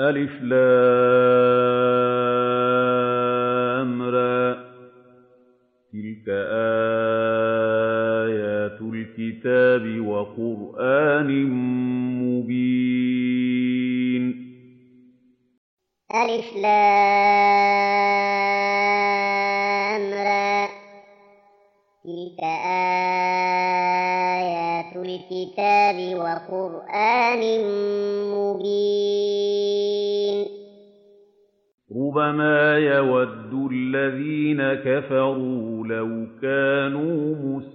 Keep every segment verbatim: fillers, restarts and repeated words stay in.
ألف لام را تلك آيات الكتاب وقرآن مبين ألف لام را تلك آيات الكتاب وقرآن مبين ربما يود الذين كفروا لو كانوا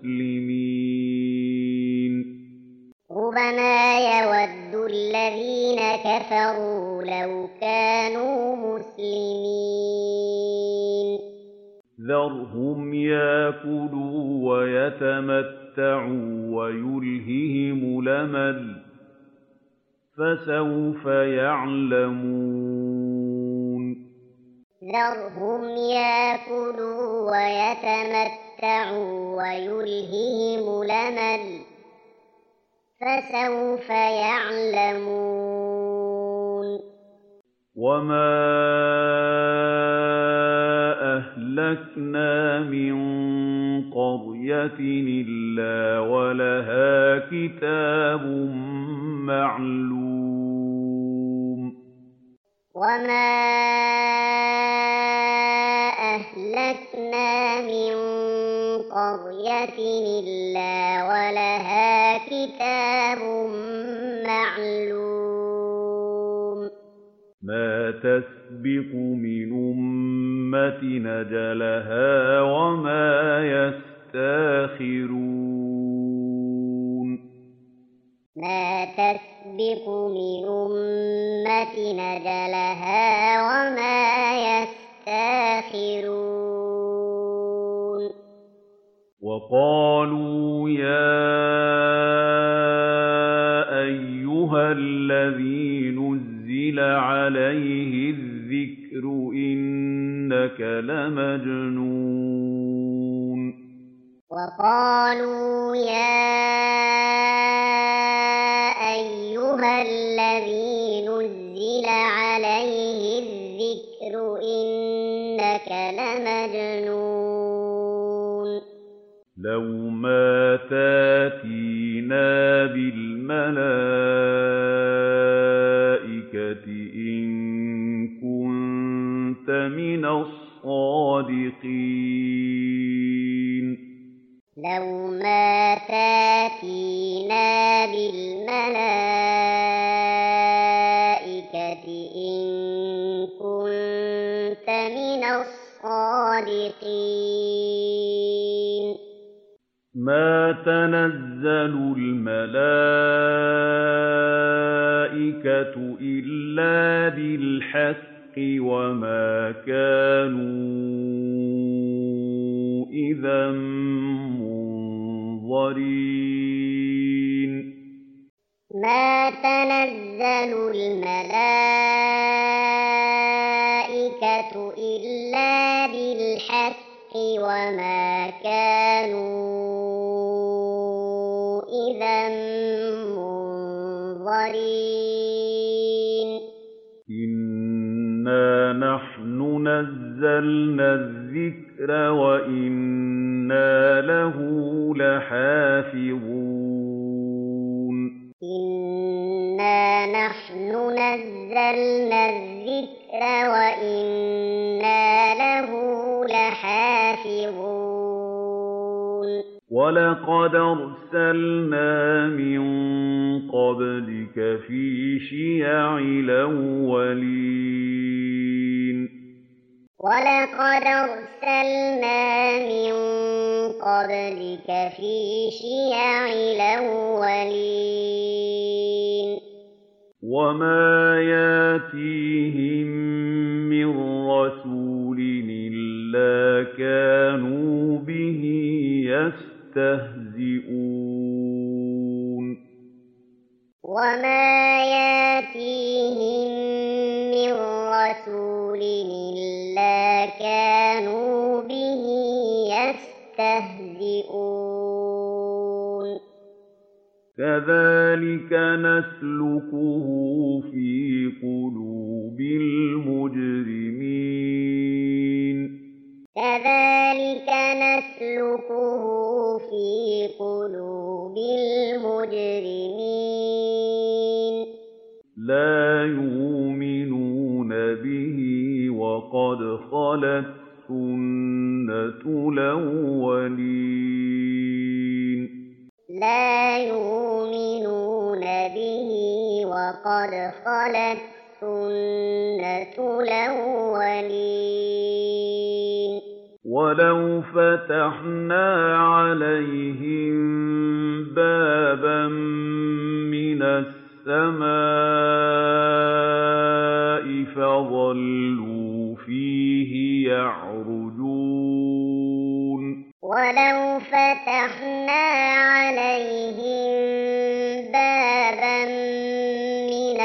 مسلمين ربما يود الذين كفروا لو كانوا مسلمين ذرهم ياكلوا ويتمتعوا ويلههم الأمل فسوف يعلمون ذرهم ياكلوا ويتمتعوا ويلههم الأمل فسوف يعلمون وما أهلكنا من قرية إلا ولها كتاب معلوم وما أهلكنا من قرية إلا ولها كتاب معلوم ما تسبق من أمة أجلها وما يستاخرون ما تسبق من أمة أجلها وما يستاخرون وقالوا يا أيها الذي نزل عليه الذكر إنك لمجنون وقالوا يا أيها الذي نزل عليه الذكر إنك لمجنون لو ما تاتينا بالملائكة إن كنت من الصادقين لو ما تاتينا بالملائكة إن كنت من الصادقين ما تنزل الملائكة إلا بالحق وما كانوا إذا منظرين ما تنزل الملائكة إلا بالحق وما كانوا إذا منظرين إنا نحن نزلنا الذكر وإنا له لحافظون إنا نحن نزلنا الذكر وإنا له لحافظون ولقد أرسلنا من قبلك في شيع الأولين ولقد أرسلنا من قبلك في شيع الأولين وما ياتيهم من رسول إلا كانوا به يستهزئون وما ياتيهم من رسول إلا كانوا به يستهزئون كذلك نسلكه في قلوب يُؤْمِنُونَ بِهِ وَقَدْ خَلَتْ سُنَّةُ الْأَوَّلِينَ لا يؤمنون به وقد خلت سنة الأولين وَلَوْ فَتَحْنَا عَلَيْهِم بَابًا مِّنَ السَّمَاءِ فَظَلُّوا فِيهِ يَعْرُجُونَ ولو فتحنا عليهم بابا من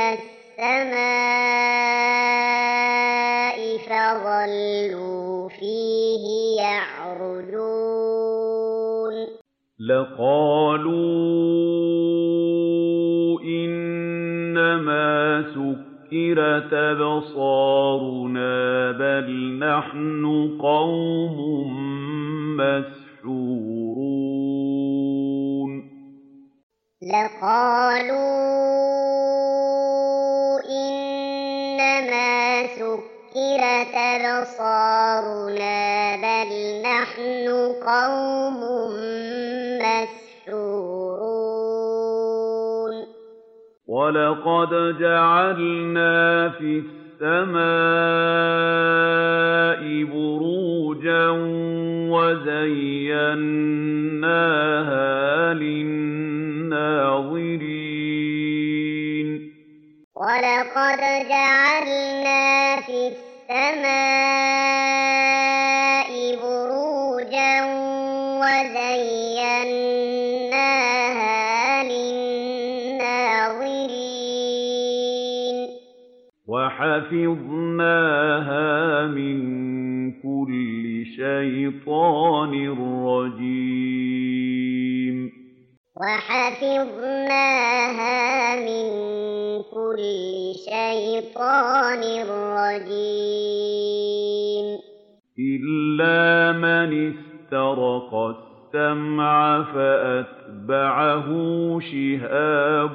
السماء فظلوا فيه يعرجون لَقَالُوا إِنَّمَا سُكِّرَتْ أَبْصَارُنَا بَلْ نَحْنُ قَوْمٌ مَّسْحُورُونَ لقالوا إنما سكرت أبصارنا بل نحن قوم مسحورون وَلَقَدْ جَعَلْنَا فِي السَّمَاءِ بُرُوجًا وَزَيَّنَّاهَا لِلنَّاظِرِينَ ولقد جعلنا في السماء بروجا وزيناها للناظرين وَحَفِظْنَاهَا مِن كُلِّ شَيْطَانٍ رَّجِيمٍ وحفظناها من كل شيطان رجيم إِلَّا مَنِ اسْتَرَقَ السَّمْعَ فَأَتْبَعَهُ شِهَابٌ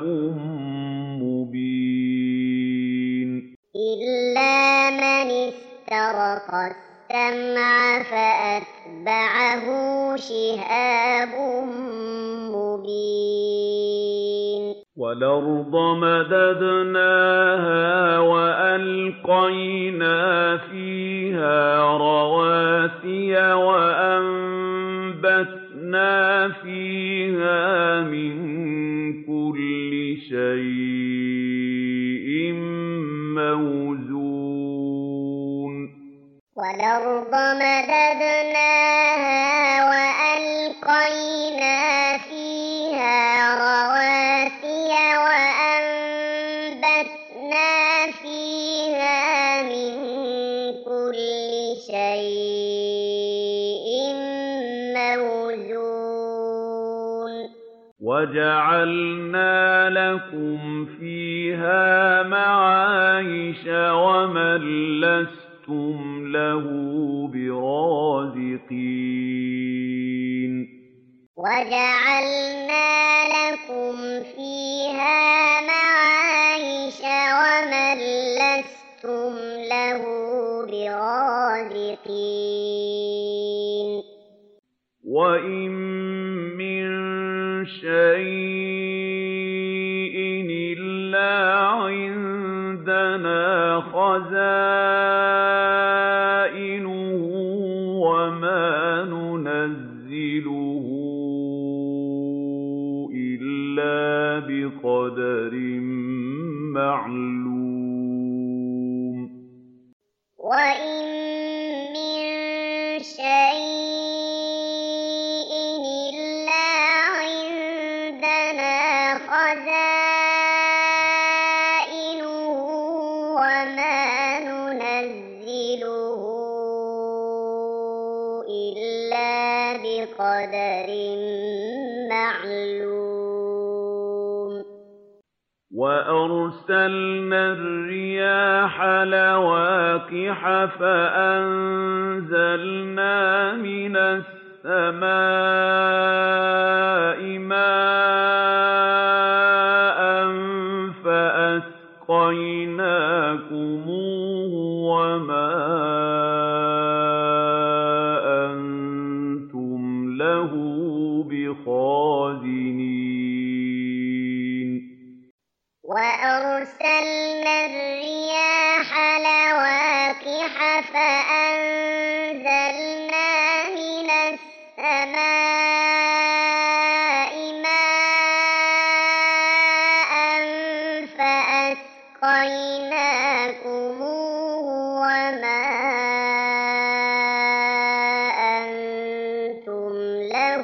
مُّبِينٌ إلا من استرق السمع فأتبعه شهاب مبين وَالْأَرْضَ مَدَدْنَاهَا وَأَلْقَيْنَا فِيهَا رَوَاسِيَ وَأَنبَتْنَا فِيهَا مِن كُلِّ شَيْءٍ مَّوْزُونٍ وَالْأَرْضَ مَدَدْنَاهَا وَأَلْقَيْنَا فِيهَا رَوَاسِيَ وَأَنبَتْنَا فِيهَا مِن كُلِّ شَيْءٍ مَّوْزُونٍ وَجَعَلْنَا لَكُمْ فِيهَا مَعَايِشَ وَمَن لَّسْتُمْ لَهُ بِرَازِقِينَ وَجَعَلْنَا لَكُمْ فِيهَا مَعَايِشَ وَمَن لَّسْتُمْ لَهُ بِرَازِقِينَ وَإِن مِّن شَيْءٍ إِلَّا عِندَنَا خَزَائِنُهُ وَمَا نُنَزِّلُهُ إِلَّا بِقَدَرٍ مَّعْلُومٍ وَإِن مِّن شَيْءٍ إِلَّا عِندَنَا خَزَائِنُهُ وَمَا نُنَزِّلُهُ إِلَّا بِقَدَرٍ مَّعْلُومٍ وَأَرْسَلْنَا الرِّيَاحَ لَوَاقِحَ فَأَنزَلْنَا مِنَ السَّمَاءِ مَاءً فَأَسْقَيْنَاكُمُوهُ آتَيْنَاكُمُوهُ وَمَا أَنتُمْ لَهُ بِخَازِنِينَ وَأَرْسَلْنَا الرِّيَاحَ لَوَاقِحَ فَأَنزَلْنَا مِنَ السَّمَاءِ مَاءً فَأَسْقَيْنَاكُمُوهُ وَمَا أَنتُمْ لَهُ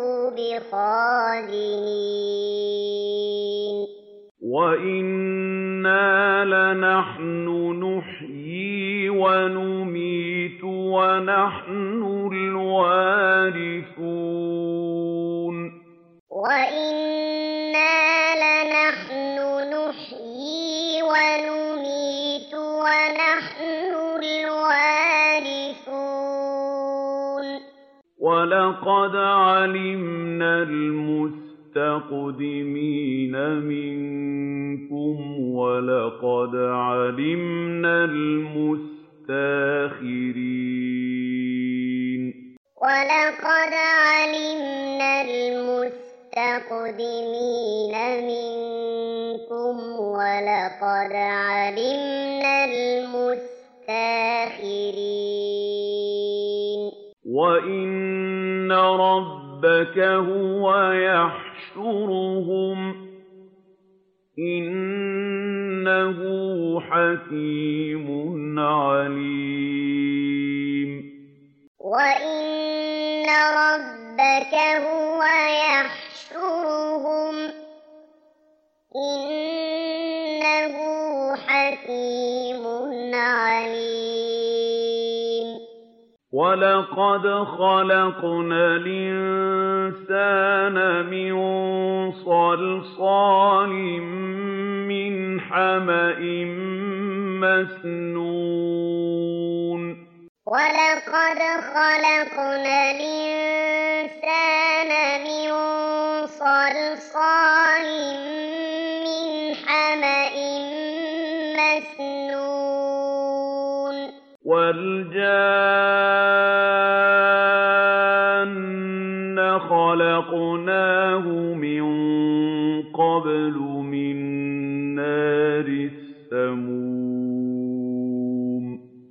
بِخَازِنِينَ وَإِنَّا لَنَحْنُ نُحْيِي وَنُمِيتُ وَنَحْنُ الْوَارِثُونَ وَإِنَّا لَنَحْنُ نُحْيِي وَنُمِيتُ وَنَحْنُ الْوَارِثُونَ وَلَقَدْ عَلِمْنَا الْمُسْتَقْدِمِينَ مِنكُمْ وَلَقَدْ عَلِمْنَا الْمُسْتَأْخِرِينَ وَلَقَدْ عَلِمْنَا الْمُسْتَقْدِمِينَ مِنكُمْ وَلَقَدْ عَلِمْنَا الْمُسْتَأْخِرِينَ وَإِنَّ رَبَّكَ هُوَ يَحْشُرُهُمْ ۚ إِنَّهُ حَكِيمٌ عَلِيمٌ وَإِنَّ رَبَّكَ هُوَ يَحْشُرُهُمْ ۚ إِنَّهُ حَكِيمٌ عَلِيمٌ وَلَقَدْ خَلَقْنَا الْإِنسَانَ مِن صَلْصَالٍ مِّنْ حَمَإٍ مَّسْنُونٍ وَلَقَدْ خَلَقْنَا الْإِنسَانَ مِن صَلْصَالٍ مِّنْ حَمَإٍ مَّسْنُونٍ وَالْجَانَّ خَلَقْنَاهُ مِن قَبْلُ مِن نَّارِ السَّمُومِ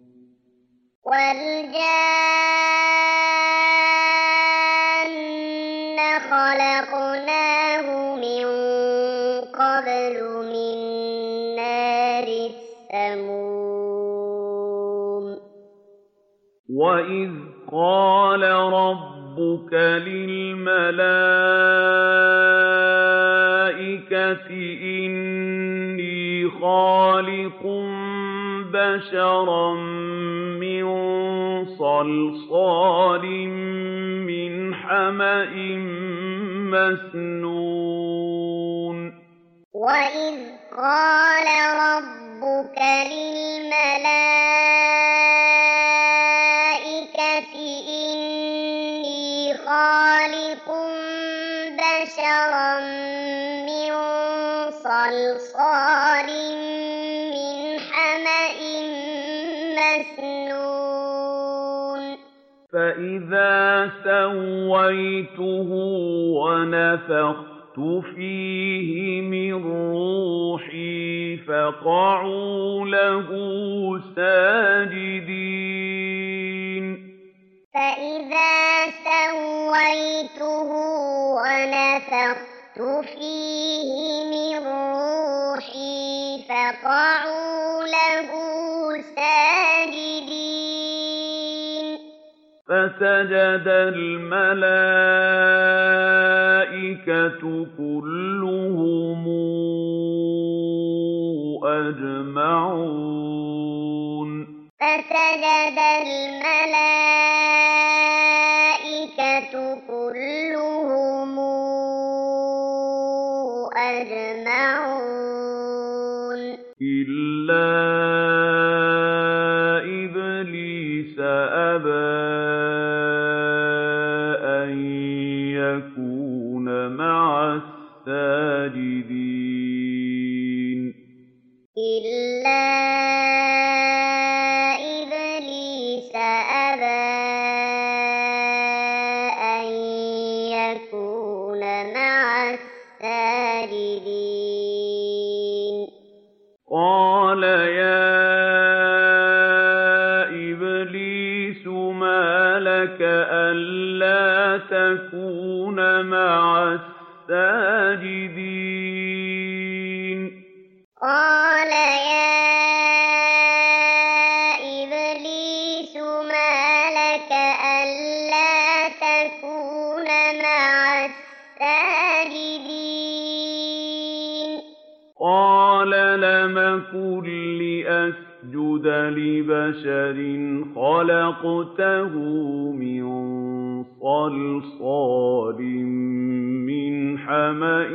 وَالْجَانَّ خَلَقْنَاهُ مِن قَبْلُ مِن نَّارِ السَّمُومِ وَإِذْ قَالَ رَبُّكَ لِلْمَلَائِكَةِ إِنِّي خَالِقٌ بَشَرًا مِّن صَلْصَالٍ مِّنْ حَمَإٍ مَّسْنُونٍ وَإِذْ قَالَ رَبُّكَ لِلْمَلَائِكَةِ إِنِّي خَالِقٌ بَشَرًا مِّن صَلْصَالٍ مِّنْ حَمَإٍ مَّسْنُونٍ فَإِذَا سَوَّيْتُهُ وَنَفَخْتُ فِيهِ مِن رُّوحِي فَقَعُوا لَهُ سَاجِدِينَ فَإِذَا سَوَّيْتُهُ وَنَفَخْتُ فِيهِ مِن رُّوحِي فَقَعُوا لَهُ سَاجِدِينَ فَسَجَدَ الْمَلَائِكَةُ كُلُّهُمْ أَجْمَعُونَ فَسَجَدَ الْمَلَائِكَةُ كُلُّهُمْ أَجْمَعُونَ إِلَّا إِبْلِيسَ أَبَىٰ أَن يَكُونَ مَعَ السَّاجِدِينَ إِلَّا لك أَلَّا تَكُونَ مَعَ السَّاجِدِينَ قَالَ يَا إِبْلِيسُ مَا لَكَ أَلَّا تَكُونَ مَعَ السَّاجِدِينَ قَالَ لَمْ أَكُن لِّأَسْجُدَ لِبَشَرٍ خَلَقْتَهُ مِن صَلْصَالٍ مِّنْ حَمَإٍ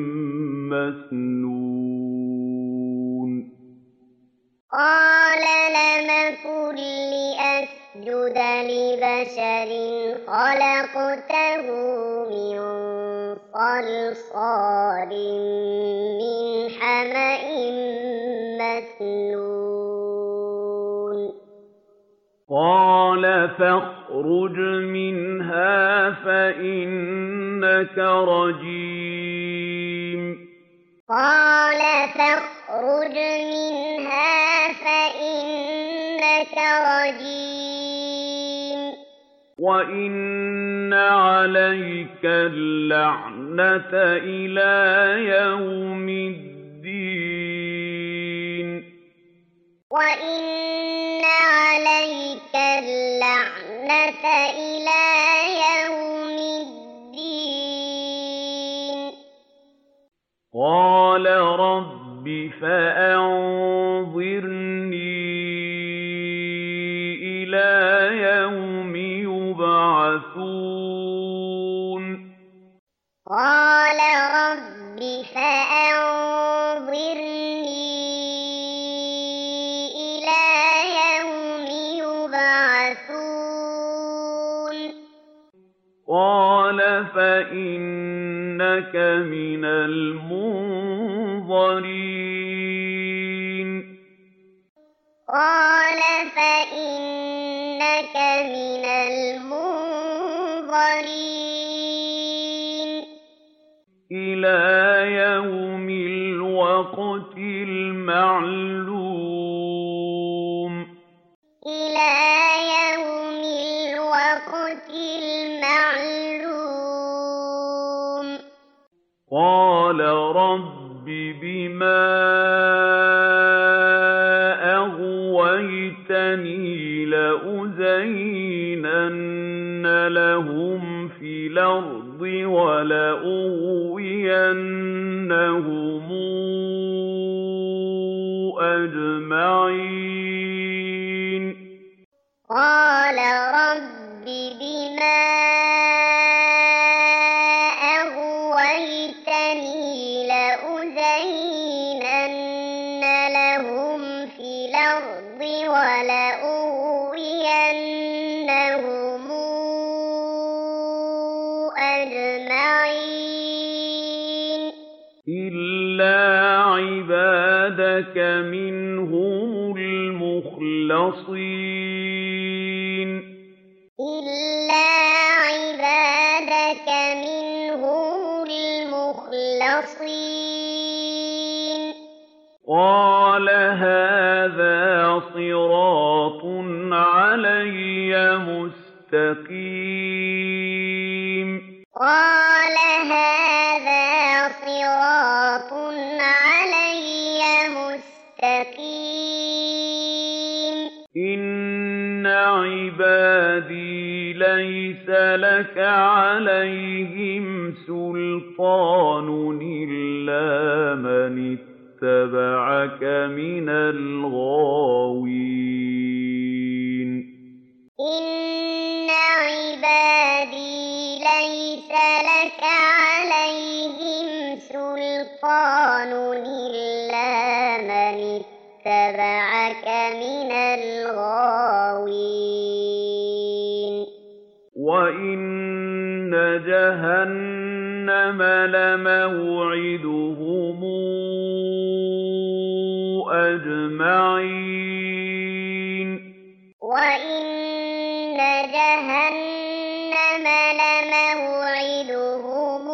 مَّسْنُونٍ قَالَ لَمْ أَكُن لِّأَسْجُدَ لِبَشَرٍ خَلَقْتَهُ مِن صَلْصَالٍ مِّنْ حَمَإٍ مَّسْنُونٍ قَالَ فَاخْرُجْ مِنْهَا فَإِنَّكَ رَجِيمٌ قَالَ فَاخْرُجْ مِنْهَا فَإِنَّكَ رَجِيمٌ وَإِنَّ عَلَيْكَ اللَّعْنَةَ إِلَىٰ يَوْمِ الدِّينِ وَإِنَّ عَلَيْكَ اللَّعْنَةَ إِلَىٰ يَوْمِ الدِّينِ قَالَ رَبِّ فَأَنظِرْنِي إِلَىٰ يَوْمِ يُبْعَثُونَ قَالَ رَبِّ فَأَنظِرْنِي إِلَىٰ يَوْمِ يُبْعَثُونَ قَالَ فَإِنَّكَ مِنَ الْمُنظَرِينَ قَالَ فَإِنَّكَ مِنَ الْمُنظَرِينَ إِلَىٰ يَوْمِ الْوَقْتِ الْمَعْلُومِ إِلَىٰ يَوْمِ الْوَقْتِ الْمَعْلُومِ قَالَ رَبِّ بِمَا أَغْوَيْتَنِي لَأُزَيِّنَنَّ لَهُمْ فِي الْأَرْضِ وَلَأُغْوِيَنَّهُمْ أَجْمَعِينَ قَالَ رَبِّ بِمَا أَغْوَيْتَنِي لَأُزَيِّنَنَّ لَهُمْ فِي الْأَرْضِ وَلَأُغْوِيَنَّهُمْ أَجْمَعِينَ إِلَّا عِبَادَكَ مِنْهُمُ الْمُخْلَصِينَ إِلَّا عِبَادَكَ مِنْهُمُ الْمُخْلَصِينَ قَالَ هَٰذَا صِرَاطٌ عَلَيَّ مُسْتَقِيمٌ قَالَ هَٰذَا صِرَاطٌ عَلَيَّ مُسْتَقِيمٌ إِنَّ عِبَادِي لَيْسَ لَكَ عَلَيْهِمْ سُلْطَانٌ إِلَّا مَنِ اتَّبَعَكَ مِنَ الْغَاوِينَ إِنَّ عِبَادِي لَيْسَ لَكَ عَلَيْهِمْ سُلْطَانٌ إِلَّا مَنِ اتَّبَعَكَ مِنَ الْغَاوِينَ وَإِنَّ جَهَنَّمَ لَمَوْعِدُهُمْ أَجْمَعِينَ وَإِنَّ جَهَنَّمَ لَمَوْعِدُهُمْ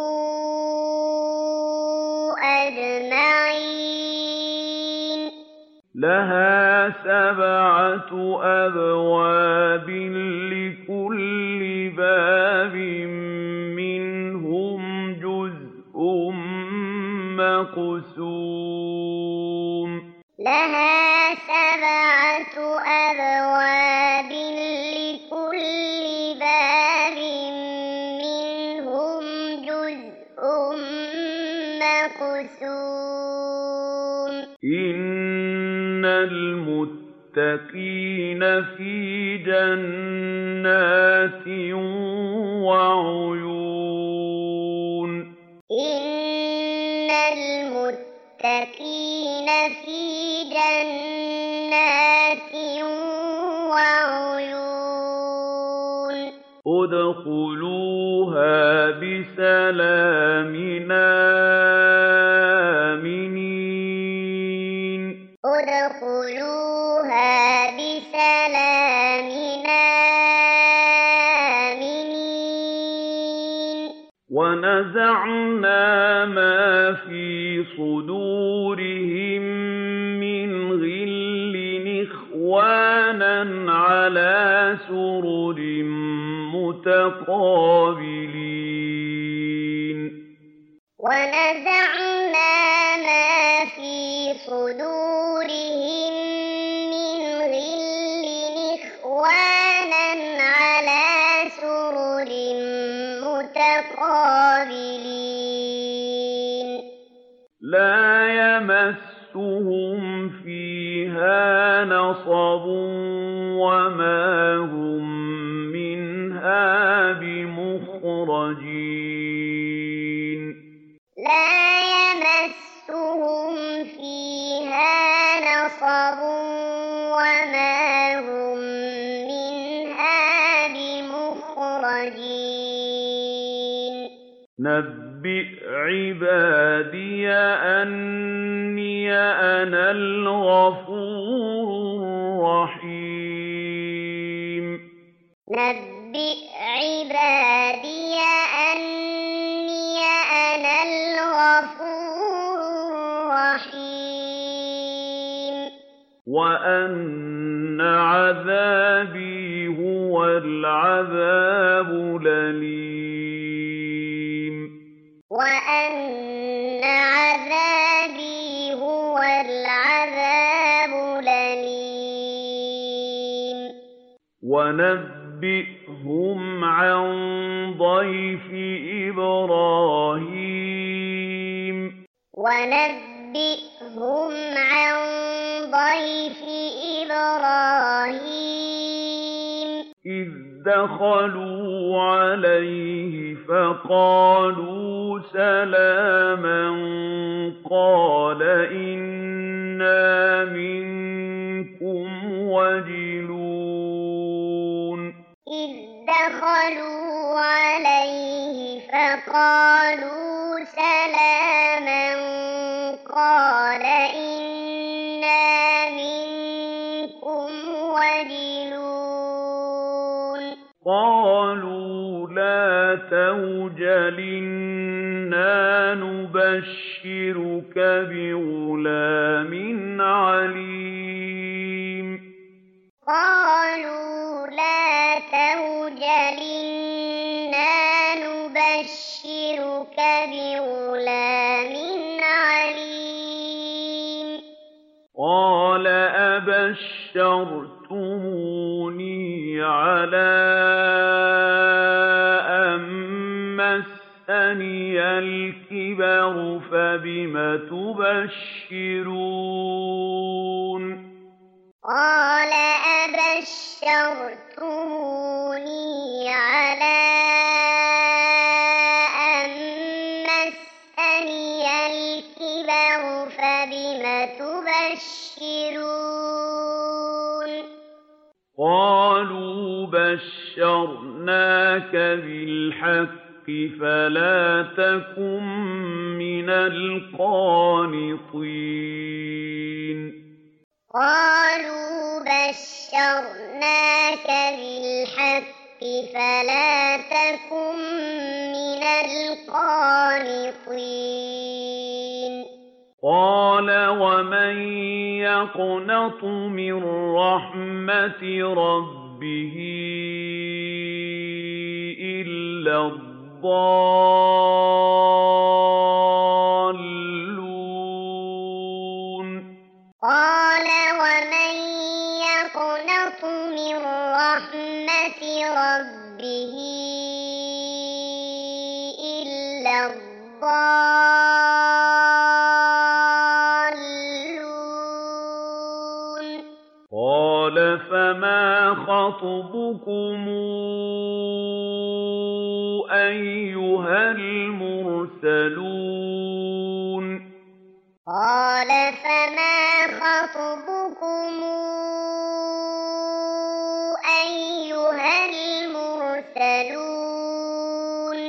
أَجْمَعِينَ لَهَا سَبْعَةُ أَبْوَابٍ لِّكُلِّ المتقين في جنات وعيون إن المتقين في جنات وعيون ادخلوها بسلام آمنين ادخلوها بسلام آمنين ونزعنا ما في صدورهم من غل إخوانا على سرر متقابلين ونزعنا ما في صدورهم من غل إخوانا على سرر متقابلين لا يمسهم فيها نصب وما هم منها بمخرجين لا يمسهم فيها نصب وما هم منها بمخرجين نبئ عبادي أني أنا الغفور الرحيم نبئ عبادي أني أنا الغفور الرحيم وأن عذابي هو العذاب الأليم وأن عذابي هو العذاب الأليم ونبئهم عن ضيف إبراهيم ونبئهم عن ضيف إبراهيم إذ دخلوا عليه فقالوا سلاما قال إنا منكم وجلون إذ دخلوا عليه فقالوا سلاما قال إنا منكم وجلون قالوا لا توجل إنا نبشرك بغلام عليم قالوا لا توجل إنا نبشرك بغلام عليم قال أبشرتموني على أن مسني الكبر فبم تبشرون قال أبشرتموني على أن مسني الكبر فبم تبشرون قالوا بشرناك بالحق فلا تكن من القانطين قالوا بشرناك بالحق فلا تكن من القانطين قال ومن يقنط من رحمة ربه إلا الضالون قال ومن يقنط من رحمة ربه إلا الضالون قال قَالَ فَمَا خَطْبُكُمْ أَيُّهَا الْمُرْسَلُونَ قَالَ فَمَا خَطْبُكُمْ أَيُّهَا الْمُرْسَلُونَ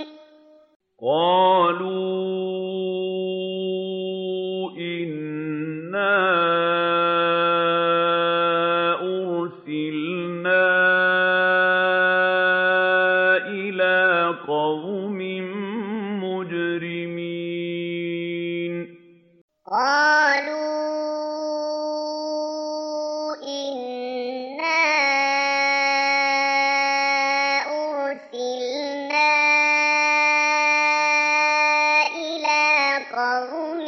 قَالُوا إِنَّا أُرْسِلْنَا إِلَىٰ قَوْمٍ مُّجْرِمِينَ قَالُوا إِنَّا أُرْسِلْنَا إِلَىٰ قَوْمٍ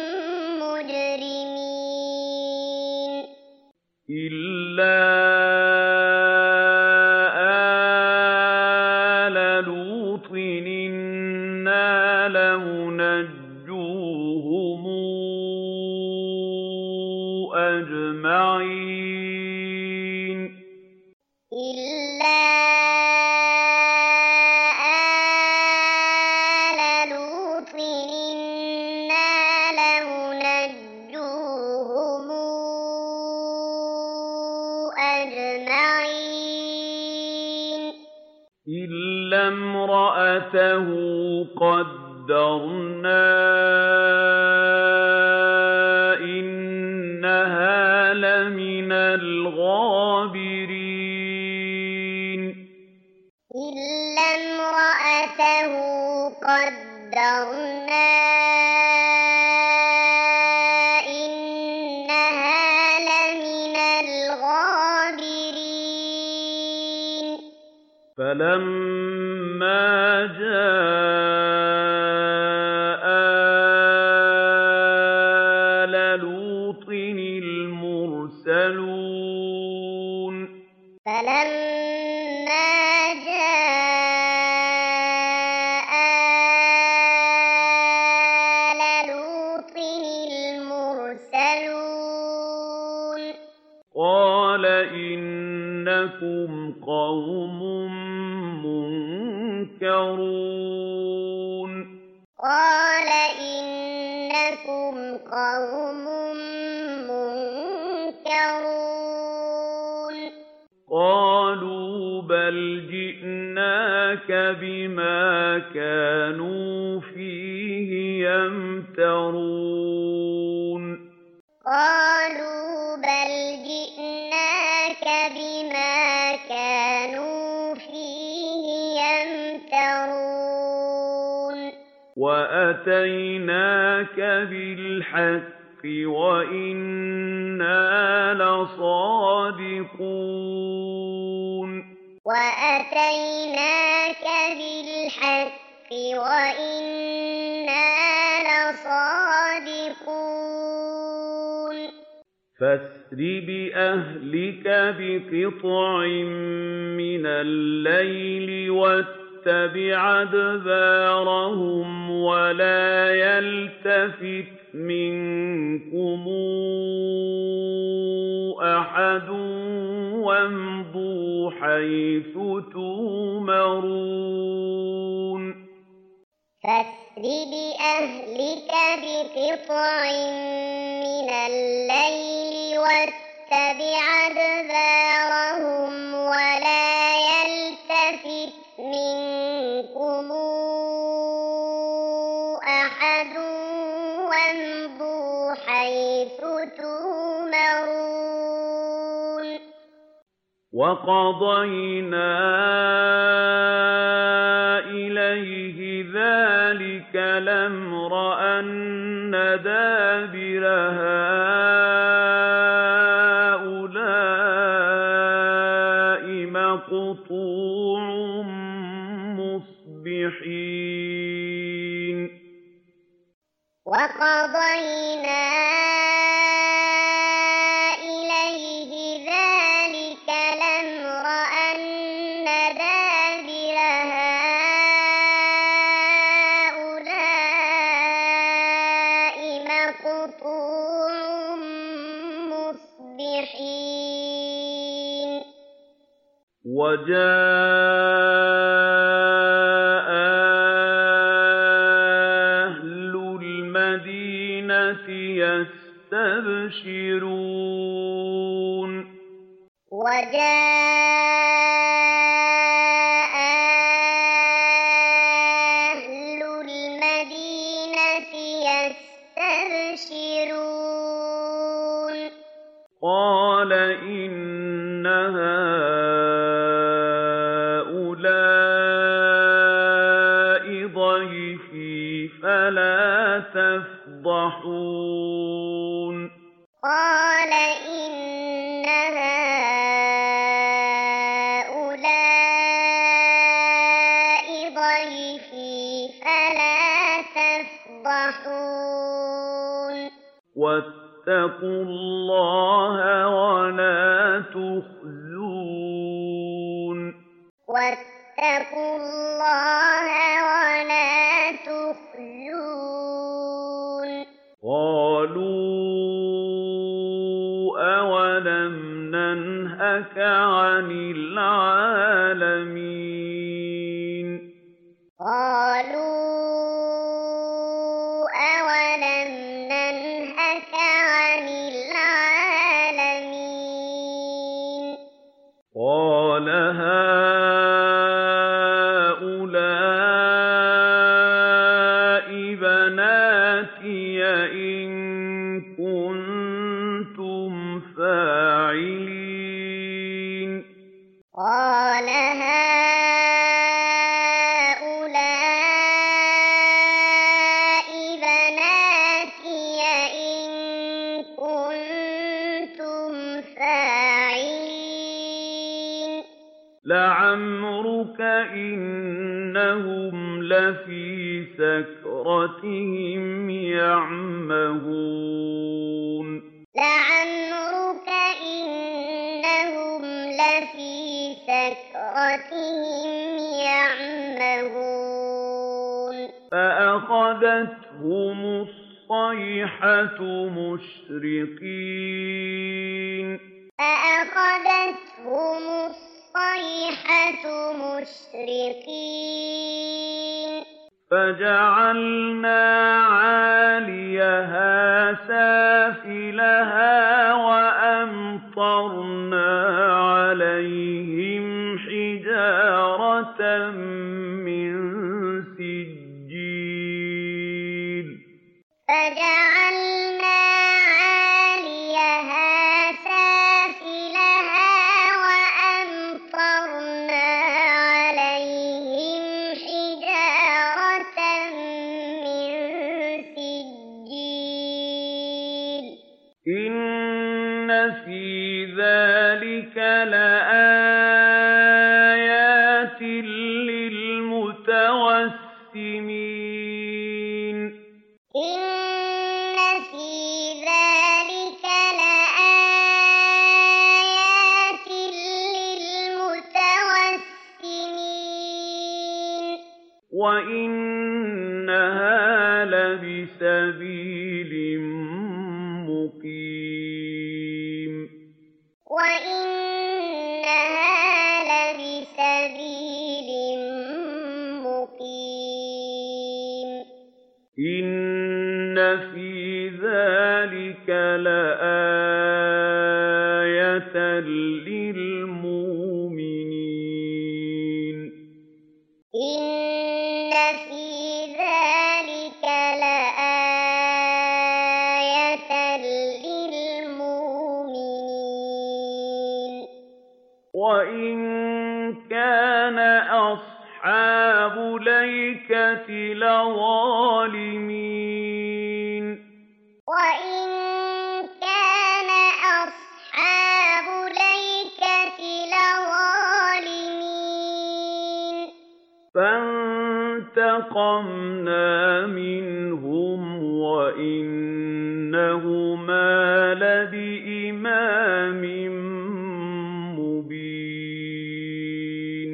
مُّجْرِمِينَ إِلَّا آلَ لُوطٍ إِنَّا لَمُنَجُّوهُمْ أَجْمَعِينَ إِلَّا آلَ لُوطٍ إِنَّا لَمُنَجُّوهُمْ أَجْمَعِينَ إِلَّا امْرَأَتَهُ قَدَّرْنَا إِنَّهَا لَمِنَ الْغَابِرِينَ إِلَّا امْرَأَتَهُ قَدَّرْنَا إِنَّهَا لَمِنَ الْغَابِرِينَ فَلَمَّا جَاءَ آلَ لُوطٍ الْمُرْسَلُونَ فَلَمَّا جَاءَ آلَ لُوطٍ الْمُرْسَلُونَ قَالَ إِنَّكُمْ قَوْمٌ مُّنكَرُونَ قَالَ إِنَّكُمْ قَوْمٌ مُّنكَرُونَ قَالُوا بَلْ جِئْنَاكَ بِمَا كَانُوا فِيهِ يَمْتَرُونَ قَالُوا بَلْ جِئْنَاكَ بِمَا كَانُوا فِيهِ يَمْتَرُونَ وَأَتَيْنَاكَ بِالْحَقِّ وَإِنَّا لَصَادِقُونَ وَأَتَيْنَاكَ بِالْحَقِّ وَإِنَّا لَصَادِقُونَ فَأَسْرِ بِأَهْلِكَ بِقِطْعٍ مِّنَ اللَّيْلِ وَاتَّبِعْ أَدْبَارَهُمْ وَلَا يَلْتَفِتْ مِنكُمْ أَحَدٌ وَامْضُوا حَيْثُ تُؤْمَرُونَ فَأَسْرِ بِأَهْلِكَ بِقِطْعٍ مِّنَ اللَّيْلِ وَاتَّبِعْ أَدْبَارَهُمْ وَلَا يَلْتَفِتْ مِنكُمْ أَحَدٌ وَامْضُوا حَيْثُ تُؤْمَرُونَ وَقَضَيْنَا إِلَيْهِ ذَلِكَ الْأَمْرَ أَنَّ دَابِرَ هَٰؤُلَاءِ مَقْطُوعٌ مُّصْبِحِينَ وَقَضَيْنَا إِلَيْهِ ذَلِكَ الْأَمْرَ أَنَّ دَابِرَ هَٰؤُلَاءِ مَقْطُوعٌ وَجَاءَ أَهْلُ الْمَدِينَةِ يَسْتَبْشِرُونَ وَجَاءَ أَهْلُ الْمَدِينَةِ يَسْتَبْشِرُونَ قَالَ إِنَّ هَٰؤُلَاءِ ضَيْفِي فَلَا تَفْضَحُونِ قَالَ إِنَّ هَٰؤُلَاءِ ضَيْفِي فَلَا تَفْضَحُونِ وَاتَّقُوا اللَّهَ وَلَا تُخْزُونِ وَاتَّقُوا اللَّهَ وَلَا تُخْزُونِ قَالُوا أَوَلَمْ نَنْهَكَ عَنِ الْعَالَمِينَ قَالُوا أَوَلَمْ نَنْهَكَ عَنِ الْعَالَمِينَ قَالَ هَٰؤُلَاءِ بَنَاتِي إِن كُنتُمْ فَاعِلِينَ قَالَ هَٰؤُلَاءِ بَنَاتِي إِن كُنتُمْ فَاعِلِينَ لَعَمْرُكَ إِنَّهُمْ لَفِي سَكْرَتِهِمْ يَعْمَهُونَ لَعَمْرُكَ إِنَّهُمْ لَفِي سَكْرَتِهِمْ يَعْمَهُونَ فَأَخَذَتْهُمُ الصَّيْحَةُ مُشْرِقِينَ فَأَخَذَتْهُمُ الصَّيْحَةُ مُشْرِقِينَ فَجَعَلْنَا عَالِيَهَا سَافِلَهَا وَأَمْطَرْنَا عَلَيْهِمْ حِجَارَةً مِّن سِجِّيلٍ فَجَعَلْنَا عَالِيَهَا سَافِلَهَا وَأَمْطَرْنَا عَلَيْهِمْ حِجَارَةً مِّن سِجِّيلٍ إِنَّ فِي ذَٰلِكَ لَآيَاتٍ لِّلْمُتَوَسِّمِينَ إِنَّ فِي ذَٰلِكَ لَآيَاتٍ لِّلْمُتَوَسِّمِينَ وَإِنَّهَا لَبِسَبِيلٍ مُّقِيمٍ وَإِنَّهَا لَبِسَبِيلٍ مُّقِيمٍ إِنَّ فِي ذَٰلِكَ لَآيَةً لِّلْمُؤْمِنِينَ إِنَّ فِي ذَٰلِكَ لَآيَةً لِّلْمُؤْمِنِينَ وَإِن كَانَ أَصْحَابُ الْأَيْكَةِ لَظَالِمِينَ وَإِن كَانَ أَصْحَابُ الْأَيْكَةِ لَظَالِمِينَ فَانتَقَمْنَا مِنْهُمْ وَإِنَّهُمَا لَبِإِمَامٍ مُّبِينٍ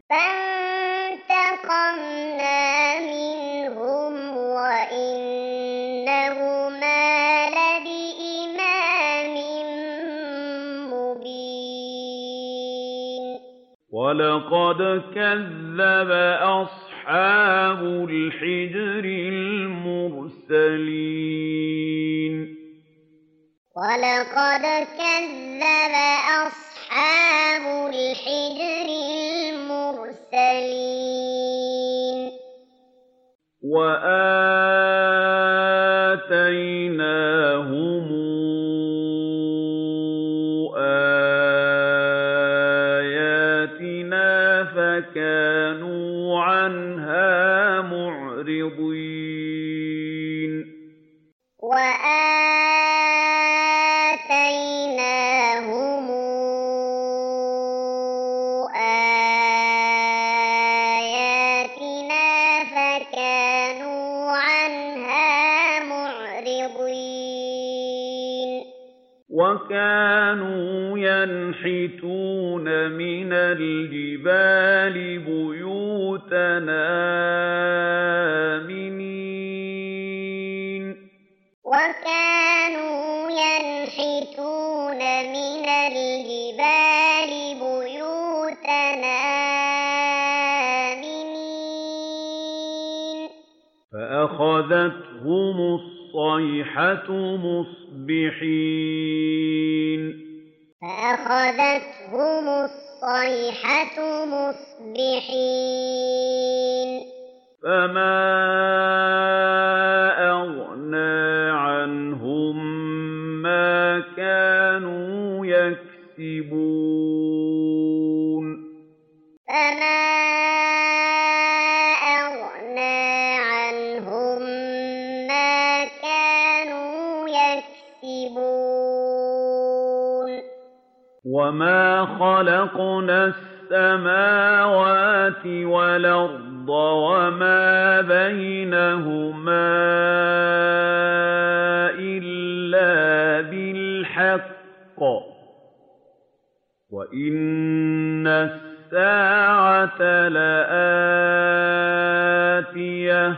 فَانتَقَمْنَا مِنْهُمْ وَإِنَّهُمَا لَبِإِمَامٍ مُّبِينٍ وَلَقَدْ كَذَّبَ أَصْحَابُ الْحِجْرِ الْمُرْسَلِينَ وَلَقَدْ كَذَّبَ أَصْحَابُ الْحِجْرِ الْمُرْسَلِينَ وَآتَيْنَاهُمْ آيَاتِنَا فَكَانُوا عَنْهَا مُعْرِضِينَ وَآتَيْنَاهُمْ آيَاتِنَا فَكَانُوا عَنْهَا مُعْرِضِينَ وَكَانُوا يَنْحِتُونَ مِنَ الْجِبَالِ بُيُوتًا آمِنِينَ وَكَانُوا يَنْحِتُونَ مِنَ الْجِبَالِ بُيُوتًا آمِنِينَ فَأَخَذَتْهُمُ الصَّيْحَةُ مُصْبِحِينَ فَأَخَذَتْهُمُ الصَّيْحَةُ مُصْبِحِينَ فَمَا أَغْنَىٰ عَنْهُم مَّا كَانُوا يَكْسِبُونَ فَمَا أَغْنَىٰ عَنْهُم مَّا كَانُوا يَكْسِبُونَ وَمَا خَلَقْنَا السَّمَاوَاتِ وَالْأَرْضَ وَمَا بَيْنَهُمَا إِلَّا بِالْحَقِّ وَإِنَّ السَّاعَةَ لَآتِيَةٌ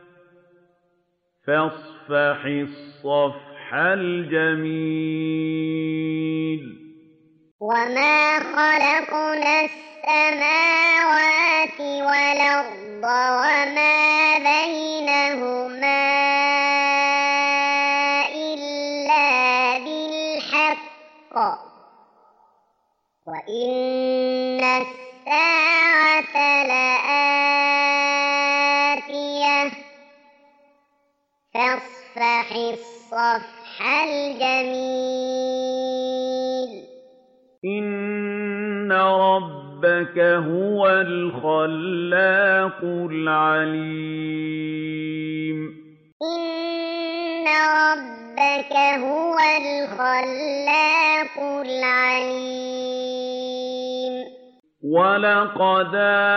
فَاصْفَحِ الصَّفْحَ الْجَمِيلَ وَمَا خَلَقْنَا السَّمَاوَاتِ وَالْأَرْضَ وَمَا بَيْنَهُمَا إِلَّا بِالْحَقِّ وَإِنَّ السَّاعَةَ لَآتِيَةٌ فَاصْفَحِ الصَّفْحَ الْجَمِيلَ إِنَّ رَبَّكَ هُوَ الْخَلَّاقُ الْعَلِيمُ إِنَّ رَبَّكَ هُوَ الْخَلَّاقُ الْعَلِيمُ وَلَقَدْ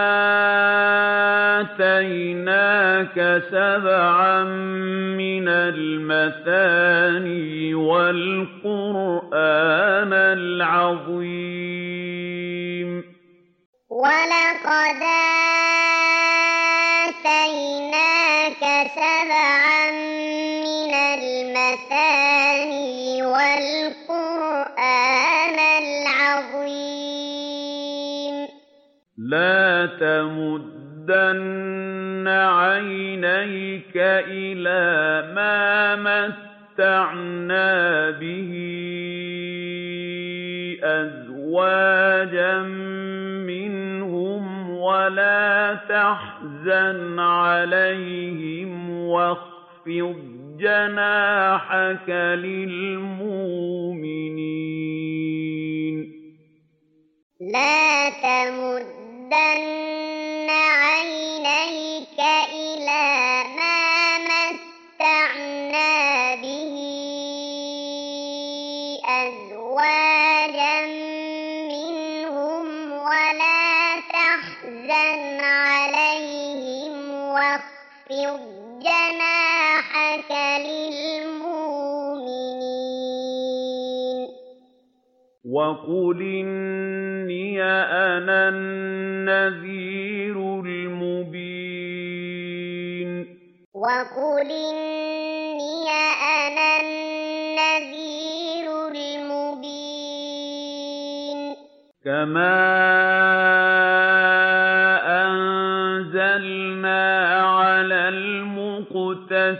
آتَيْنَاكَ سَبْعًا مِّنَ الْمَثَانِي وَالْقُرْآنَ الْعَظِيمَ وَلَقَدْ آتَيْنَاكَ سَبْعًا مِّنَ الْمَثَانِي وَالْقُرْآنَ الْعَظِيمَ لَا تَمُدَّنَّ عَيْنَيْكَ إِلَىٰ مَا مَتَّعْنَا بِهِ أَزْوَاجًا مِّنْهُمْ وَلَا تَحْزَنْ عَلَيْهِمْ وَاخْفِضْ جَنَاحَكَ لِلْمُؤْمِنِينَ لَا تَمُدَّنَّ عَيْنَيْكَ إِلَىٰ مَا مَتَّعْنَا بِهِ أَزْوَاجًا مِّنْهُمْ وَلَا تَحْزَنْ عَلَيْهِمْ وَاخْفِضْ جَنَاحَكَ لِلْمُؤْمِنِينَ وَقُلْ إِنِّي أَنَا النَّذِيرُ الْمُبِينُ وَقُلْ إِنِّي أَنَا النَّذِيرُ الْمُبِينُ كَمَا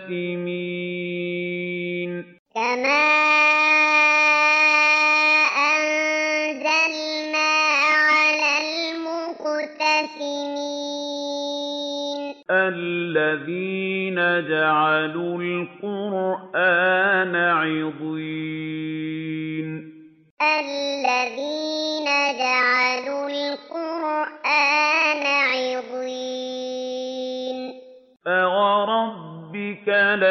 المقتسمين كما أنزلنا على المقتسمين الذين جعلوا القرآن عضين الذين جعلوا القرآن عضين فوربك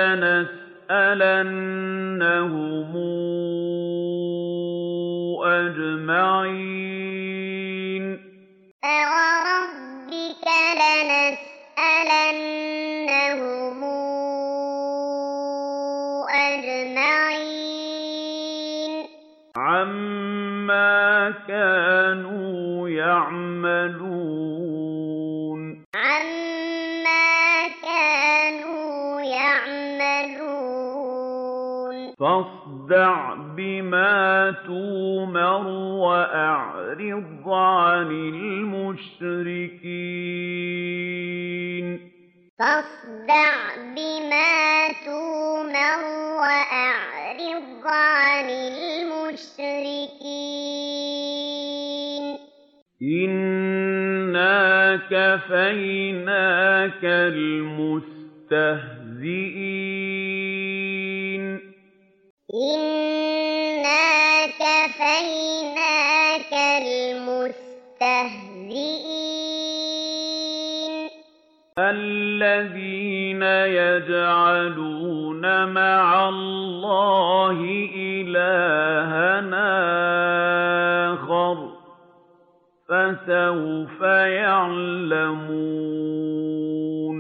لنسألنهم أجمعين فوربك لنسألنهم أجمعين عما كانوا يعملون عما كانوا يعملون فاصدع بما تؤمر وأعرض عن المشركين فاصدع بما تؤمر وأعرض عن المشركين إنا كفيناك المستهزئين إنا كفيناك المستهزئين الذين يجعلون مع الله إلهًا آخر فسوف يعلمون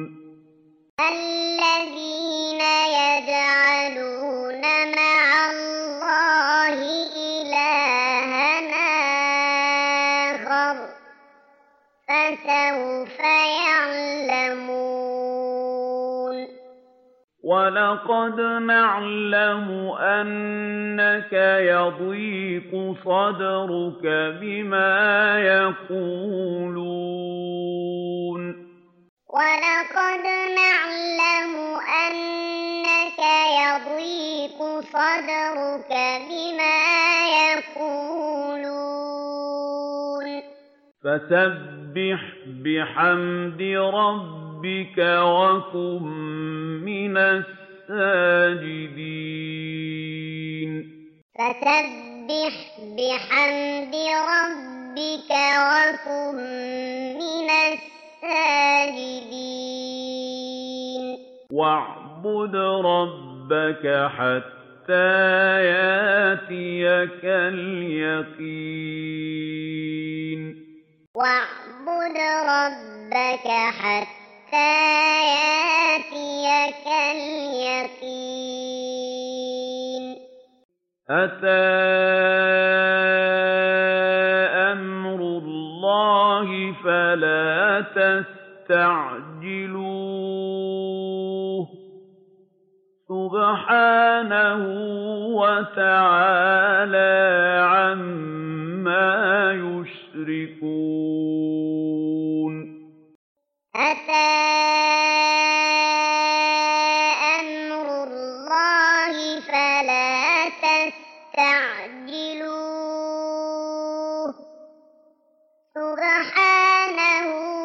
الذين يجعلون مع الله إلهًا آخر فسوف يعلمون ولقد نعلم أنك يضيق صدرك بما يقولون ولقد نعلم أنك يضيق صدرك بما يقولون فسبح بحمد ربك وكن من الساجدين فسبح بحمد ربك وكن من الساجدين واعبد ربك حتى ياتيك اليقين واعبد ربك حتى ياتيك اليقين أتى أمر الله فلا تستعجلوه سبحانه وتعالى عما يشركون أتى أمر الله فلا تستعجلوه سبحانه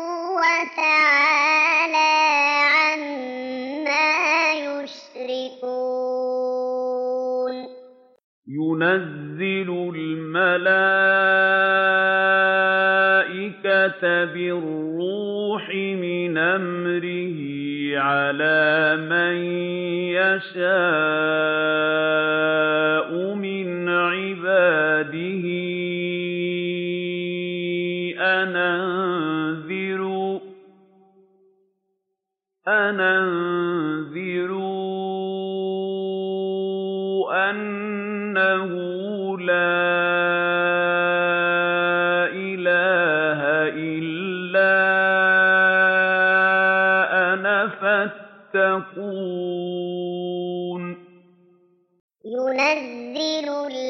وتعالى عما يشركون ينزل الملائكة بالروح من أمره على من يشاء من عباده أن أنذروا أن أنذروا أنه لا إله إلا أنا فاتقون ينزل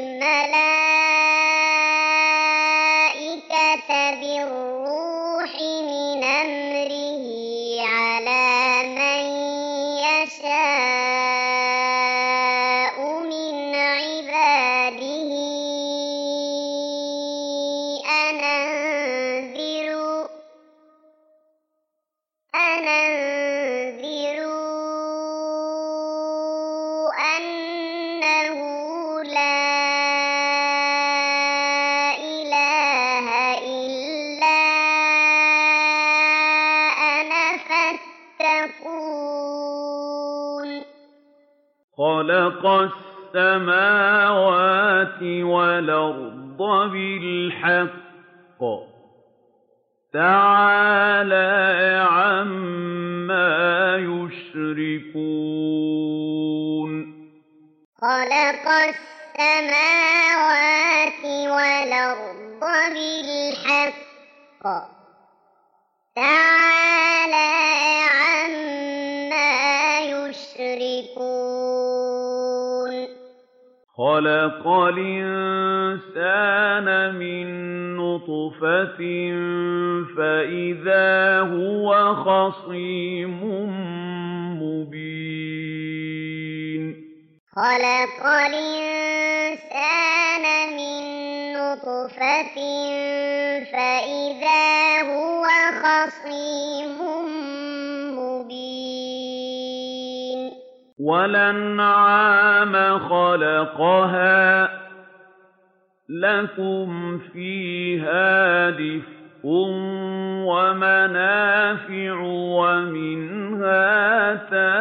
الملائكة بالروح من أمره على من يشاء خَلَقَ السَّمَاوَاتِ وَالْأَرْضَ بِالْحَقِّ ۚ تَعَالَىٰ عَمَّا يُشْرِكُونَ خَلَقَ السَّمَاوَاتِ وَالْأَرْضَ بِالْحَقِّ ۚ تَعَالَىٰ عَمَّا يُشْرِكُونَ خَلَقَ الْإِنسَانَ مِن نُّطْفَةٍ فَإِذَا هُوَ خَصِيمٌ مُّبِينٌ خَلَقَ الْإِنسَانَ مِن نُّطْفَةٍ فَإِذَا هُوَ خَصِيمٌ مُّبِينٌ وَالْأَنْعَامَ خَلَقَهَا لَكُمْ فِيهَا دِفْءٌ وَمَنَافِعُ وَمِنْهَا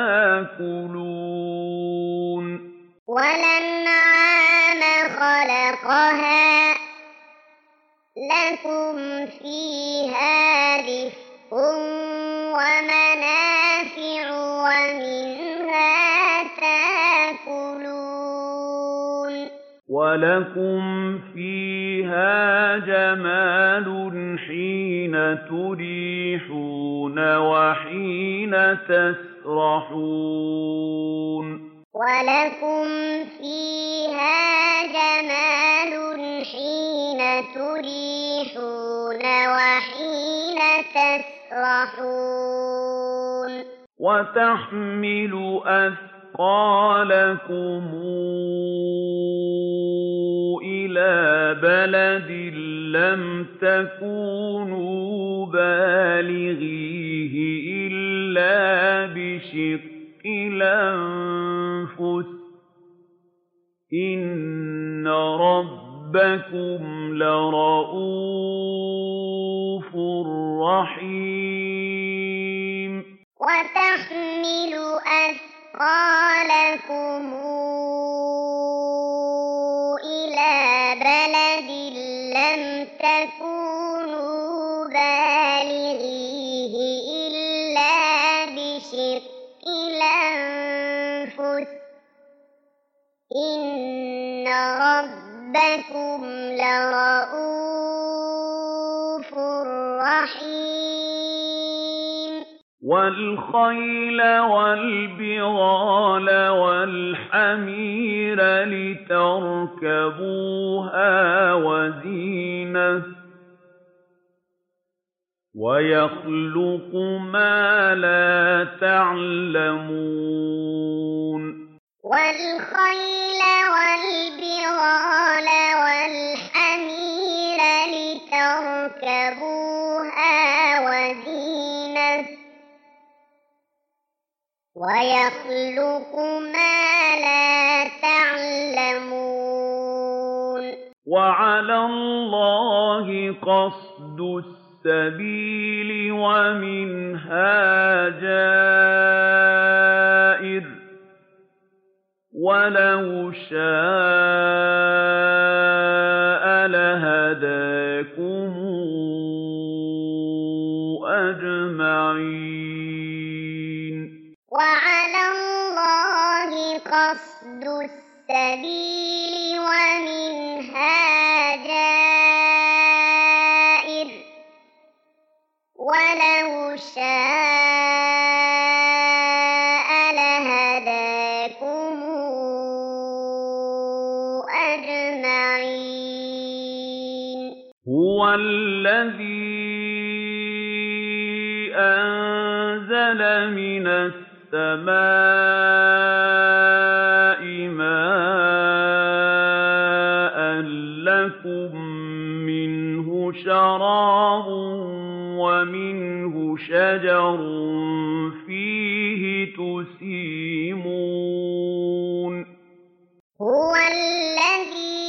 تَأْكُلُونَ وَالْأَنْعَامَ خَلَقَهَا لَكُمْ فِيهَا دِفْءٌ وَمَنَافِعُ وَمِنْهَا تَأْكُلُونَ وَلَكُمْ فِيهَا جَمَالٌ حِينَ تُرِيحُونَ وَحِينَ تَسْرَحُونَ وَلَكُمْ فِيهَا جَمَالٌ حِينَ تُرِيحُونَ وَحِينَ تَسْرَحُونَ وَتَحْمِلُ أَثْقَالَكُمْ إِلَىٰ بَلَدٍ لَّمْ تَكُونُوا بَالِغِيهِ إِلَّا بِشِقِّ الْأَنفُسِ ۚ إِنَّ رَبَّكُمْ لَرَءُوفٌ رَّحِيمٌ وَتَحْمِلُ أَثْقَالَكُمْ إِلَىٰ بَلَدٍ لَّمْ تَكُونُوا بَالِغِيهِ إِلَّا بِشِقِّ الْأَنفُسِ ۚ إِنَّ رَبَّكُمْ لَرَءُوفٌ رَّحِيمٌ وَالْخَيْلَ وَالْبِغَالَ وَالْحَمِيرَ لِتَرْكَبُوهَا وَزِينَةً ۚ وَيَخْلُقُ مَا لَا تَعْلَمُونَ وَالْخَيْلَ وَالْبِغَالَ وَالْحَمِيرَ لِتَرْكَبُوهَا وَزِينَةً ۚ وَيَخْلُقُ مَا لَا تَعْلَمُونَ وَعَلَى اللَّهِ قَصْدُ السَّبِيلِ وَمِنْهَا جَائِرٌ ۚ وَلَوْ شَاءَ لَهَدَاكُمْ أَجْمَعِينَ وَعَلَى اللَّهِ قَصْدُ السَّبِيلِ وَمِنْهَا جَائِرٌ ۚ وَلَوْ شَاءَ لَهَدَاكُمْ أَجْمَعِينَ هُوَ الَّذِي أَنزَلَ مِنَ السَّمَاءِ مَاءً لَّكُم مِّنْهُ شَرَابٌ وَمِنْهُ شَجَرٌ فِيهِ تُسِيمُونَ هُوَ الَّذِي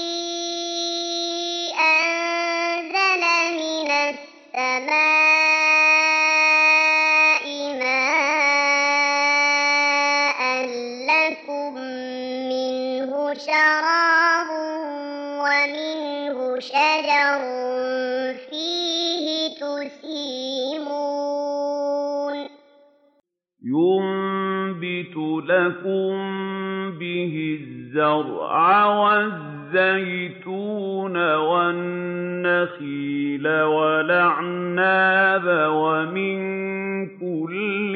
أَنزَلَ مِنَ السَّمَاءِ مَاءً لَّكُم فِيهِ تُسِيمُونَ يُنبِتُ لَكُم بِهِ الزَّرْعَ وَالزَّيْتُونَ وَالنَّخِيلَ وَالْأَعْنَابَ وَمِن كُلِّ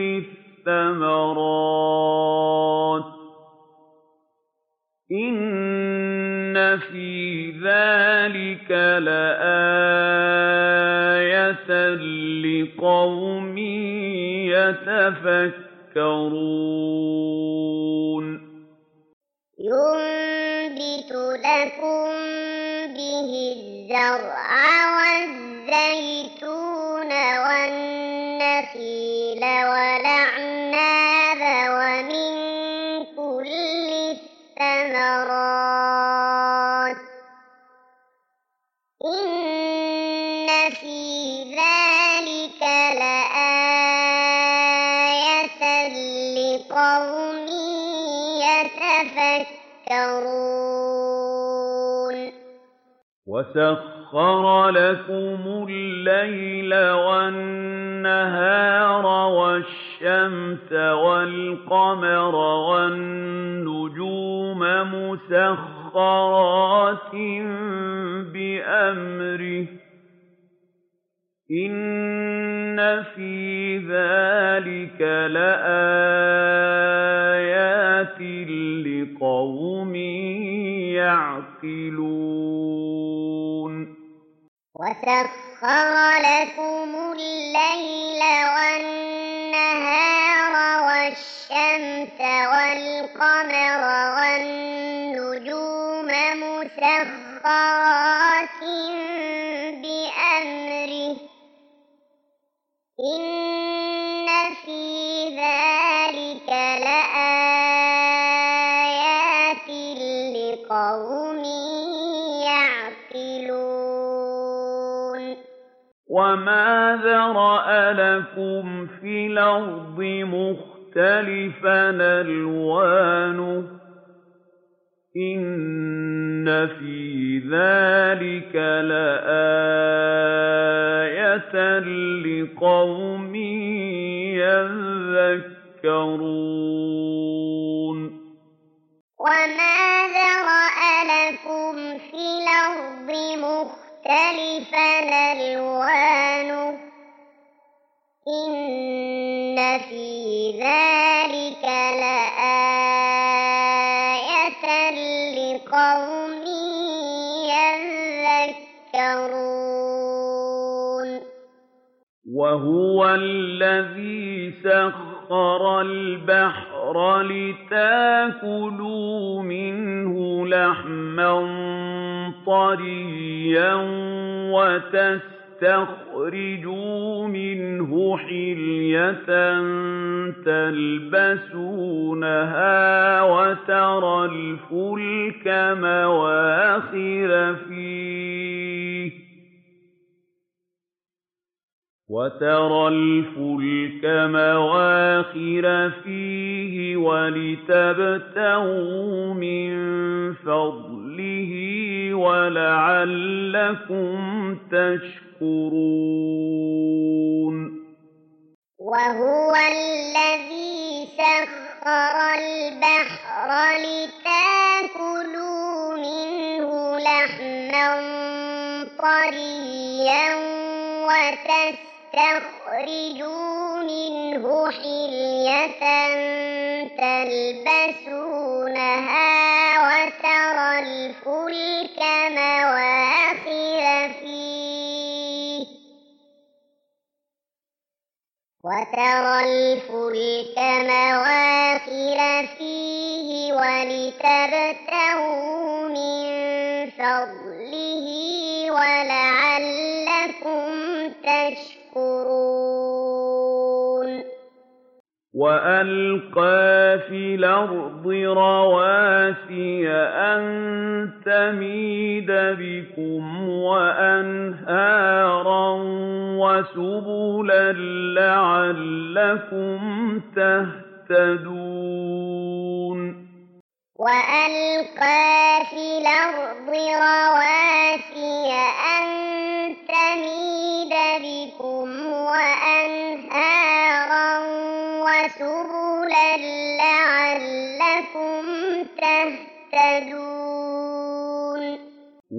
الثَّمَرَاتِ ۗ إِنَّ فِي ذَٰلِكَ لَآيَةً لِّقَوْمٍ يَتَفَكَّرُونَ يُنبِتُ لَكُم بِهِ الزَّرْعَ وَالزَّيْتُونَ وَالنَّخِيلَ وَالْأَعْنَابَ وَمِن كُلِّ الثَّمَرَاتِ ۗ إِنَّ فِي ذَٰلِكَ لَآيَةً لِّقَوْمٍ يَتَفَكَّرُونَ وَسَخَّرَ لَكُمُ اللَّيْلَ وَالنَّهَارَ وَالشَّمْسَ وَالْقَمَرَ وَالنُّجُومَ مُسَخَّرَاتٍ بِأَمْرِهِ ۗ إِنَّ فِي ذَٰلِكَ لَآيَاتٍ لِّقَوْمٍ يَعْقِلُونَ وَسَخَّرَ لَكُمُ اللَّيْلَ وَالنَّهَارَ وَالشَّمْسَ وَالْقَمَرَ وَالنُّجُومَ مُسَخَّرَاتٍ بِأَمْرِهِ ۗ إِنَّ فِي ذَٰلِكَ لَآيَاتٍ لِّقَوْمٍ يَعْقِلُونَ وَمَا ذَرَأَ لَكُمْ فِي الْأَرْضِ مُخْتَلِفًا أَلْوَانُهُ ۗ إِنَّ فِي ذَٰلِكَ لَآيَةً لِّقَوْمٍ يَذَّكَّرُونَ وَمَا ذَرَأَ لَكُمْ فِي الْأَرْضِ مُخْتَلِفًا أَلْوَانُهُ ۗ إِنَّ فِي ذَٰلِكَ لَآيَةً لِّقَوْمٍ يَذَّكَّرُونَ وَهُوَ الَّذِي سَخَّرَ الْبَحْرَ لِتَأْكُلُوا مِنْهُ لَحْمًا طَرِيًّا وَتَسْتَخْرِجُوا مِنْهُ حِلْيَةً تَلْبَسُونَهَا وَتَرَى الْفُلْكَ مَوَاخِرَ فِيهِ وَتَرَى الْفُلْكَ مَوَاخِرَ فِيهِ وَلِتَبْتَغُوا مِن فَضْلِهِ وَلَعَلَّكُمْ تَشْكُرُونَ وَهُوَ الَّذِي سَخَّرَ الْبَحْرَ لِتَأْكُلُوا مِنْهُ لَحْمًا طَرِيًّا وَتَسْتَخْرِجُوا مِنْهُ حِلْيَةً تَلْبَسُونَهَا وَتَرَى الْفُلْكَ مَوَاخِرَ فِيهِ وَتَرَى الْفُلْكَ مَوَاخِرَ فِيهِ وَلِتَبْتَغُوا مِن فَضْلِهِ وَلَعَلَّكُمْ تَشْكُرُونَ وَأَلْقَىٰ فِي الْأَرْضِ رَوَاسِيَ أَن تَمِيدَ بِكُمْ وَأَنْهَارًا وَسُبُلًا لَّعَلَّكُمْ تَهْتَدُونَ وَأَلْقَىٰ فِي الْأَرْضِ رَوَاسِيَ أَن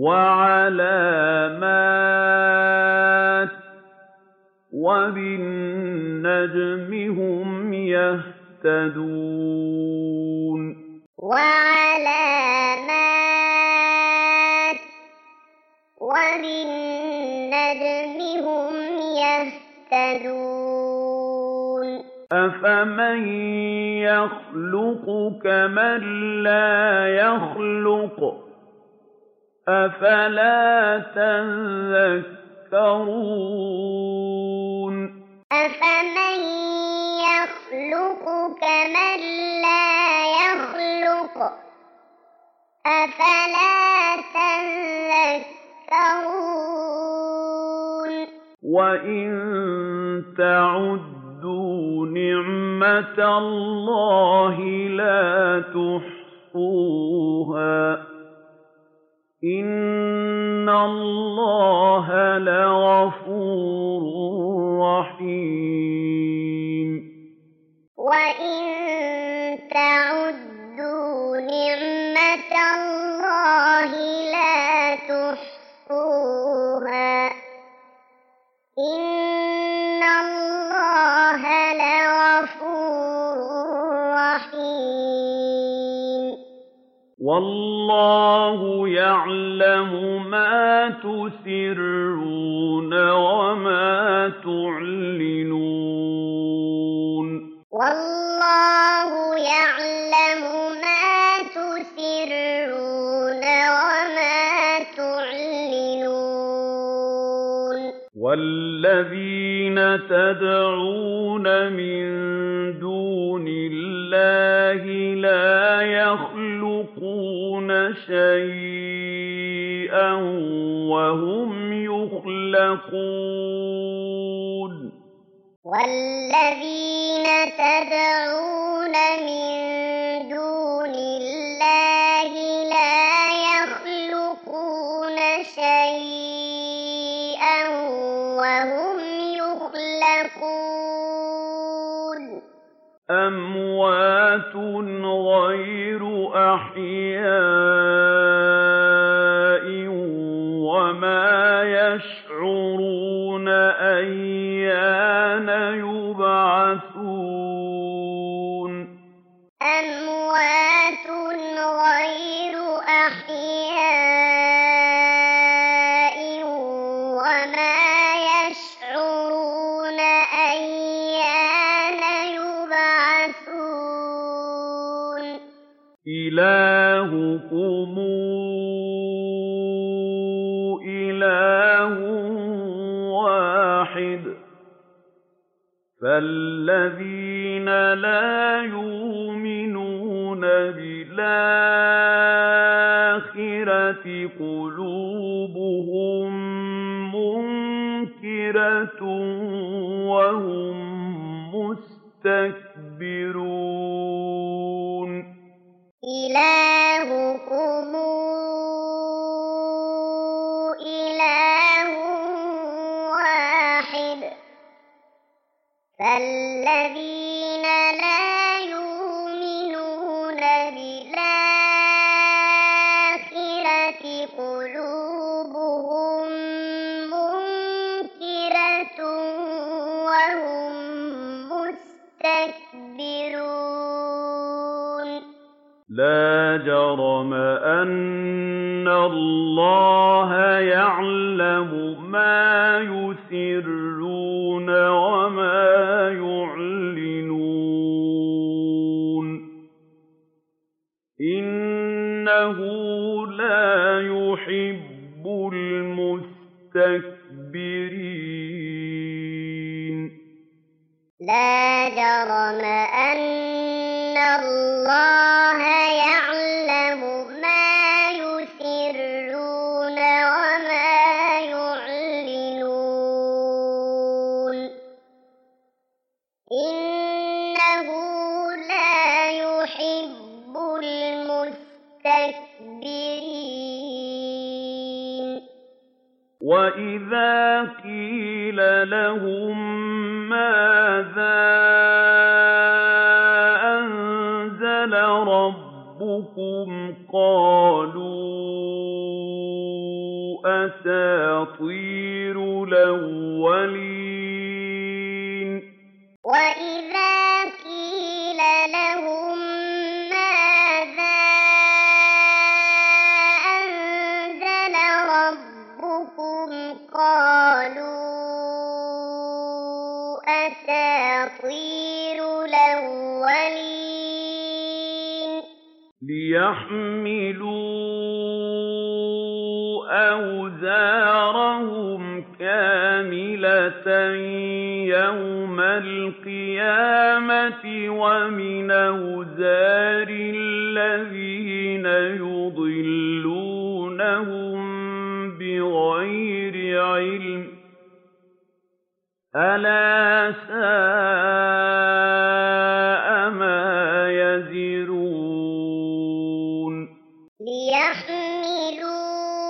وَعَلَامَاتٍ ۚ وَبِالنَّجْمِ هُمْ يَهْتَدُونَ وَعَلَامَاتٍ ۚ وَبِالنَّجْمِ هُمْ يَهْتَدُونَ أَفَمَن يَخْلُقُ كَمَن لَّا يَخْلُقُ ۗ أَفَلَا تَذَكَّرُونَ أَفَمَن يَخْلُقُ كَمَن لَّا يَخْلُقُ ۗ أَفَلَا تَذَكَّرُونَ وَإِن تَعُدُّوا نِعْمَةَ اللَّهِ لَا تُحْصُوهَا ۗ إِنَّ اللَّهَ لَغَفُورٌ رَّحِيمٌ وَإِن تَعُدُّوا نِعْمَةَ اللَّهِ لَا تُحْصُوهَا ۗ إِنَّ اللَّهَ لَغَفُورٌ رَّحِيمٌ وَاللَّهُ يَعْلَمُ مَا تُسِرُّونَ وَمَا تُعْلِنُونَ وَاللَّهُ يَعْلَمُ مَا تُسِرُّونَ وَمَا تُعْلِنُونَ وَالَّذِينَ تَدْعُونَ مِن دُونِ اللَّهِ لَا يَخْلُقُونَ شَيْئًا وَهُمْ يُخْلَقُونَ وَالَّذِينَ تَدْعُونَ مِن دُونِ اللَّهِ لَا يَخْلُقُونَ شَيْئًا وَهُمْ يُخْلَقُونَ أَمْوَاتٌ غَيْرُ أَحْيَاءٍ وَمَا يَشْعُرُونَ أَيَّانَ يُبْعَثُونَ أَمْوَاتٌ غَيْرُ أَحْيَاءٍ وَمَا يَشْعُرُونَ أَيَّانَ يُبْعَثُونَ إِلَٰهُكُمْ إِلَٰهٌ وَاحِدٌ ۚ فَالَّذِينَ لَا يُؤْمِنُونَ بِالْآخِرَةِ قُلُوبُهُم مُّنكِرَةٌ وَهُم مُّسْتَكْبِرُونَ إِلَٰهُكُمْ إِلَٰهٌ وَاحِدٌ ۚ فَالَّذِينَ لَا يُؤْمِنُونَ بِالْآخِرَةِ قُلُوبُهُم مُّنكِرَةٌ وَهُم مُّسْتَكْبِرُونَ لَا جَرَمَ أَنَّ اللَّهَ يَعْلَمُ مَا يُسِرُّونَ وَمَا يُعْلِنُونَ ۚ إِنَّهُ لَا يُحِبُّ الْمُسْتَكْبِرِينَ لَا جَرَمَ أَنَّ اللَّهَ يَعْلَمُ مَا يُسِرُّونَ وَمَا يُعْلِنُونَ ۚ إِنَّهُ لَا يُحِبُّ الْمُسْتَكْبِرِينَ وَإِذَا قِيلَ لَهُم مَّاذَا أَنزَلَ رَبُّكُمْ قَالُوا الْأَوَّلِينَ وَإِذَا قِيلَ لَهُم مَّاذَا أَنزَلَ رَبُّكُمْ قَالُوا أَسَاطِيرُ الْأَوَّلِينَ لِيَحْمِلُوا أَوْزَارَهُمْ كَامِلَةً يَوْمَ الْقِيَامَةِ وَمِنْ أَوْزَارِ الَّذِينَ يُضِلُّونَهُم بِغَيْرِ عِلْمٍ ۗ أَلَا سَاءَ مَا يَزِرُونَ لِيَحْمِلُوا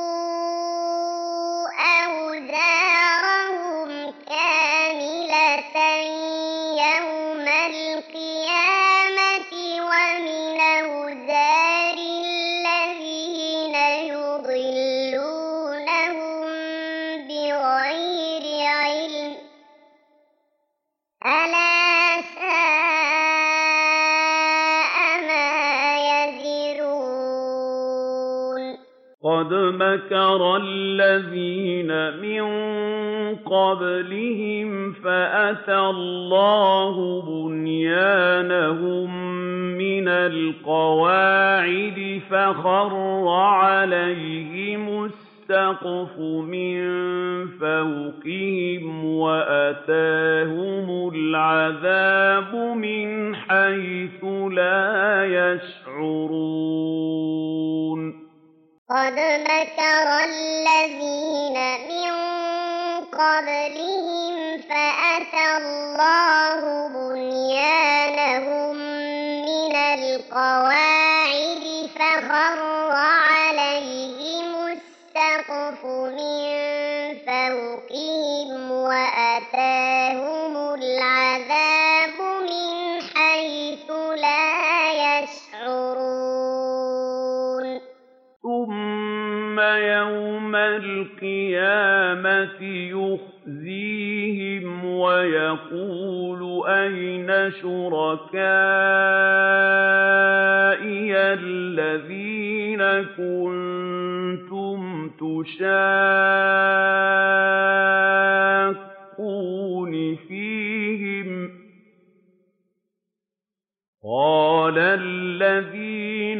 أَوْزَارَهُمْ كَامِلَةً يَوْمَ الْقِيَامَةِ وَمِنْ أَوْزَارِ الَّذِينَ يُضِلُّونَهُم بِغَيْرِ عِلْمٍ ۗ أَلَا سَاءَ مَا يَزِرُونَ قَدْ مَكَرَ الَّذِينَ مِن قَبْلِهِمْ فَأَتَى اللَّهُ بُنْيَانَهُم مِّنَ الْقَوَاعِدِ فَخَرَّ عَلَيْهِمُ السَّقْفُ مِن فَوْقِهِمْ وَأَتَاهُمُ الْعَذَابُ مِنْ حَيْثُ لَا يَشْعُرُونَ قَدْ مَكَرَ الَّذِينَ مِن قَبْلِهِمْ فَأَتَى اللَّهُ بُنْيَانَهُم مِّنَ الْقَوَاعِدِ فَخَرَّ عَلَيْهِمُ السَّقْفُ مِن فَوْقِهِمْ وَأَتَاهُمُ الْعَذَابُ مِنْ حَيْثُ لَا يَشْعُرُونَ ثُمَّ يَوْمَ الْقِيَامَةِ يُخْزِيهِمْ وَيَقُولُ أَيْنَ شُرَكَائِيَ الَّذِينَ كُنتُمْ تُشَاقُّونَ فِيهِمْ ۚ قَالَ الَّذِينَ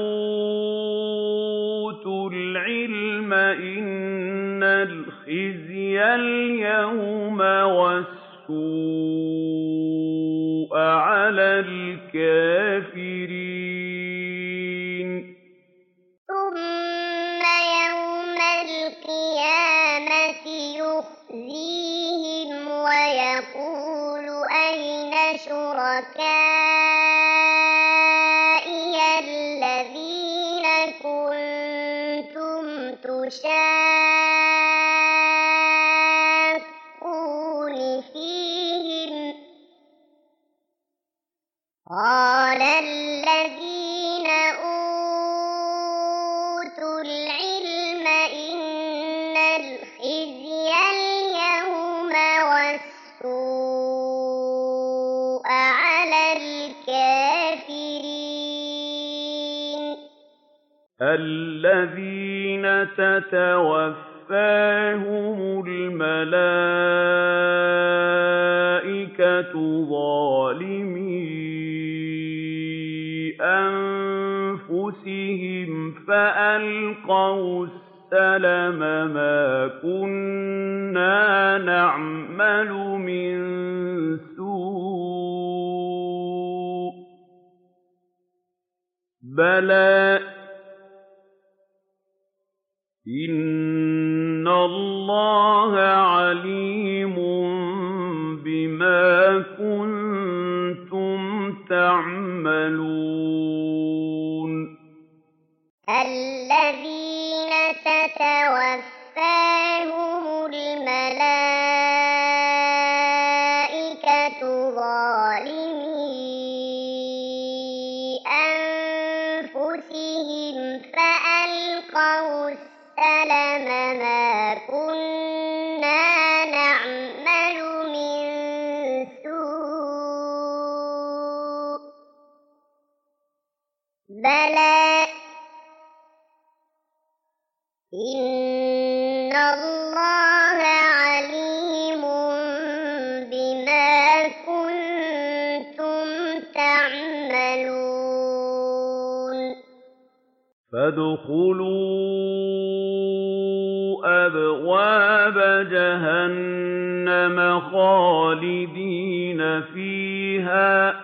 أُوتُوا الْعِلْمَ إِنَّ الْخِزْيَ الْيَوْمَ وَالسُّوءَ عَلَى الْكَافِرِينَ ثُمَّ يَوْمَ الْقِيَامَةِ يُخْزِيهِمْ وَيَقُولُ أَيْنَ شُرَكَائِيَ الَّذِينَ كُنتُمْ تُشَاقُّونَ فِيهِمْ ۚ قَالَ الَّذِينَ أُوتُوا الْعِلْمَ إِنَّ الْخِزْيَ الْيَوْمَ وَالسُّوءَ عَلَى الْكَافِرِينَ الَّذِينَ تَتَوَفَّاهُمُ الْمَلَائِكَةُ ظَالِمِي أَنفُسِهِمْ فَأَلْقَوْا السَّلَمَ مَا كُنَّا نَعْمَلُ مِن سُوءٍ بَلَىٰ إِنَّ اللَّهَ عَلِيمٌ بِمَا كُنتُمْ تَعْمَلُونَ الَّذِينَ تَتَوَفَّاهُمُ الْمَلَائِكَةُ ظَالِمِي أَنفُسِهِمْ فَأَلْقَوْا السَّلَمَ مَا كُنَّا نَعْمَلُ مِن سُوءٍ بَلَىٰ إِنَّ اللَّهَ عَلِيمٌ بِمَا كُنتُمْ تَعْمَلُونَ الَّذِينَ تَتَوَفَّاهُمُ الْمَلَائِكَةُ ظَالِمِي أَنفُسِهِمْ فَأَلْقَوْا السَّلَمَ مَا كُنَّا فادخلوا أبواب جهنم خالدين فيها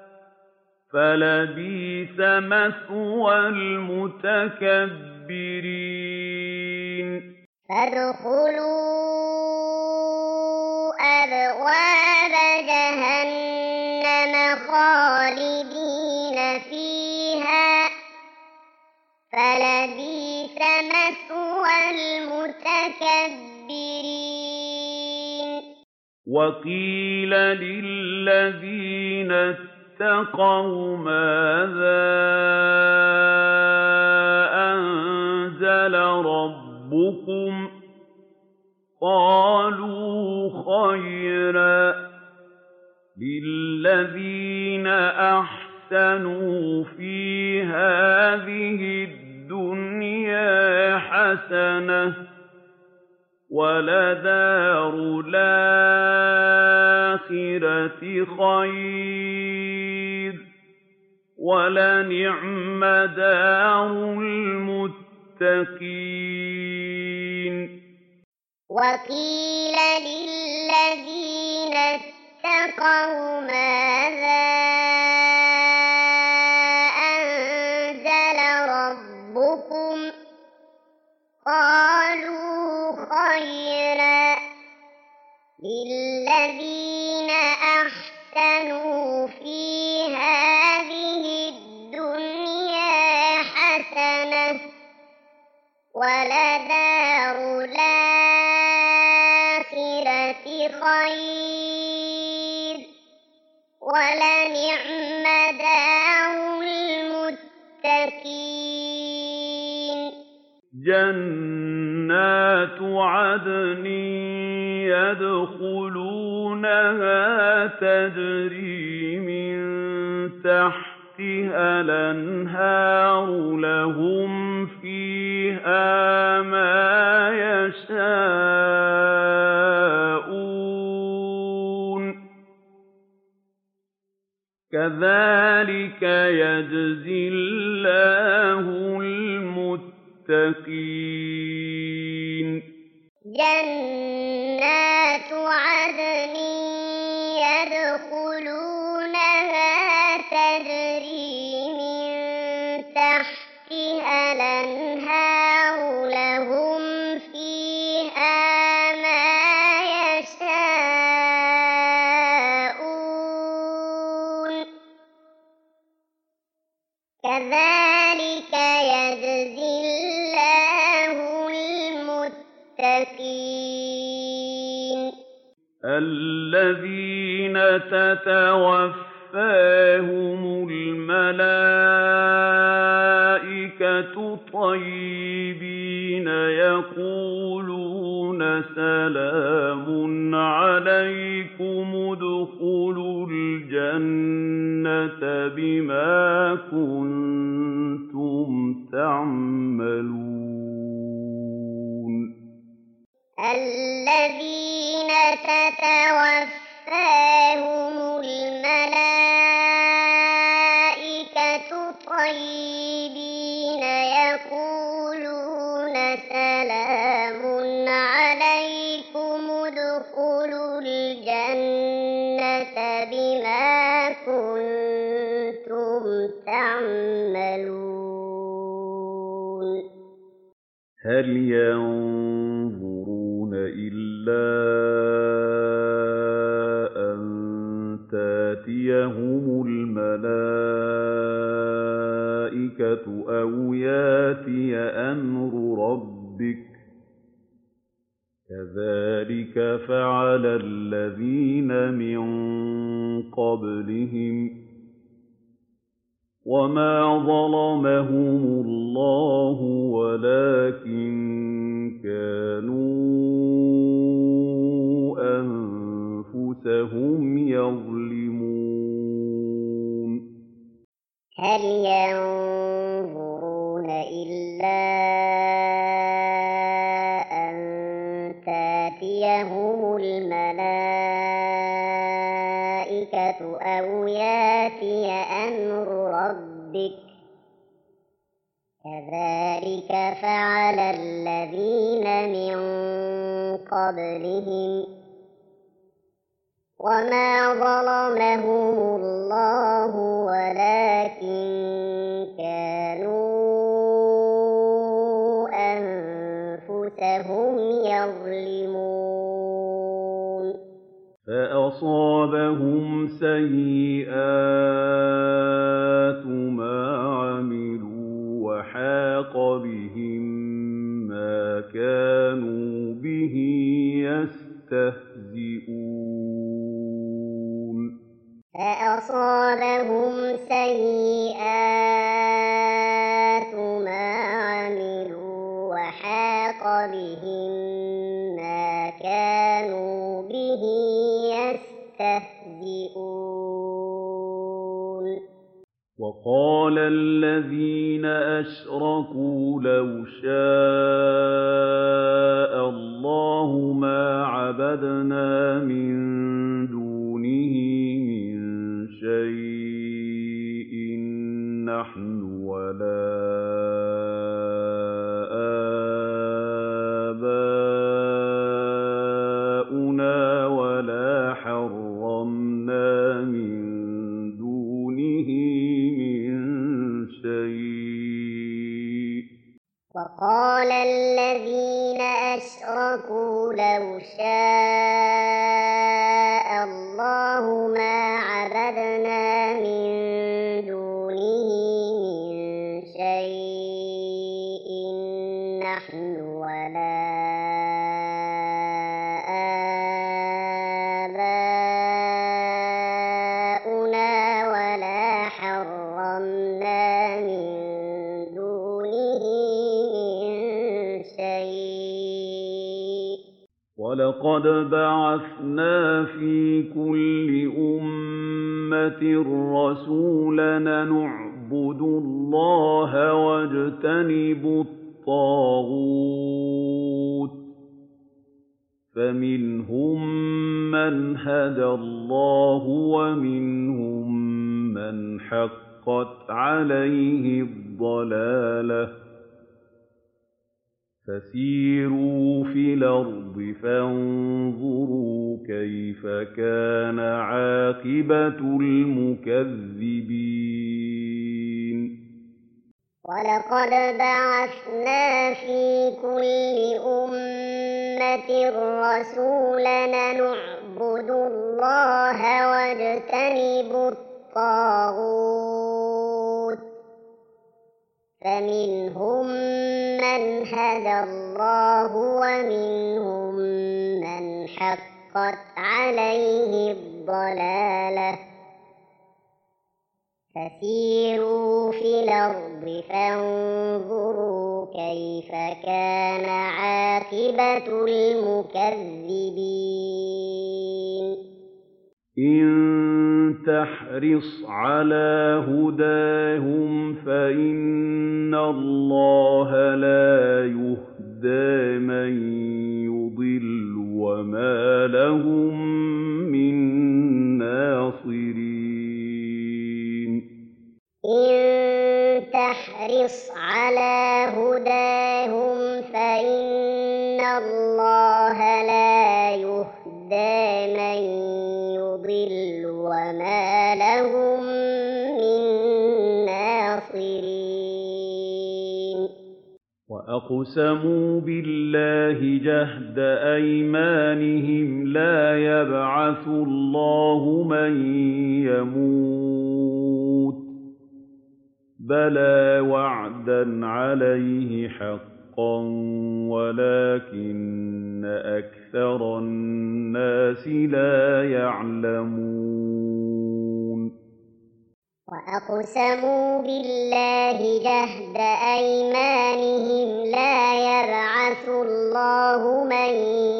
فلبئس مثوى المتكبرين فادخلوا أبواب جهنم خالدين فيها فلبئس مثوى المتكبرين وقيل للذين اتقوا ماذا أنزل ربكم قالوا خيرا للذين أحسنوا في هذه الدنيا حسنة ولدار الآخرة خير ولنعم دار المتقين وقيل للذين اتقوا ماذا أنزل ربكم قالوا خيرا للذين أحسنوا في هذه الدنيا حسنة ولدار الآخرة خير ولنعم دار المتقين جنات عدن يدخلونها تجري من تحتها الأنهار لهم فيها ما يشاءون كذلك يجزي الله المتقين جنات عدن يدخلونها تجري من تحتها الأنهار لهم فيها ما يشاءون كذلك يجزي الله المتقين الذين تتوفاهم الملائكة طيبين يقولون سلام عليكم ادخلوا الجنة بما كنتم تعملون الذين تتوفاهم الملائكة طيبين يقولون سلام عليكم ادخلوا الجنة بما كنتم تعملون هل ينظرون إلا أن تأتيهم الملائكة أو يأتي أمر ربك كذلك فعل الذين من قبلهم وما ظلمهم الله ولكن كانوا أنفسهم يظلمون هل ينظرون إلا أن تأتيهم الملائكة أو يأتي أمر ربك كذلك فعل الذين من قبلهم وما ظلمهم الله ولكن كانوا أنفسهم يظلمون فأصابهم سيئات ما عملوا وحاق بهم ما كانوا به يستهزئون فأصابهم سيئات ما عملوا وحاق بهم ما كانوا به يستهزئون وقال الذين أشركوا لو شاء الله ما عبدنا من دونه من شيء نحن ولا آباؤنا ولا حرمنا من دونه من شيء وقال الذين أشركوا لو شاء الله ما عبدنا من دونه من شيء نحن ولا آباؤنا ولا حرمنا من دونه من شيء ولقد بعثنا في كل أمة رسولا نعبد الله واجتنب الطاغوت فمنهم من هدى الله ومنهم من حقت عليه الضلالة فسيروا في الأرض فانظروا كيف كان عاقبة المكذبين ولقد بعثنا في كل أمة رسولا نعبد الله واجتنب الطاغوت فمنهم من هدى الله ومنهم من حقت عليه الضلالة فسيروا في الأرض فانظروا كيف كان عاقبة المكذبين إن تحرص على هداهم فإن الله لا يهدى من يضل وما لهم من ناصرين إن تحرص على هداهم فإن الله لا يهدى من يضل وما لهم من ناصرين وأقسموا بالله جهد أيمانهم لا يبعث الله من يموت بلى وعدا عليه حقا ولكن أكثر الناس لا يعلمون وأقسموا بالله جهد أيمانهم لا يبعث الله من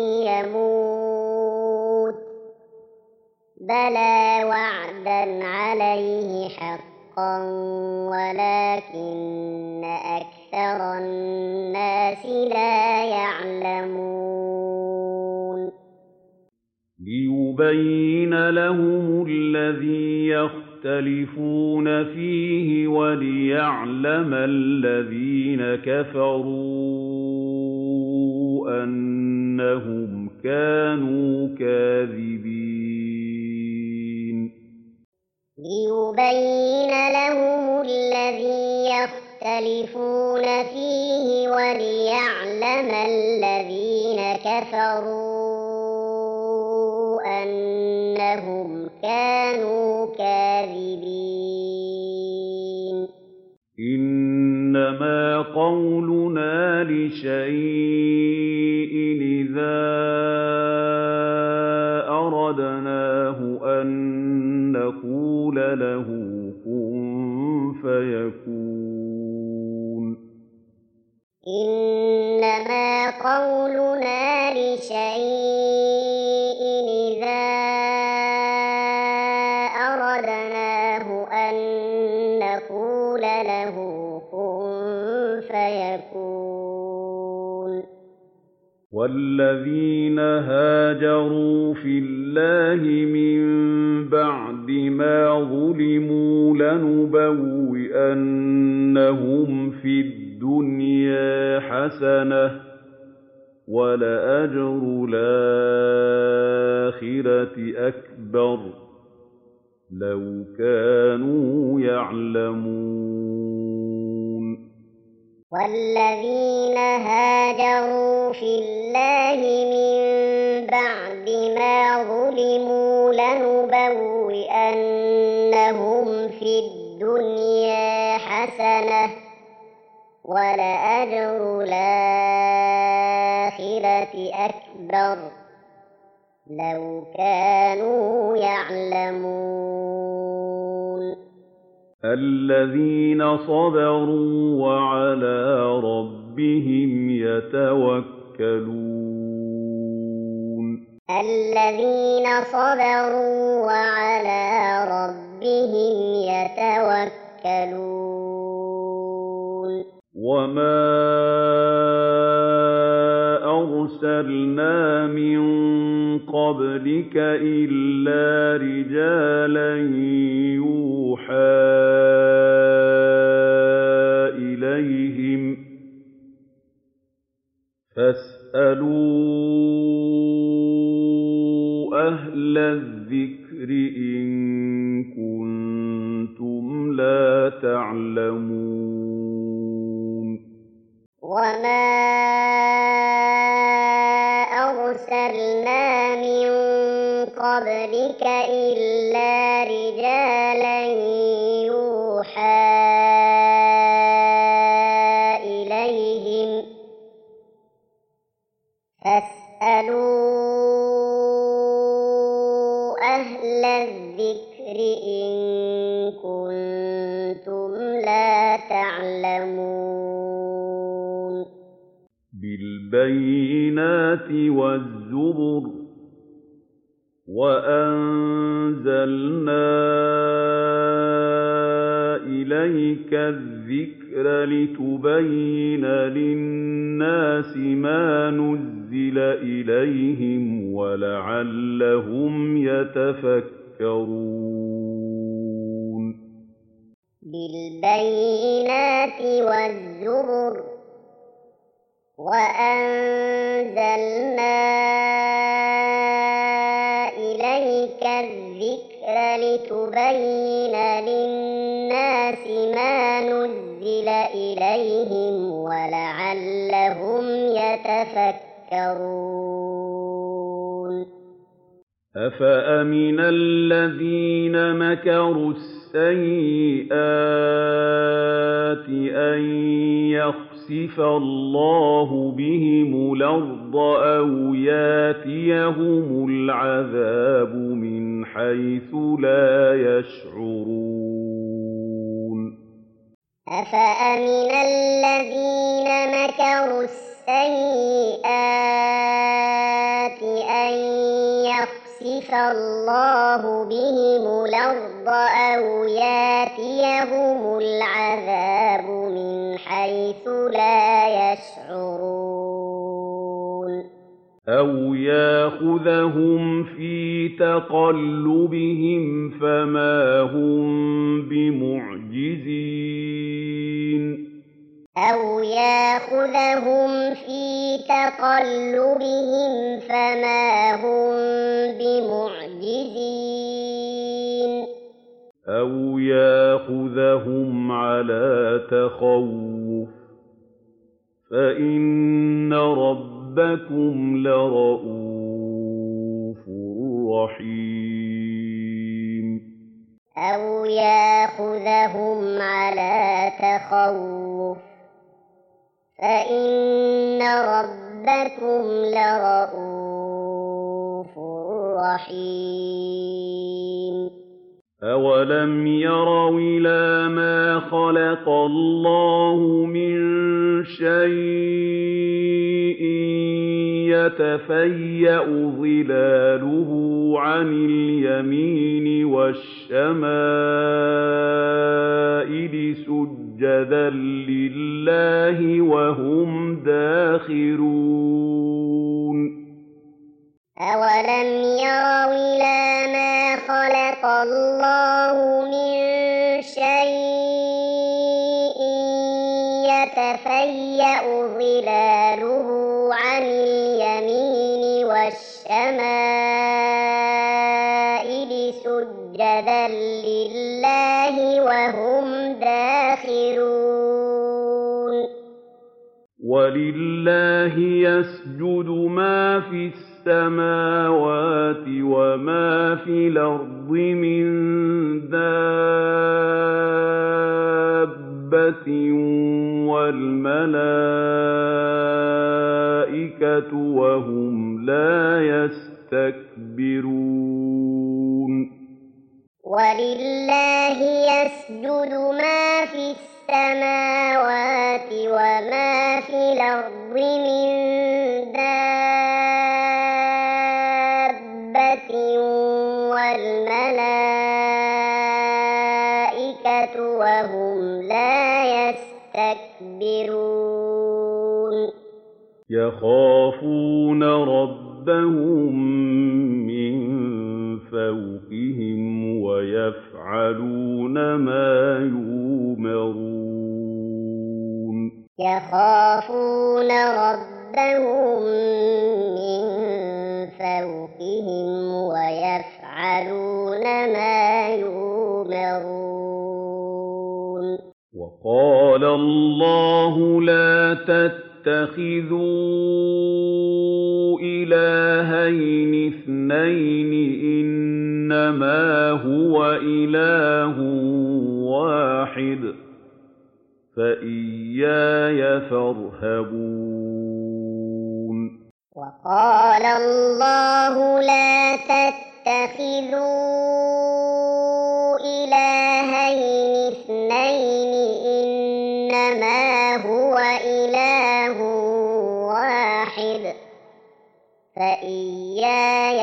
يموت بلى وعدا عليه حقا ولكن أكثر الناس لا يعلمون ليبين لهم الذي يخطئون يختلفون فيه وليعلم الذين كفروا أنهم كانوا كاذبين ليبين لهم الذي يختلفون فيه وليعلم الذين كفروا أنهم كانوا كاذبين إنما قولنا لشيء إذا أردناه أن نقول له كن فيكون إنما قولنا لشيء إذا أردناه أن نقول له كن فيكون والذين هاجروا في الله من بعد ما ظلموا لنبوئنهم في الدنيا حسنة ولأجر الآخرة أكبر لو كانوا يعلمون والذين هاجروا في الله من بعد ما ظلموا لنبوئنهم في الدنيا حسنة ولأجر الآخرة أكبر لو كانوا يعلمون الذين صبروا وعلى ربهم يتوكلون الذين صبروا وعلى ربهم يتوكلون وما أرسلنا من قبلك إلا رجالا يوحى إليهم فاسألوا أهل الذكر إن كنتم لا تعلمون وما أرسلنا من قبلك إلا رجالا يوحى إليهم فاسألوا أهل الذكر إن كنتم لا تعلمون بالبينات والزبر وأنزلنا إليك الذكر لتبين للناس ما نزل إليهم ولعلهم يتفكرون بالبينات والزبر وأنزلنا إليك الذكر لتبين للناس ما نزل إليهم ولعلهم يتفكرون أفأمن الذين مكروا السيئات أن يخسف الله بهم الأرض أو ياتيهم العذاب من حيث لا يشعرون أفأمن الذين مكروا السيئات أن يخسف الله بهم الأرض أو ياتيهم العذاب من حيث لا يشعرون أَوْ يَأْخُذَهُمْ فِي تَقَلُّبِهِمْ فَمَا هُم بِمُعْجِزِينَ أَوْ يَأْخُذَهُمْ فِي تَقَلُّبِهِمْ فَمَا هُم بِمُعْجِزِينَ أَوْ يَأْخُذَهُمْ عَلَىٰ تَخَوُّفٍ فَإِنَّ رَبَّكُمْ لَرَءُوفٌ رَّحِيمٌ أَوْ يَأْخُذَهُمْ عَلَىٰ تَخَوُّفٍ فَإِنَّ رَبَّكُمْ لَرَءُوفٌ رَّحِيمٌ أَوَلَمْ يَرَوْا إِلَىٰ مَا خَلَقَ اللَّهُ مِن شَيْءٍ يَتَفَيَّأُ ظِلَالُهُ عَنِ الْيَمِينِ وَالشَّمَائِلِ سُجَّدًا لِّلَّهِ وَهُمْ دَاخِرُونَ أَوَلَمْ يَرَوْا إِلَىٰ مَا خَلَقَ اللَّهُ مِن شَيْءٍ يَتَفَيَّأُ ظِلَالُهُ عَنِ الْيَمِينِ وَالشَّمَائِلِ سُجَّدًا لِّلَّهِ وَهُمْ دَاخِرُونَ وَلِلَّهِ يَسْجُدُ مَا فِي السَّمَاوَاتِ وَمَا فِي الْأَرْضِ مِن دَابَّةٍ وَالْمَلَائِكَةُ وَهُمْ لَا يَسْتَكْبِرُونَ وَلِلَّهِ يَسْجُدُ مَا فِي السَّمَاوَاتِ وَمَا فِي الْأَرْضِ مِن دَابَّةٍ وَالْمَلَائِكَةُ وَهُمْ لَا يَسْتَكْبِرُونَ يَخَافُونَ رَبَّهُم مِّن فَوْقِهِمْ وَيَفْعَلُونَ مَا يُؤْمَرُونَ يَخَافُونَ رَبَّهُم مِّن فَوْقِهِمْ وَيَفْعَلُونَ مَا يُؤْمَرُونَ وَقَالَ اللَّهُ لَا تَتَّخِذُوا إِلَٰهَيْنِ اثْنَيْنِ إِنَّمَا هُوَ إِلَٰهٌ وَاحِدٌ فَإِيَّايَ فَارْهَبُونِ وَقَالَ اللَّهُ لَا تَتَّخِذُوا إِلَٰهَيْنِ اثْنَيْنِ إِنَّمَا هُوَ إِلَٰهٌ وَاحِدٌ فَإِيَّايَ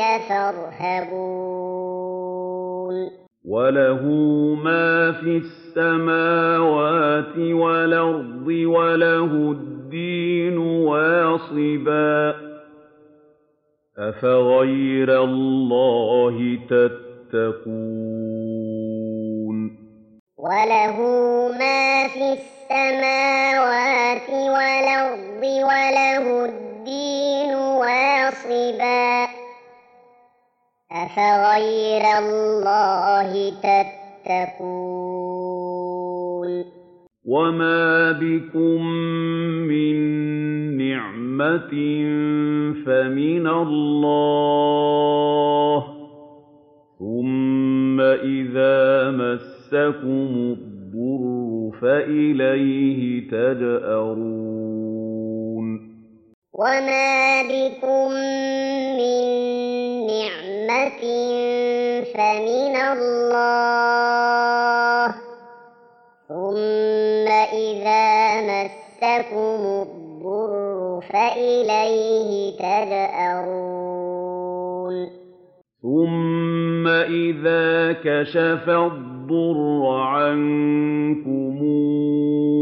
فَارْهَبُونِ وَلَهُ مَا فِي السَّمَاوَاتِ وَالْأَرْضِ وَلَهُ الدِّينُ وَاصِبًا ۚ أَفَغَيْرَ اللَّهِ تَتَّقُونَ وَلَهُ مَا فِي السَّمَاوَاتِ وَالْأَرْضِ وَلَهُ الدِّينُ وَاصِبًا ۚ أَفَغَيْرَ اللَّهِ تَتَّقُونَ وَمَا بِكُم مِّن نِّعْمَةٍ فَمِنَ اللَّهِ ۖ ثُمَّ إِذَا مَسَّكُمُ الضُّرُّ فَإِلَيْهِ تَجْأَرُونَ وَمَا بِكُم مِّن نِّعْمَةٍ فَمِنَ اللَّهِ ۖ ثُمَّ إِذَا مَسَّكُمُ الضُّرُّ فَإِلَيْهِ تَجْأَرُونَ ثُمَّ إِذَا كَشَفَ الضُّرَّ عَنكُمْ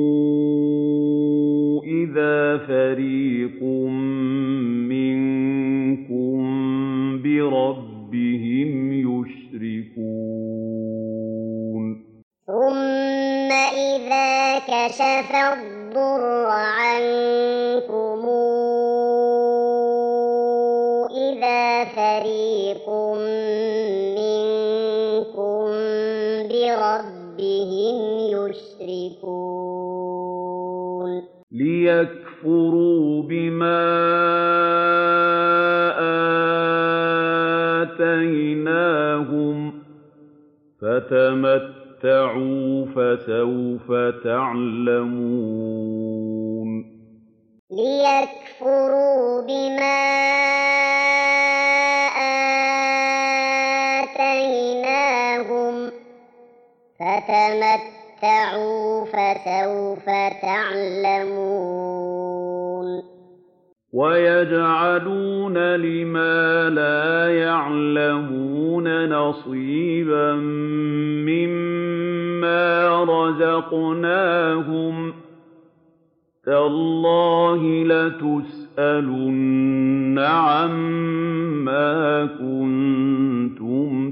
إِذَا فَرِيقٌ مِّنكُم بربهم يشركون ثم إذا كشف الضر عنكم إذا فريق منكم بربهم يشركون ليكفروا بما آتيناهم فتمتعوا فسوف تعلمون ليكفروا بما آتيناهم فتمتعوا فسوف تعلمون ويجعلون لما لا يعلمون نصيبا مما رزقناهم تالله لتسألن عما كنتم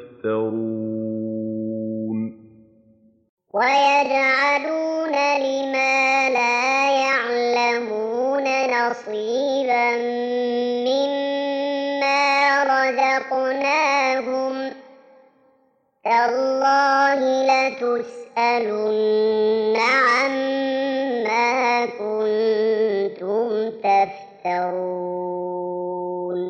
تفترون ويجعلون لما لا يعلمون نصيبا مما رزقناهم تالله لتسألن عما كنتم تفترون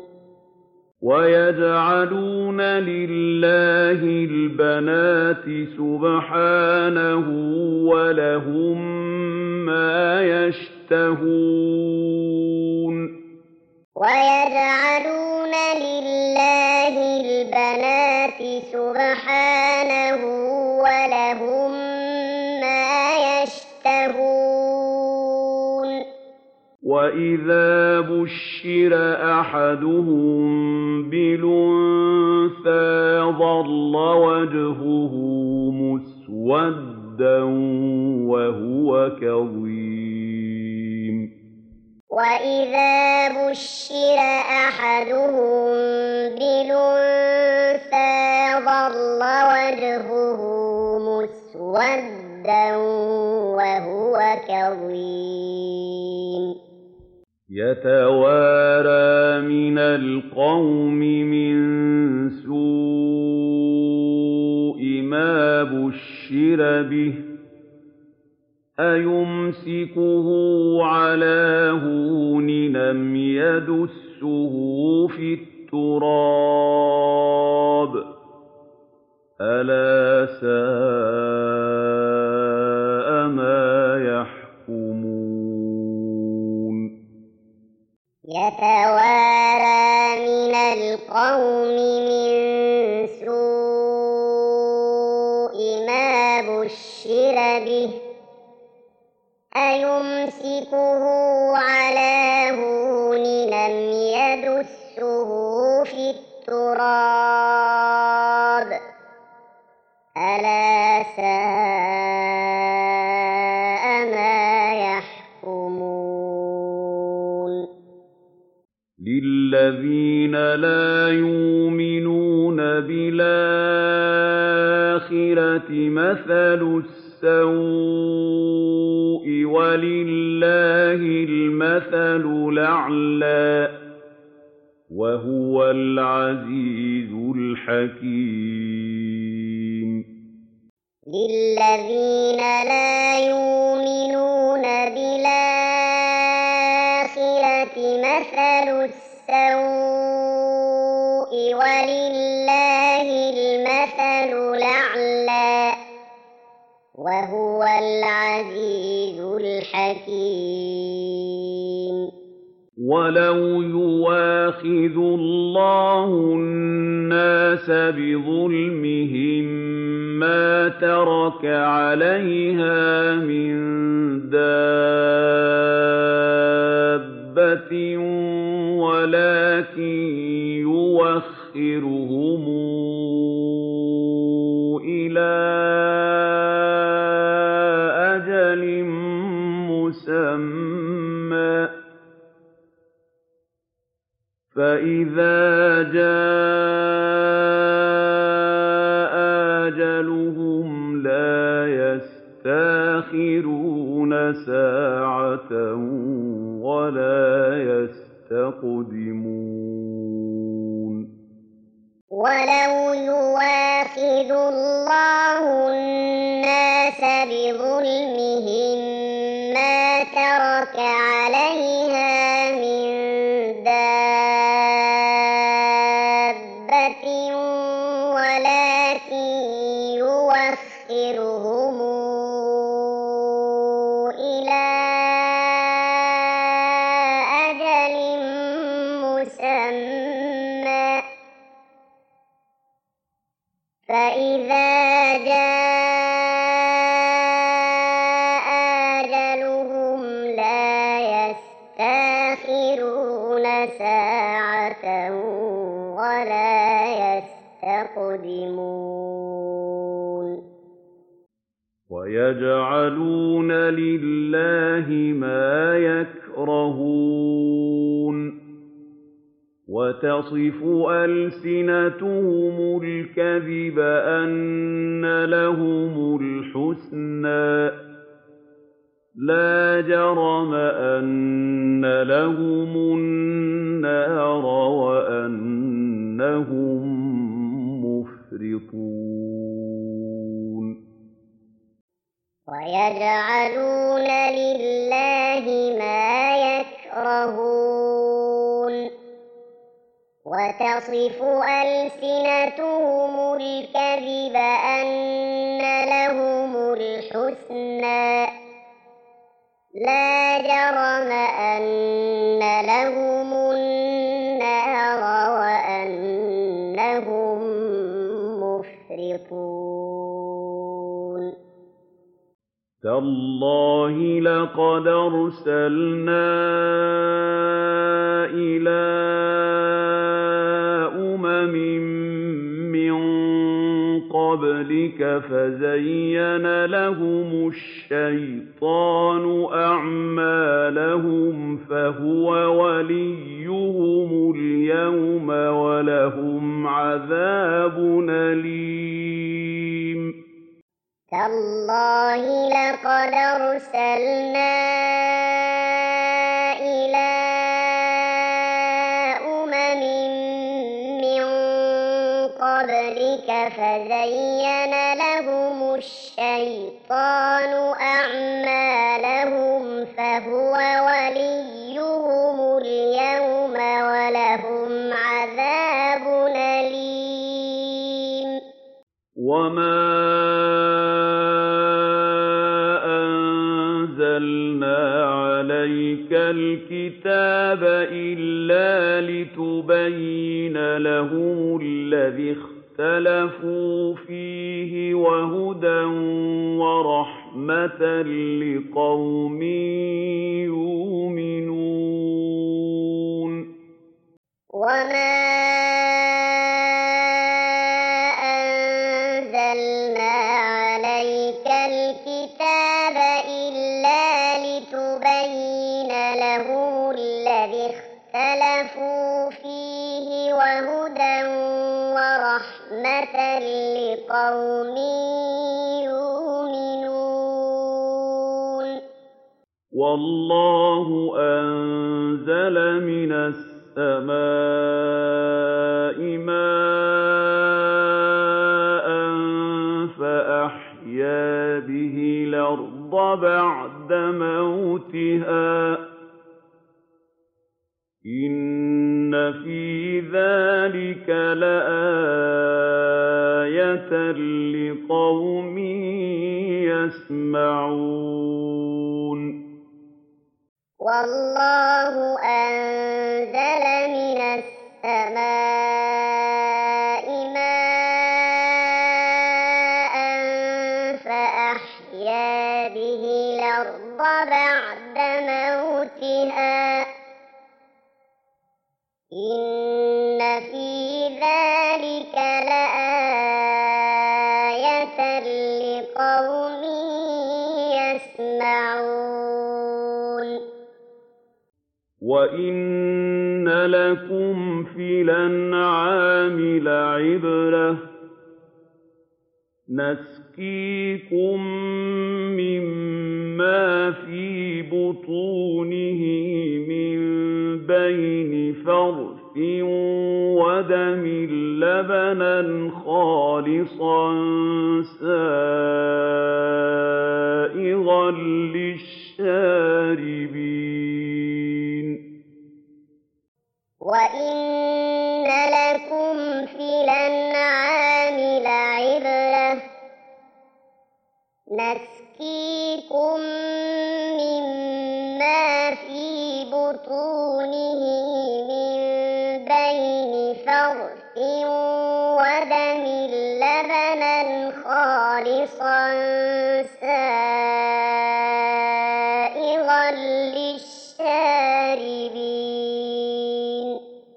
ويجعلون لله البنات سبحانه ولهم ما يشتهون ويجعلون لله البنات سبحانه ولهم ما يشتهون وإذا بشر أحدهم بالأنثى ظل وجهه مسودا وهو كظيم وإذا بشر أحدهم بالأنثى ظل وجهه مسودا وهو كظيم يتوارى من القوم من سوء ما بشر به أيمسكه على هون أم يدسه في التراب ألا ساء ما يحكمون يتوارى من القوم من سوء ما بشر به أيمسكه على هون أم يدسه في التراب ألا ساء ما يحكمون للذين لا يؤمنون بالآخرة مثل السوء ولله المثل الأعلى وهو العزيز الحكيم للذين لا يؤمنون بالآخرة مثل السوء ولله المثل الأعلى وهو العزيز الحكيم ولو يواخذ الله الناس بظلمهم ما ترك عليها من دابة ولكن يوخرهم إلى أجل مسمى فإذا جاء أجلهم لا يستأخرون ساعة ولا يستقدمون ولو يواخذ الله الناس بظلمهم ما ترك عليها من دابة ولكن يوخرهم إلى أجل مسمى فإذا جاء أجلهم لا يستأخرون ساعة ولا يستقدمون ويجعلون لله ما يكرهون وتصف ألسنتهم الكذب أن لهم الحسنى لا جرم أن لهم النار وأنهم مفرطون ويجعلون لله ما يكرهون وتصف ألسنتهم الكذب أن لهم الحسنى لا جرم أن لهم النار وأنهم مفرطون تالله لقد أرسلنا إلى أمم من قبلك فزين لهم الشيطان أعمالهم فهو وليهم اليوم ولهم عذاب أليم تالله لقد أرسلنا إلى أمم من قبلك فزين لهم الشيطان أعمالهم فهو وليهم اليوم ولهم عذاب أليم وما أنزلنا عليك الكتاب إلا لتبين لهم الذي اختلفوا فيه وهدى ورحمة لقوم يؤمنون وما أنزلنا عليك الكتاب إلا لتبين لهم الذي اختلفوا فيه وهدى ورحمة لقوم يؤمنون والله أنزل من السماء ماء فأحيا به الأرض بعد موتها إن في ذلك لآية لقوم يسمعون والله أنزل من السماء ماء فأحيا به الأرض بعد موتها إن في ذلك لآية لقوم يسمعون وَإِنَّ لَكُمْ فِي الْأَنْعَامِ لَعِبْرَةً ۖ نَسْقِيكُم مِّمَّا فِي بُطُونِهِ مِن بَيْنِ فَرْثٍ وَدَمٍ لَّبَنًا خَالِصًا سَائِغًا لِّلشَّارِبِينَ وَإِنَّ لَكُمْ فِي الْأَنْعَامِ لَعِبْرَةً ۖ نَسْقِيكُم مِّمَّا فِي بُطُونِهِ مِن بَيْنِ فَرْثٍ وَدَمٍ لَّبَنًا خَالِصًا سَائِغًا لِّلشَّارِبِينَ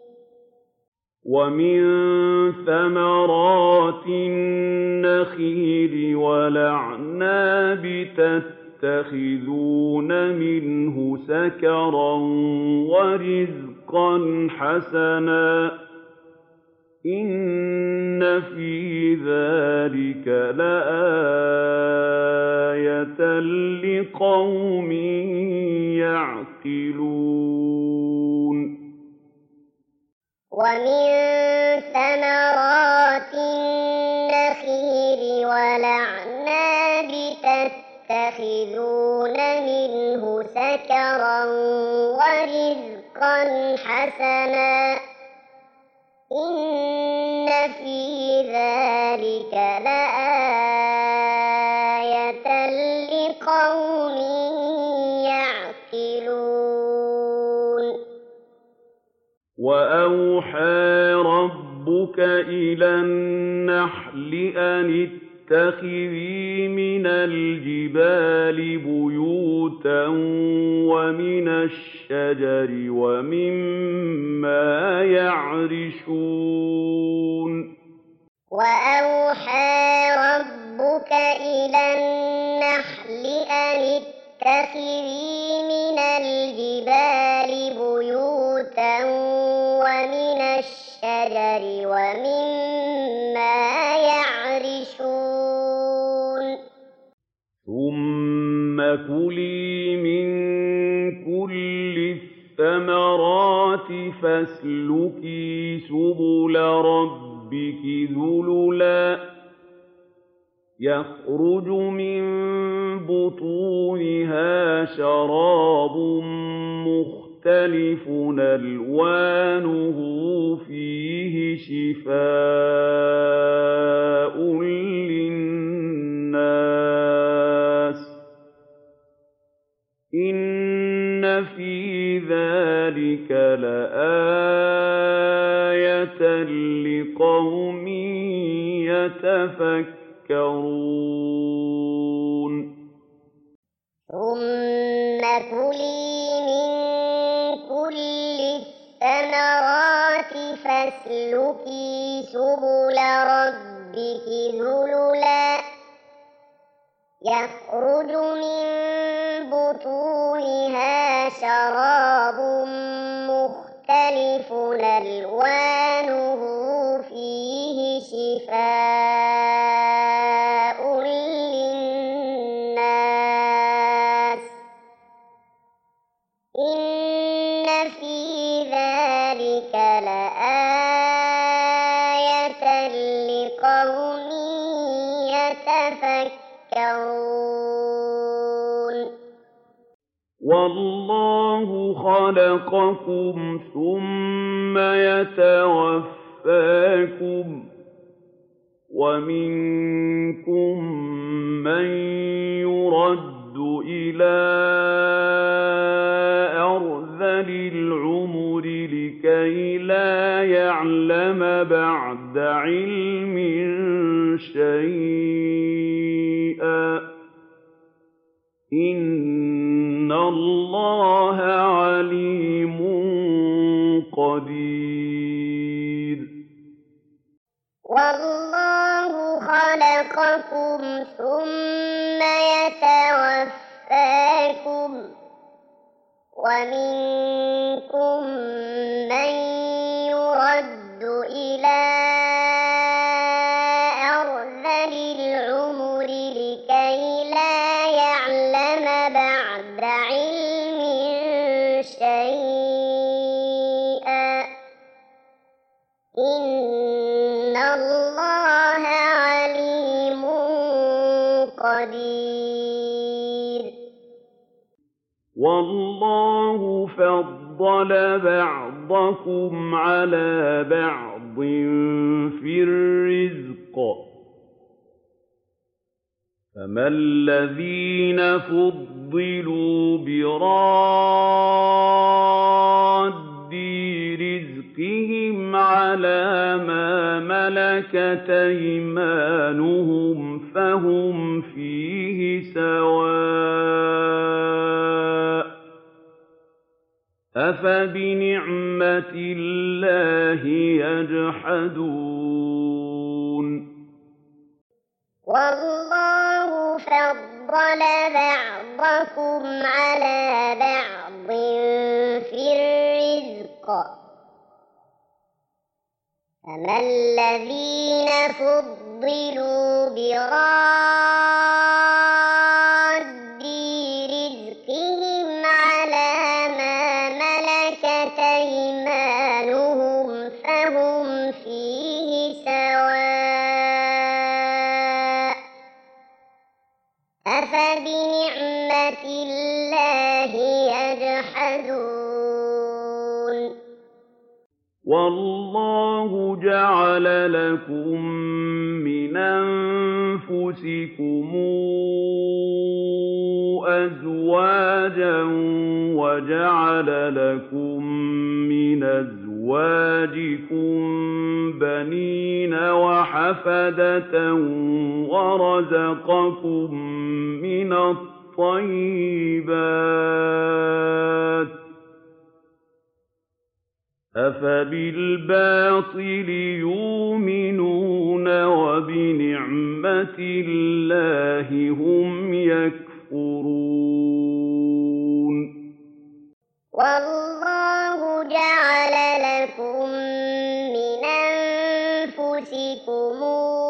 وَمِن ثَمَرَاتِ النَّخِيلِ وَالْأَعْنَابِ تَتَّخِذُونَ مِنْهُ سَكَرًا وَرِزْقًا حَسَنًا ۗ إِنَّ فِي ذَٰلِكَ لَآيَةً لِّقَوْمٍ يَعْقِلُونَ وَمِن ثَمَرَاتِ النَّخِيلِ وَالْأَعْنَابِ تَتَّخِذُونَ مِنْهُ سَكَرًا وَرِزْقًا حَسَنًا ۗ إِنَّ فِي ذَٰلِكَ لَآيَةً لِّقَوْمٍ يَعْقِلُونَ وَأَوْحَىٰ رَبُّكَ إِلَى النَّحْلِ أَنِ اتَّخِذِي مِنَ الْجِبَالِ بُيُوتًا وَمِنَ الشَّجَرِ وَمِمَّا يَعْرِشُونَ وَأَوْحَىٰ رَبُّكَ إِلَى النَّحْلِ أَنِ اتَّخِذِي مِنَ الْجِبَالِ بُيُوتًا وَمِنَ الشَّجَرِ وَمِمَّا يَعْرِشُونَ ثُمَّ كُلِي مِن كُلِّ الثَّمَرَاتِ فَاسْلُكِي سُبُلَ رَبِّكِ ذُلُلًا ۚ يَخْرُجُ مِن بُطُونِهَا شَرَابٌ مُّخْتَلِفٌ أَلْوَانُهُ فِيهِ شِفَاءٌ لِّلنَّاسِ ۗ إِنَّ فِي ذَٰلِكَ لَآيَةً لِّقَوْمٍ يَتَفَكَّرُونَ ثُمَّ كُلِي مِن كُلِّ الثَّمَرَاتِ فَاسْلُكِي سُبُلَ رَبِّكِ ذُلُلًا ۚ يَخْرُجُ مِن بُطُونِهَا شَرَابٌ مُّخْتَلِفٌ أَلْوَانُهُ فِيهِ شِفَاءٌ لِّلنَّاسِ ۗ إِنَّ فِي ذَٰلِكَ لَآيَةً لِّقَوْمٍ يَتَفَكَّرُونَ وَاللَّهُ خَلَقَكُمْ ثُمَّ يَتَوَفَّاكُمْ ۚ وَمِنكُم مَّن يُرَدُّ إِلَىٰ أَرْذَلِ الْعُمُرِ لِكَيْلَا يَعْلَمَ بَعْدَ عِلْمٍ شَيْئًا ۚ إِنَّ اللَّهَ عَلِيمٌ قَدِيرٌ وَاللَّهُ خَلَقَكُمْ ثُمَّ يَتَوَفَّاكُمْ ۚ ومنكم من يرد إلى أرذل العمر لكي لا يعلم بعد علم شيئا إن الله عليم قدير والله فضل بعضكم على بعض في الرزق فما الذين فضلوا براد رزقهم على ما ملكت أيمانهم فهم فيه سواء أفبنعمة الله يجحدون والله فضل بعضكم على بعض في الرزق فما الذين فضلوا براد رزقهم على ما ملكت أيمانهم فهم فيه سواء أفبنعمة الله يجحدون والله جعل لكم من أنفسكم أزواجا وجعل لكم من أزواجكم بنين وحفدة ورزقكم من الطيبات أفبالباطل يؤمنون وبنعمة الله هم يكفرون والله جعل لكم من أنفسكم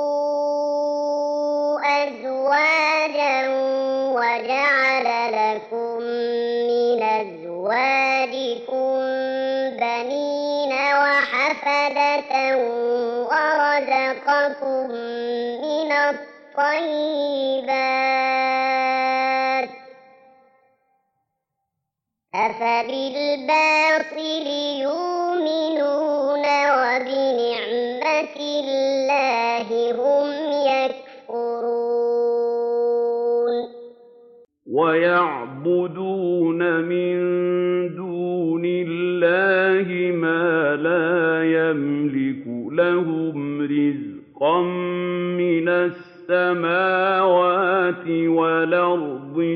أزواجا وجعل لكم من أزواجكم بنين وحفدة ورزقكم من الطيبات أفبالباطل يؤمنون وبنعمة الله هم يكفرون ويعبدون من دون الله ما لا يملك لهم رزقا من السماوات والأرض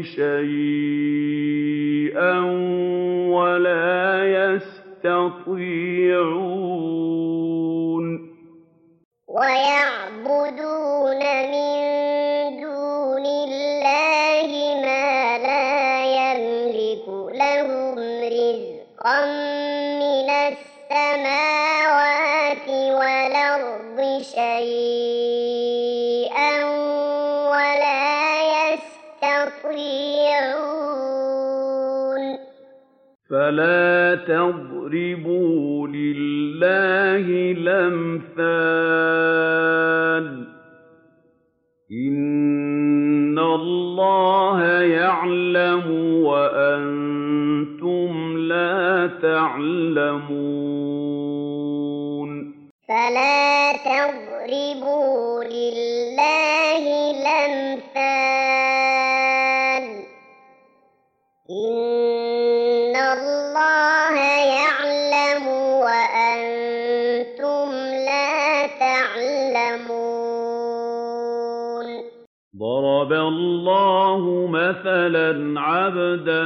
شيئا ولا يستطيعون ويعبدون من دون الله ما لا يملك لهم رزقا من السماوات والأرض شيئا ولا يستطيعون فلا تضربوا لله الأمثال إن الله يعلم وأنتم لا تعلمون فلا تضربوا لله الأمثال إن الله يعلم وأنتم لا تعلمون ضرب الله مثلا عبدا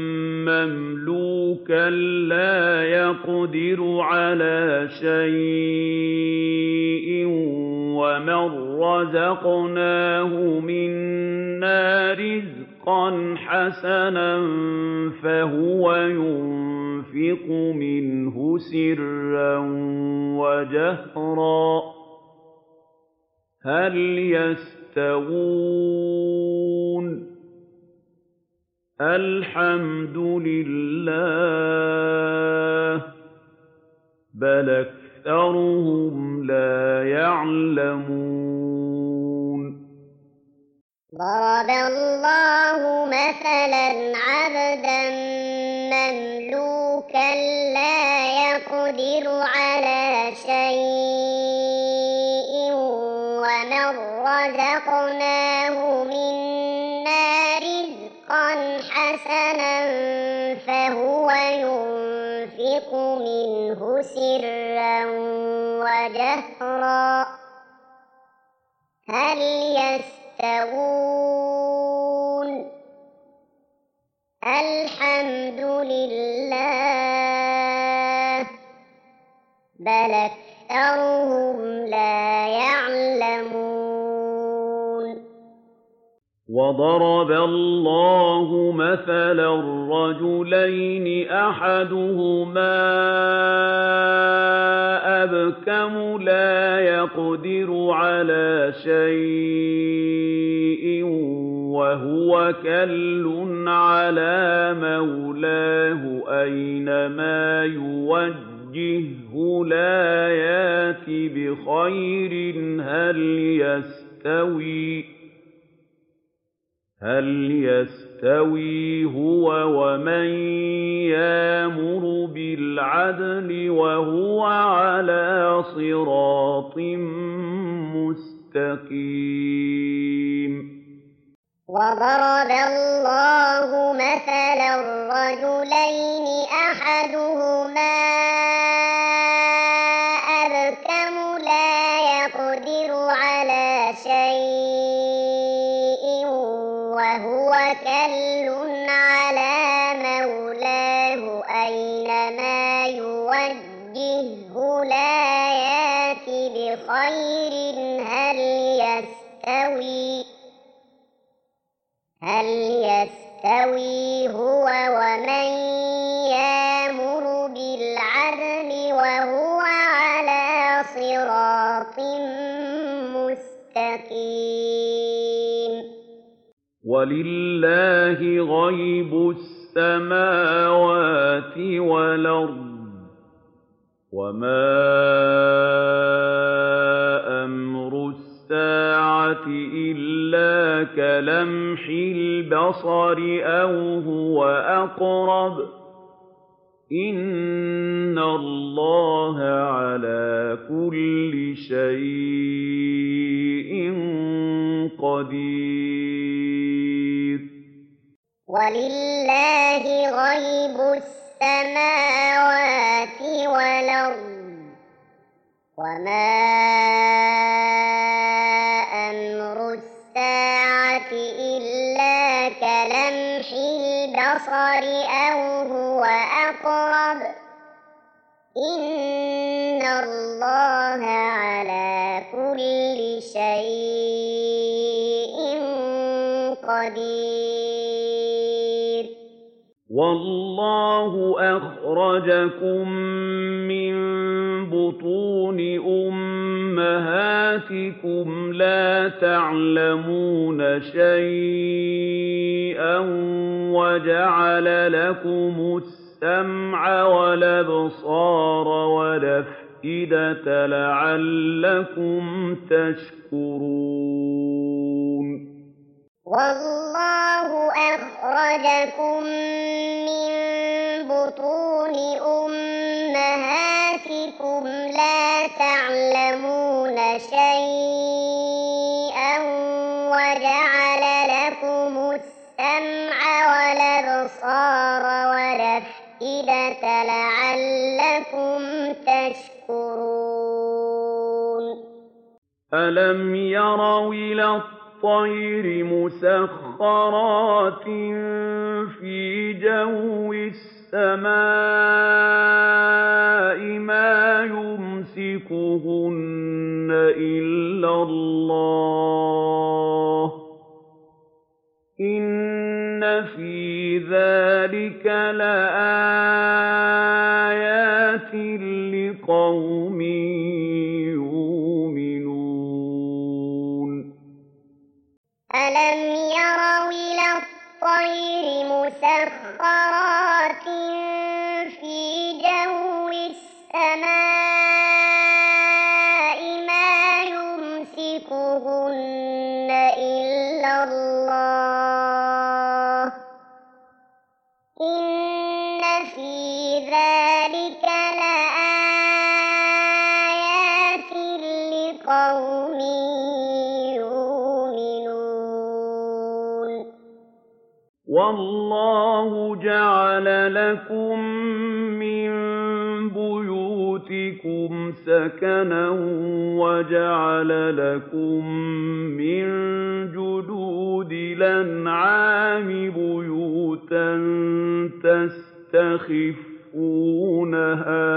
مملوكا لا يقدر على شيء ومن رزقناه منا رزقا رِزْقًا حَسَنًا فَهُوَ يُنفِقُ مِنْهُ سِرًّا وَجَهْرًا ۖ هَلْ يَسْتَوُونَ ۚ الْحَمْدُ لِلَّهِ ۚ بَلْ أَكْثَرُهُمْ لَا يَعْلَمُونَ ضرب الله مثلا عبدا مملوكا لا يقدر على شيء ومن رزقناه منا رزقا حسنا فهو ينفق منه سرا وجهرا هل يستوون الحمد لله بل أكثرهم لا يعلمون وَضَرَبَ اللَّهُ مَثَلًا رَّجُلَيْنِ أَحَدُهُمَا أَبْكَمُ لَا يَقْدِرُ عَلَىٰ شَيْءٍ وَهُوَ كَلٌّ عَلَىٰ مَوْلَاهُ أَيْنَمَا يُوَجِّههُّ لَا يَأْتِ بِخَيْرٍ هَلْ يَسْتَوِي هَلْ يَسْتَوِي هُوَ وَمَن يَأْمُرُ بِالْعَدْلِ وَهُوَ عَلَىٰ صِرَاطٍ مُّسْتَقِيمٍ وَضَرَبَ اللَّهُ مَثَلًا رَّجُلَيْنِ أَحَدُهُمَا أَبْكَمُ لَا يَقْدِرُ عَلَىٰ شَيْءٍ وَهُوَ كَلٌّ عَلَىٰ مَوْلَاهُ أَيْنَمَا يُوَجِّههُّ لَا يَأْتِ بِخَيْرٍ هَلْ يَسْتَوِي هَلْ يَسْتَوِي هُوَ وَمَن يَأْمُرُ بِالْعَدْلِ وَهُوَ عَلَىٰ صِرَاطٍ مُّسْتَقِيمٍ وَلِلَّهِ غَيْبُ السَّمَاوَاتِ وَالْأَرْضِ ۚ وَمَا أَمْرُ السَّاعَةِ إِلَّا كَلَمْحِ الْبَصَرِ أَوْ هُوَ أَقْرَبُ ۚ إِنَّ اللَّهَ عَلَىٰ كُلِّ شَيْءٍ قَدِيرٌ وَلِلَّهِ غَيْبُ السَّمَاوَاتِ وَالْأَرْضِ ۚ وَمَا أَمْرُ السَّاعَةِ إِلَّا كَلَمْحِ الْبَصَرِ أَوْ هُوَ أَقْرَبُ ۚ إِنَّ اللَّهَ عَلَىٰ كُلِّ شَيْءٍ قَدِيرٌ وَاللَّهُ أَخْرَجَكُم مِّن بُطُونِ أُمَّهَاتِكُمْ لَا تَعْلَمُونَ شَيْئًا وَجَعَلَ لَكُمُ السَّمْعَ وَالْأَبْصَارَ وَالْأَفْئِدَةَ لَعَلَّكُمْ تَشْكُرُونَ وَاللَّهُ أَخْرَجَكُم مِّن بُطُونِ أُمَّهَاتِكُمْ لَا تَعْلَمُونَ شَيْئًا وَجَعَلَ لَكُمُ السَّمْعَ وَالْأَبْصَارَ وَالْأَفْئِدَةَ لَعَلَّكُمْ تَشْكُرُونَ أَلَمْ يَرَوْا إِلَى الطَّيْرِ مُسَخَّرَاتٍ فِي جَوِّ السَّمَاءِ مَا يُمْسِكُهُنَّ إِلَّا اللَّهُ ۗ إِنَّ إِنَّ فِي ذَٰلِكَ لَآيَاتٍ لِّقَوْمٍ يُؤْمِنُونَ أَلَمْ يَرَوْا إِلَى الطَّيْرِ مُسَخَّرَاتٍ فِي جَوِّ السَّمَاءِ مَا يُمْسِكُهُنَّ إِلَّا اللَّهُ ۗ إِنَّ فِي ذَٰلِكَ لَآيَاتٍ لِّقَوْمٍ يُؤْمِنُونَ وَاللَّهُ جَعَلَ لَكُم مِّن بُيُوتِكُمْ سَكَنًا وَجَعَلَ لَكُم مِّن جُلُودِ الْأَنْعَامِ بُيُوتًا تَسْتَخِفُّونَهَا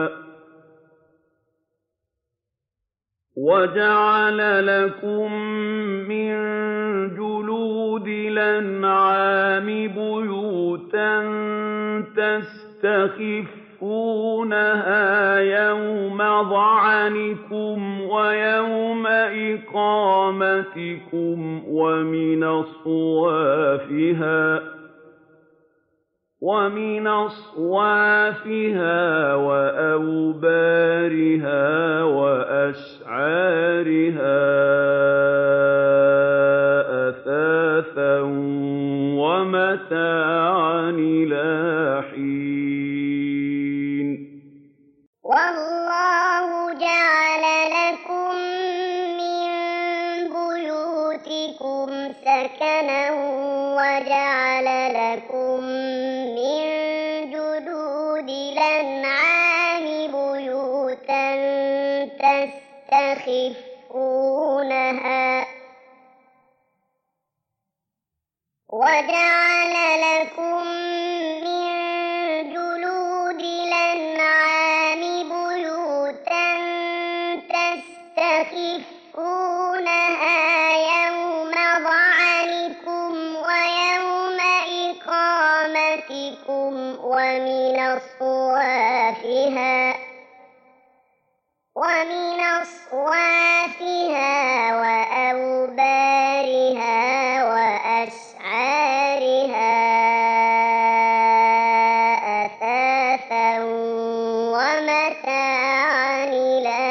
وَجَعَلَ لَكُم مِّن جُلُودِ الْأَنْعَامِ بُيُوتًا تَسْتَخِفُّونَهَا يَوْمَ ظَعَنِكُمْ وَيَوْمَ إِقَامَتِكُمْ وَمِنْ أَصْوَافِهَا وَمِنْ أَصْوَافِهَا وَأَوْبَارِهَا وَأَشْعَارِهَا أَثَاثًا وَمَتَاعًا إِلَىٰ حِينٍ وَاللَّهُ جَعَلَ لَكُم مِّن بُيُوتِكُمْ سَكَنًا وَجَعَلَ لَكُم مِّن جُلُودِ الْأَنْعَامِ بُيُوتًا تَسْتَخِفُّونَهَا وَجَعَلَ لَكُم مِّن جُلُودِ الْأَنْعَامِ بُيُوتًا تَسْتَخِفُّونَهَا يَوْمَ ظَعَنِكُمْ وَيَوْمَ إِقَامَتِكُمْ وَمِنْ أَصْوَافِهَا وَمِنْ أَصْوَافِهَا وَأَوْبَارِهَا وَأَشْعَارِهَا أَثَاثًا وَمَتَاعًا إِلَىٰ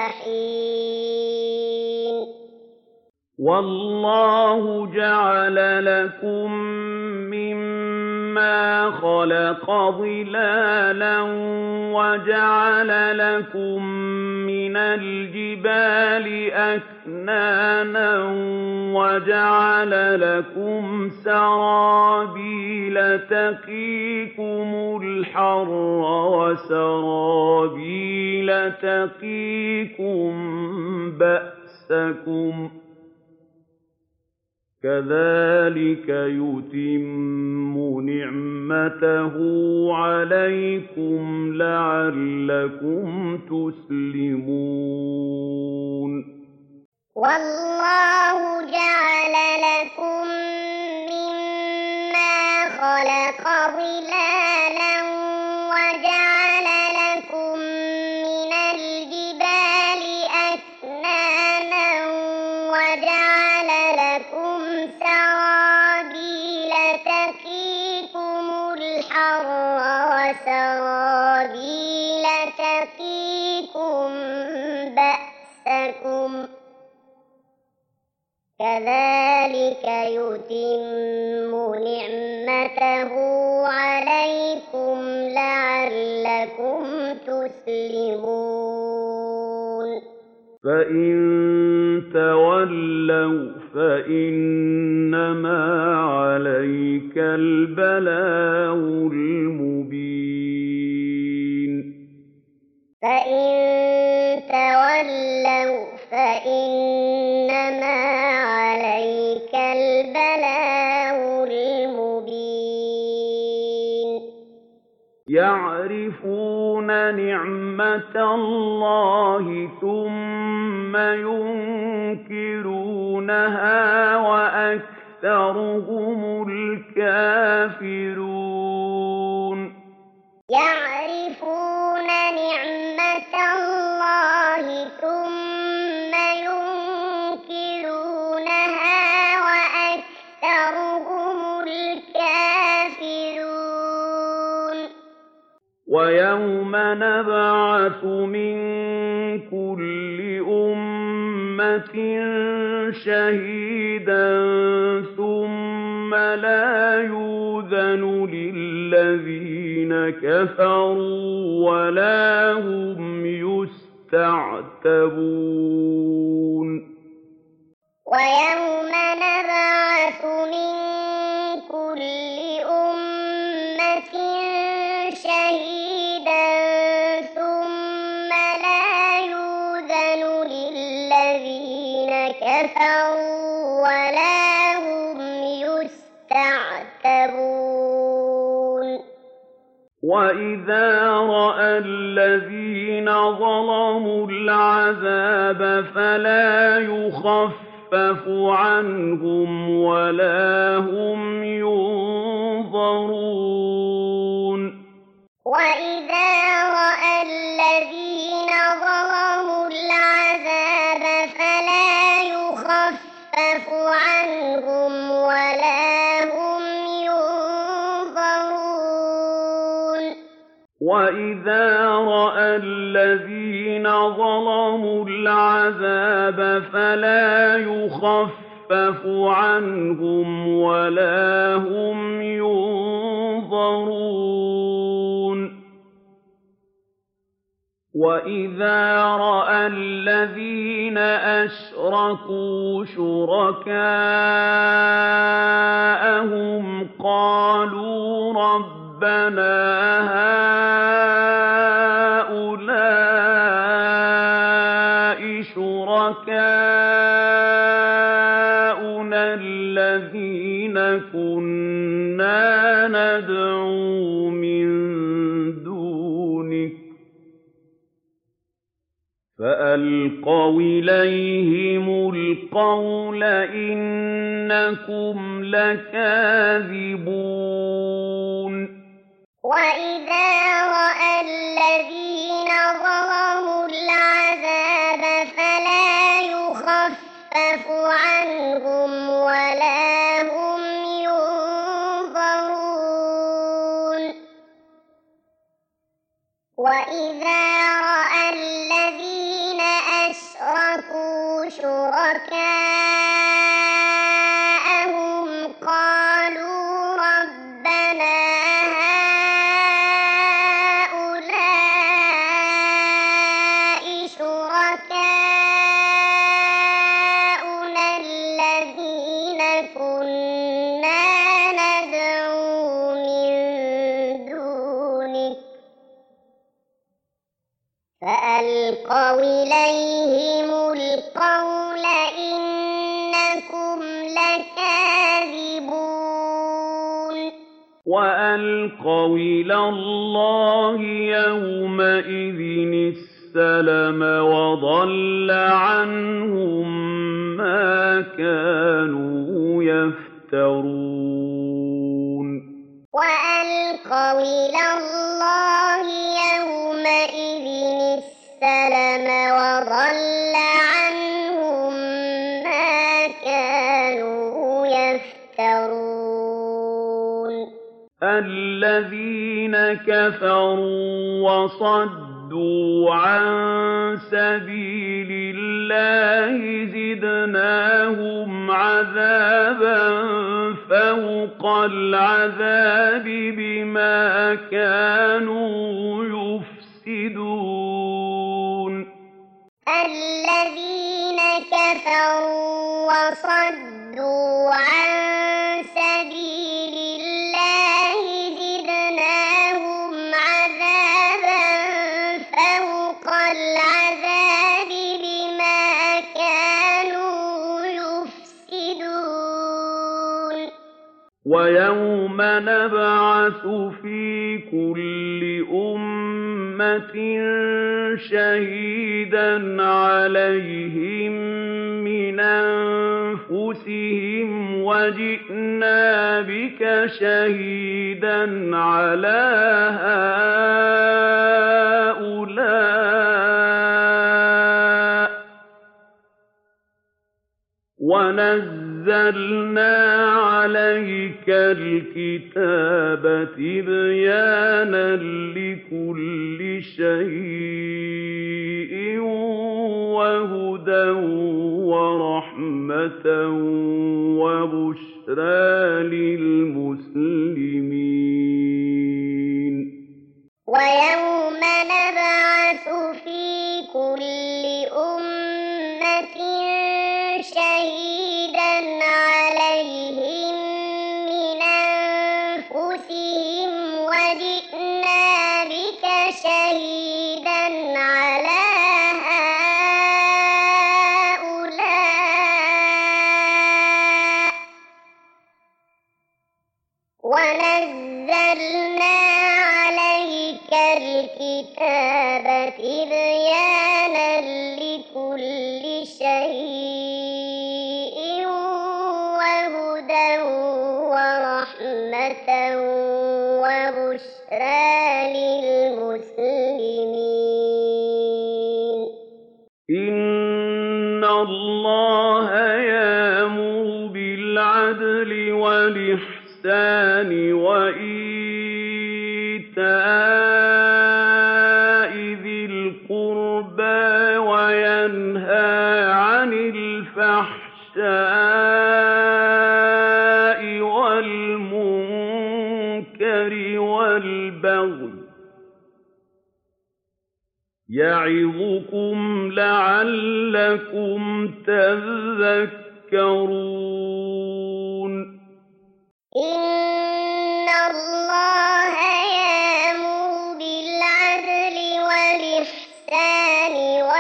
حِينٍ وَاللَّهُ جَعَلَ لَكُم مِّمَّا خَلَقَ ظِلَالًا وَجَعَلَ لَكُم مِّنَ الْجِبَالِ أَكْنَانًا وَجَعَلَ لَكُمْ سَرَابِيلَ تَقِيكُمُ الْحَرَّ وَسَرَابِيلَ تَقِيكُم بَأْسَكُمْ ۚ كَذَٰلِكَ يُتِمُّ نِعْمَتَهُ عَلَيْكُمْ لَعَلَّكُمْ تُسْلِمُونَ وَاللَّهُ جَعَلَ لَكُم مِّمَّا خَلَقَ ظِلَالًا وَجَعَلَ لَكُم مِّنَ الْجِبَالِ أَكْنَانًا وَجَعَلَ لَكُمْ سَرَابِيلَ تَقِيكُمُ الْحَرَّ وَسَرَابِيلَ تَقِيكُم بَأْسَكُمْ ۚ كَذَٰلِكَ يُتِمُّ نِعْمَتَهُ عَلَيْكُمْ لَعَلَّكُمْ تُسْلِمُونَ فَإِن تَوَلَّوْا فَإِنَّمَا عَلَيْكَ الْبَلَاغُ الْمُبِينُ فَإِن تَوَلَّوْا فَإِنَّمَا عَلَيْكَ الْبَلَاغُ الْمُبِينُ يَعْرِفُونَ نِعْمَتَ اللَّهِ ثُمَّ يُنكِرُونَهَا وَأَكْثَرُهُمُ الْكَافِرُونَ الكافرون يعرفون نعمة الله ثم ينكرونها وأكثرهم الكافرون ويوم نبعث من كل أمة شهيدا ثم لا يؤذن للذين كفروا ولا هم يستعتبون ويوم نبعث من كل أمة شهيدا ثم لا يؤذن للذين كفروا ولا هم يستعتبون وَإِذَا رَأَى الَّذِينَ ظَلَمُوا الْعَذَابَ فَلَا يُخَفَّفُ عَنْهُمْ وَلَا هُمْ يُنظَرُونَ وَإِذَا رَأَى الَّذِينَ ظَلَمُوا الْعَذَابَ فَلَا يُخَفَّفُ عَنْهُمْ وَلَا هُمْ يُنظَرُونَ وَإِذَا رَأَى الَّذِينَ ظَلَمُوا الْعَذَابَ فَلَا يُخَفَّفُ عَنْهُمْ وَلَا هُمْ يُنظَرُونَ وَإِذَا رَأَى الَّذِينَ أَشْرَكُوا شُرَكَاءَهُمْ قَالُوا رَبَّنَا هَٰؤُلَاءِ شُرَكَاؤُنَا الَّذِينَ كُنَّا نَدْعُو مِن دُونِكَ فَأَلْقَوْا إِلَيْهِمُ الْقَوْلَ إِنَّكُمْ لَكَاذِبُونَ وَإِذَا رَأَى الَّذِينَ ظَلَمُوا الْعَذَابَ فَلَا يُخَفَّفُ عَنْهُمْ وَلَا هُمْ يُنظَرُونَ وَإِذَا رَأَى الَّذِينَ أَشْرَكُوا شُرَكَاءَهُمْ قَالُوا رَبَّنَا هَٰؤُلَاءِ شُرَكَاؤُنَا الَّذِينَ كُنَّا نَدْعُو مِن دُونِكَ فَأَلْقَوْا إِلَيْهِمُ الْقَوْلَ إِنَّكُمْ لَكَاذِبُونَ وَأَلْقَوْا إِلَى اللَّهِ يَوْمَئِذٍ السَّلَمَ وَضَلَّ عَنْهُم مَّا كَانُوا يَفْتَرُونَ وَأَلْقَوْا إِلَى اللَّهِ يَوْمَئِذٍ السَّلَمَ وَضَلَّ عَنْهُم مَّا كَانُوا يَفْتَرُونَ الَّذِينَ كَفَرُوا وَصَدُّوا عَن سَبِيلِ اللَّهِ زِدْنَاهُمْ عَذَابًا فَوْقَ الْعَذَابِ بِمَا كَانُوا يُفْسِدُونَ الَّذِينَ كَفَرُوا وَصَدُّوا عَن سَبِيلِ اللَّهِ زِدْنَاهُمْ عَذَابًا فَوْقَ الْعَذَابِ بِمَا كَانُوا يُفْسِدُونَ وَيَوْمَ نَبْعَثُ فِي كُلِّ أُمَّةٍ شَهِيدًا عَلَيْهِم مِّنْ أَنفُسِهِمْ وَجِئْنَا بِكَ شَهِيدًا عَلَىٰ هَٰؤُلَاءِ ۚ وَنَزَّلْنَا عَلَيْكَ الْكِتَابَ تِبْيَانًا لِّكُلِّ شَيْءٍ وَهُدًى وَرَحْمَةً وَبُشْرَىٰ لِلْمُسْلِمِينَ وَيَوْمَ نَبْعَثُ فِي كُلِّ أُمَّةٍ شَهِيدًا عَلَيْهِم مِّنْ أَنفُسِهِمْ وَجِئْنَا بِكَ شَهِيدًا عَلَىٰ هَٰؤُلَاءِ ۚ وَنَزَّلْنَا عَلَيْكَ الْكِتَابَ تِبْيَانًا لِّكُلِّ شَيْءٍ وَهُدًى وَرَحْمَةً وَبُشْرَىٰ لِلْمُسْلِمِينَ إِنَّ اللَّهَ يَأْمُرُ بِالْعَدْلِ وَالْإِحْسَانِ وَإِيتَاءِ ذِي الْقُرْبَىٰ وَيَنْهَىٰ عَنِ الْفَحْشَاءِ وَالْمُنكَرِ وَالْبَغْيِ ۚ يَعِظُكُمْ لَعَلَّكُمْ تَذَكَّرُونَ إِنَّ اللَّهَ يَأْمُرُ بِالْعَدْلِ وَالْإِحْسَانِ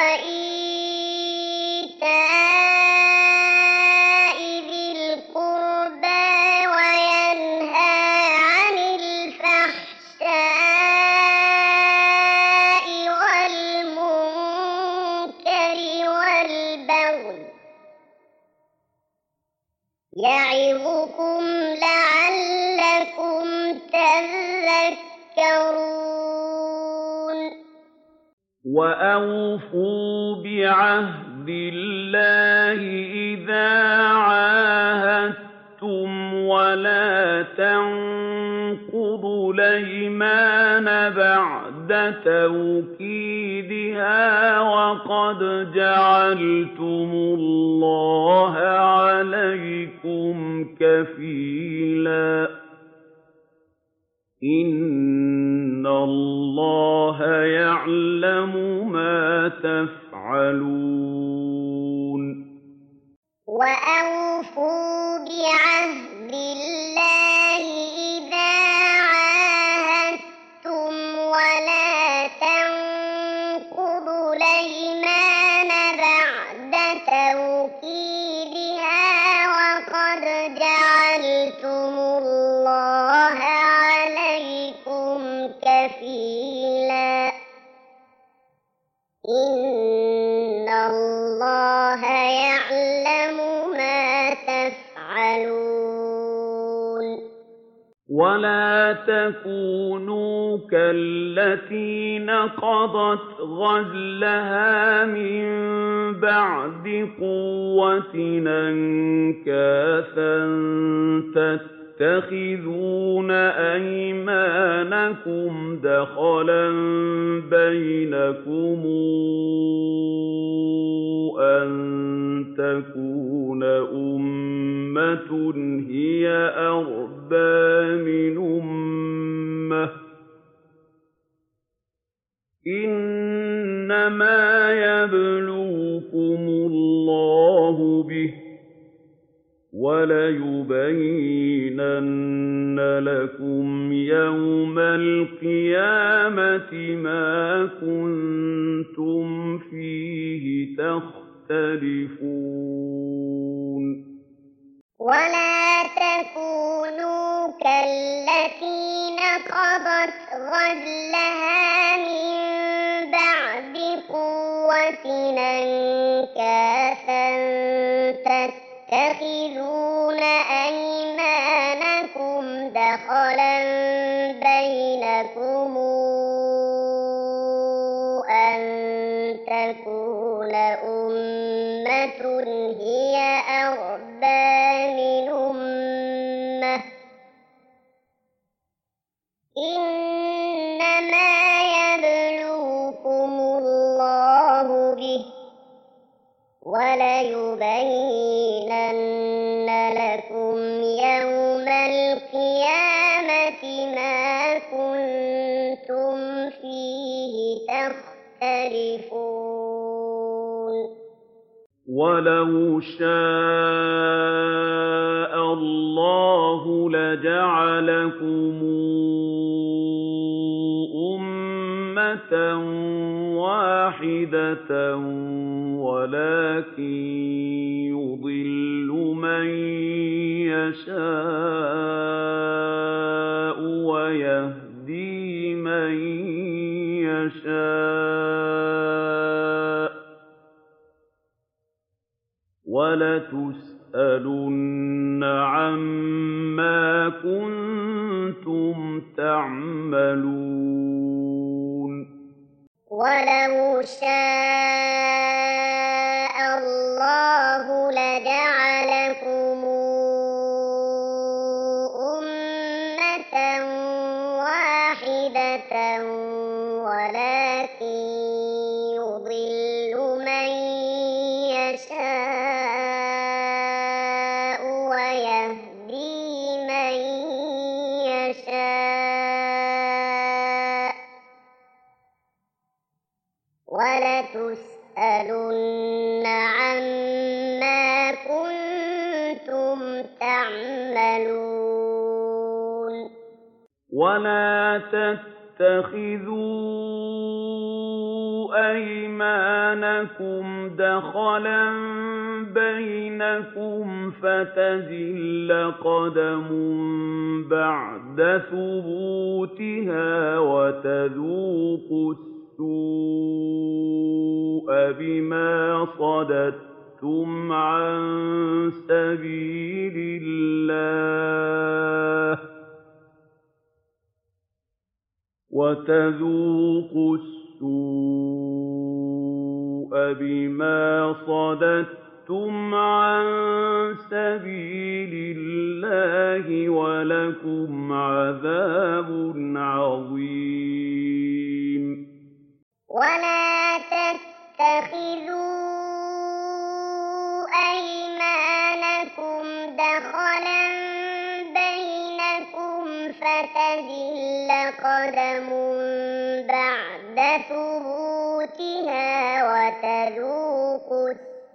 وَإِيتَاءِ ذِي الْقُرْبَىٰ وَيَنْهَىٰ عَنِ الْفَحْشَاءِ وَالْمُنكَرِ وَالْبَغْيِ ۚ يَعِظُكُمْ لَعَلَّكُمْ تَذَكَّرُونَ وَأَوْفُوا بِعَهْدِ اللَّهِ إِذَا عَاهَدتُّمْ وَلَا تَنقُضُوا الْأَيْمَانَ بَعْدَ تَوْكِيدِهَا وَقَدْ جَعَلْتُمُ اللَّهَ عَلَيْكُمْ كَفِيلًا ۚ إِنَّ اللَّهَ يَعْلَمُ مَا تَفْعَلُونَ وَأَوْفُوا بِعَهْدِ اللَّهِ إِذَا عَاهَدتُّمْ وَلَا تَنقُضُوا الْأَيْمَانَ بَعْدَ تَوْكِيدِهَا وَقَدْ جَعَلْتُمُ اللَّهَ عَلَيْكُمْ كَفِيلًا ۚ إِنَّ اللَّهَ يَعْلَمُ مَا تَفْعَلُونَ وَلَا تَكُونُوا كَالَّتِي نَقَضَتْ غَزْلَهَا مِن بَعْدِ قُوَّةٍ أَنكَاثًا تَتَّخِذُونَ أَيْمَانَكُمْ دَخَلًا بَيْنَكُمْ أَن تَكُونَ أُمَّةٌ هِيَ أَرْبَىٰ مِنْ أُمَّةٍ ۚ إِنَّمَا يَبْلُوكُمُ اللَّهُ بِهِ ۚ وَلَيُبَيِّنَنَّ لَكُمْ يَوْمَ الْقِيَامَةِ مَا كُنتُمْ فِيهِ تَخْتَلِفُونَ وَلَا تَكُونُوا كَالَّتِي نَقَضَتْ غَزْلَهَا مِن بَعْدِ قُوَّةٍ أَنكَاثًا تَتَّخِذُونَ أَيْمَانَكُمْ أمة هي أربى من أمة إنما يبلوكم الله به وليبينن لكم يوم القيامة ما كنتم فيه تختلفون ولو شاء الله لجعلكم أمة واحدة ولكن يضل من يشاء ويهدي من يشاء وَلَتُسْأَلُنَّ عَمَّا كُنتُمْ تَعْمَلُونَ وَلَوْ شَاءَ اللَّهُ لَجَعَلَكُمْ أُمَّةً وَاحِدَةً وَلَكِن يُضِلُّ مَن يَشَاءُ وَيَهْدِي مَن يَشَاءُ وَلَتُسْأَلُنَّ عَمَّا كُنتُمْ تَعْمَلُونَ وَلَا تَتَّخِذُوا أَيْمَانَكُمْ دَخَلًا بَيْنَكُمْ فَتَزِلَّ قَدَمٌ بَعْدَ ثُبُوتِهَا وَتَذُوقُوا السُّوءَ بِمَا صَدَدتُّمْ عَن سَبِيلِ اللَّهِ وَتَذُوقُوا السُّوءَ بِمَا صَدَدتُّمْ عَن سَبِيلِ اللَّهِ وَلَكُمْ عَذَابٌ عَظِيمٌ وَلَا تَتَّخِذُوا أَيْمَانَكُمْ دَخَلًا بَيْنَكُمْ فَتَزِلَّ قَدَمٌ بَعْدَ ثُبُوتِهَا وَتَذُوقُوا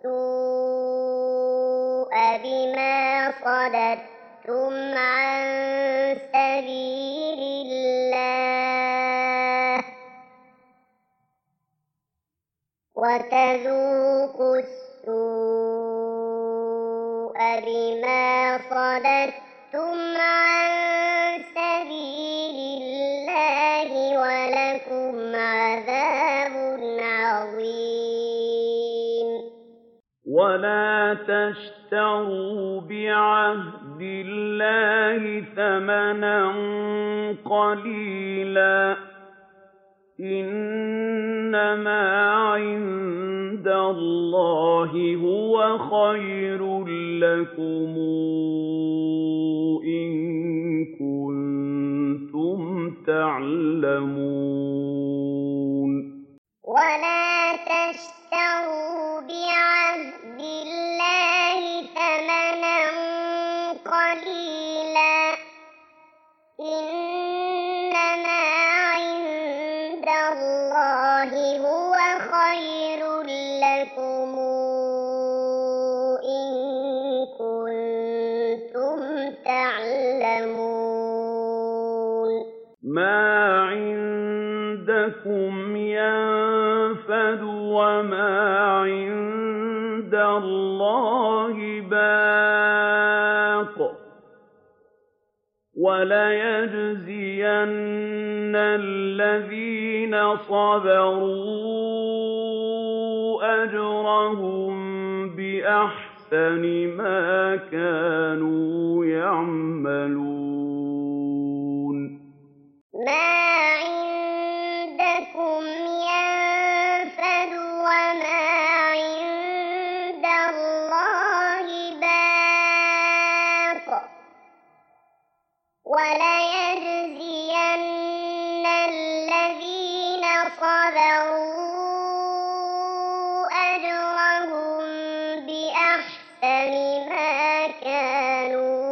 السُّوءَ بِمَا صَدَدتُّمْ عَن سَبِيلِ اللَّهِ وَتَذُوقُوا السُّوءَ بِمَا صَدَدتُّمْ عَن سَبِيلِ اللَّهِ وَلَكُمْ عَذَابٌ عَظِيمٌ وَلَا تَشْتَرُوا بِعَهْدِ اللَّهِ ثَمَنًا قَلِيلًا ۚ إِنَّمَا عِندَ اللَّهِ هُوَ خَيْرٌ لَّكُمْ إِن كُنتُمْ تَعْلَمُونَ وَلَا تَشْتَرُوا بِعَهْدِ اللَّهِ ثَمَنًا قَلِيلًا ۚ إِنَّمَا عِندَ اللَّهِ هُوَ خَيْرٌ لَّكُمْ إِن كُنتُمْ تَعْلَمُونَ مَا عِندَكُمْ يَنفَدُ وَمَا عِندَ اللَّهِ بَاقٍ ۗ وَلَيَجْزِيَنَّ الَّذِينَ صَبَرُوا أَجْرَهُم بِأَحْسَنِ مَا كَانُوا يَعْمَلُونَ مَا عِندَكُمْ يَنفَدُ وَمَا عِندَ وليجزين الذين صبروا أجرهم بأحسن ما كانوا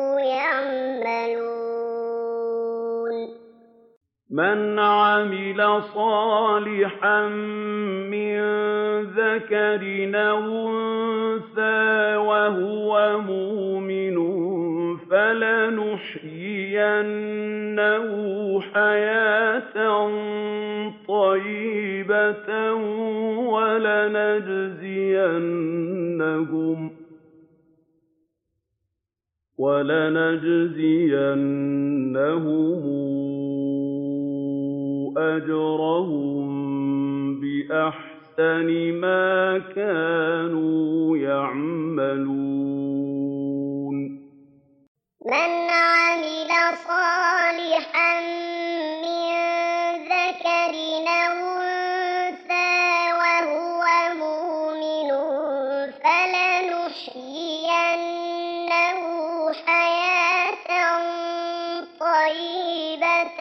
يعملون من عمل صالحا من ذكر أو أنثى وهو مؤمن فلنحيينه حياة طيبة ولنجزينهم ولنجزينهم أجرهم بأحسن ما كانوا يعملون من عمل صالحا من ذكر أو أنثى وهو مؤمن فلنحيينه حياة طيبة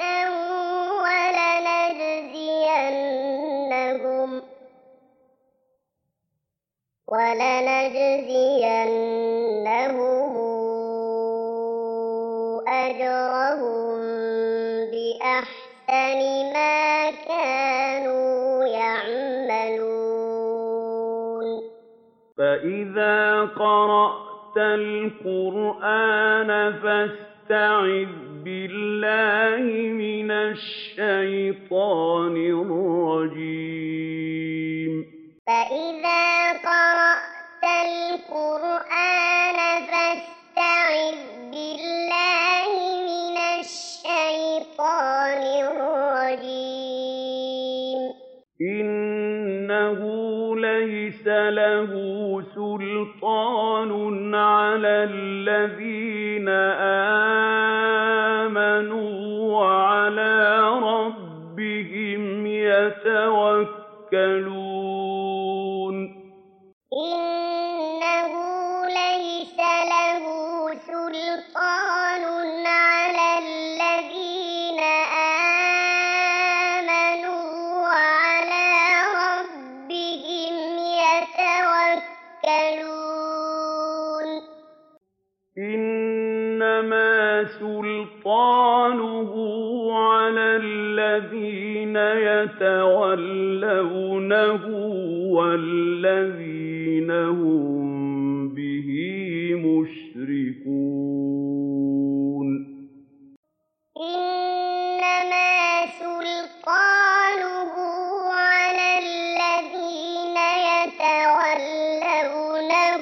ولنجزينهم ولنجزينهم أجرهم بأحسن ما كانوا يعملون فإذا قرأت القرآن فاستعذ بالله من الشيطان الرجيم فإذا قرأت القرآن فاستعذ بالله من الشيطان الرجيم إنه ليس له سلطان على الذين آمنوا وعلى ربهم يتوكلون إنه ليس له سلطان على الذين آمنوا وعلى ربهم يتوكلون إنما سلطانه على الذين يتولونه والذين هم به مشركون إنما سلطانه على الذين يتولونه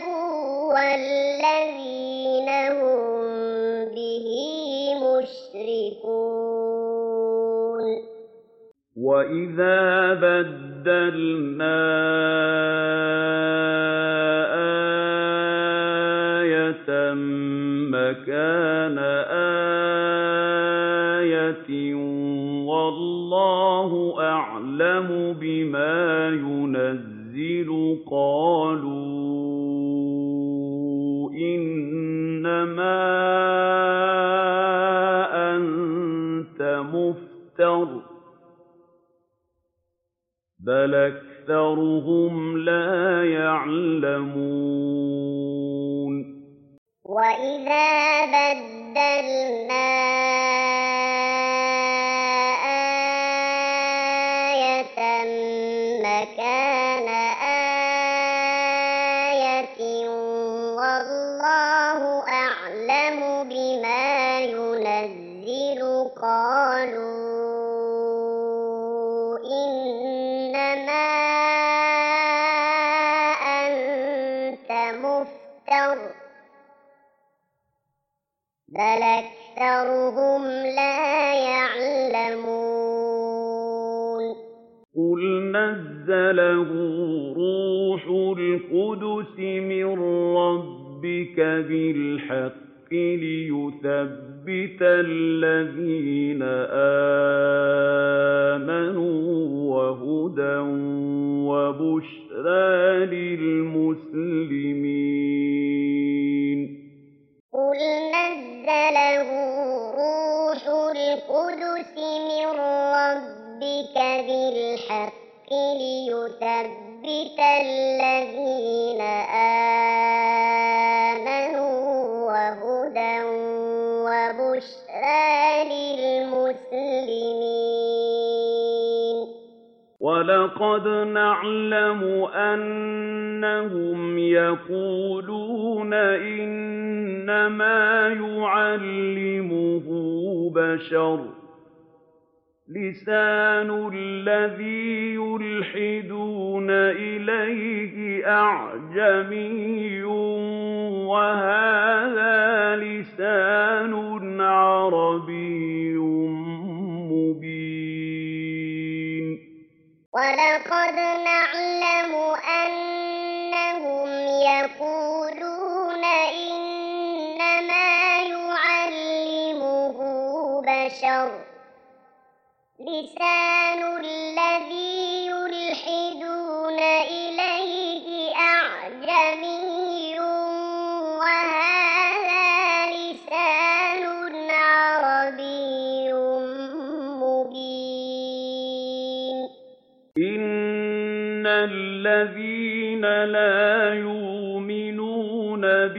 والذين هم به مشركون وإذا بدلنا آية مكان آية والله أعلم بما ينزل قالوا إنما أنت مفتر بل أكثرهم لا يعلمون وإذا بدلنا آية مكان آية والله أعلم بما ينزل قالوا إنما أنت مفتر بل أكثرهم لا يعلمون قل نزله روح القدس من ربك بالحق ليثبت الذين آمنوا وهدى وبشرى للمسلمين قل نزله روح وبشرى للمسلمين وَلَقَدْ نَعْلَمُ أَنَّهُمْ يَقُولُونَ إِنَّمَا يُعَلِّمُهُ بَشَرٌ ۗ لِّسَانُ الَّذِي يُلْحِدُونَ إِلَيْهِ أَعْجَمِيٌّ وَهَٰذَا لِسَانٌ عَرَبِيٌّ مُّبِينٌ وَلَقَدْ نَعْلَمُ أَنَّهُمْ يَقُولُونَ إِنَّمَا يُعَلِّمُهُ بَشَرٌ ۗ لِّسَانُ الَّذِي يُلْحِدُونَ إِلَيْهِ أَعْجَمِيٌّ وَهَٰذَا لِسَانٌ عَرَبِيٌّ مُّبِينٌ إِنَّ الَّذِينَ لَا يُؤْمِنُونَ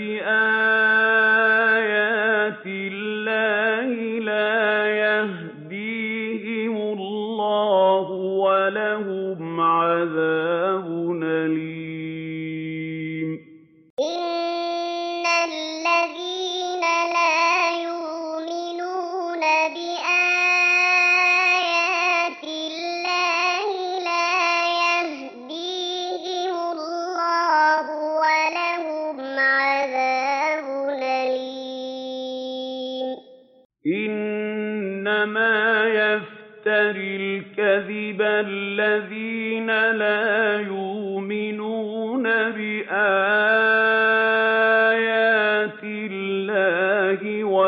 بِآيَاتِ اللَّهِ لَا يَهْدِيهِمُ اللَّهُ وَلَهُمْ عَذَابٌ أَلِيمٌ إِنَّ الَّذِينَ لَا يُؤْمِنُونَ بِآيَاتِ اللَّهِ لَا يَهْدِيهِمُ اللَّهُ وَلَهُمْ عَذَابٌ أَلِيمٌ إِنَّمَا يَفْتَرِي الْكَذِبَ الَّذِينَ لَا يُؤْمِنُونَ بِآيَاتِ اللَّهِ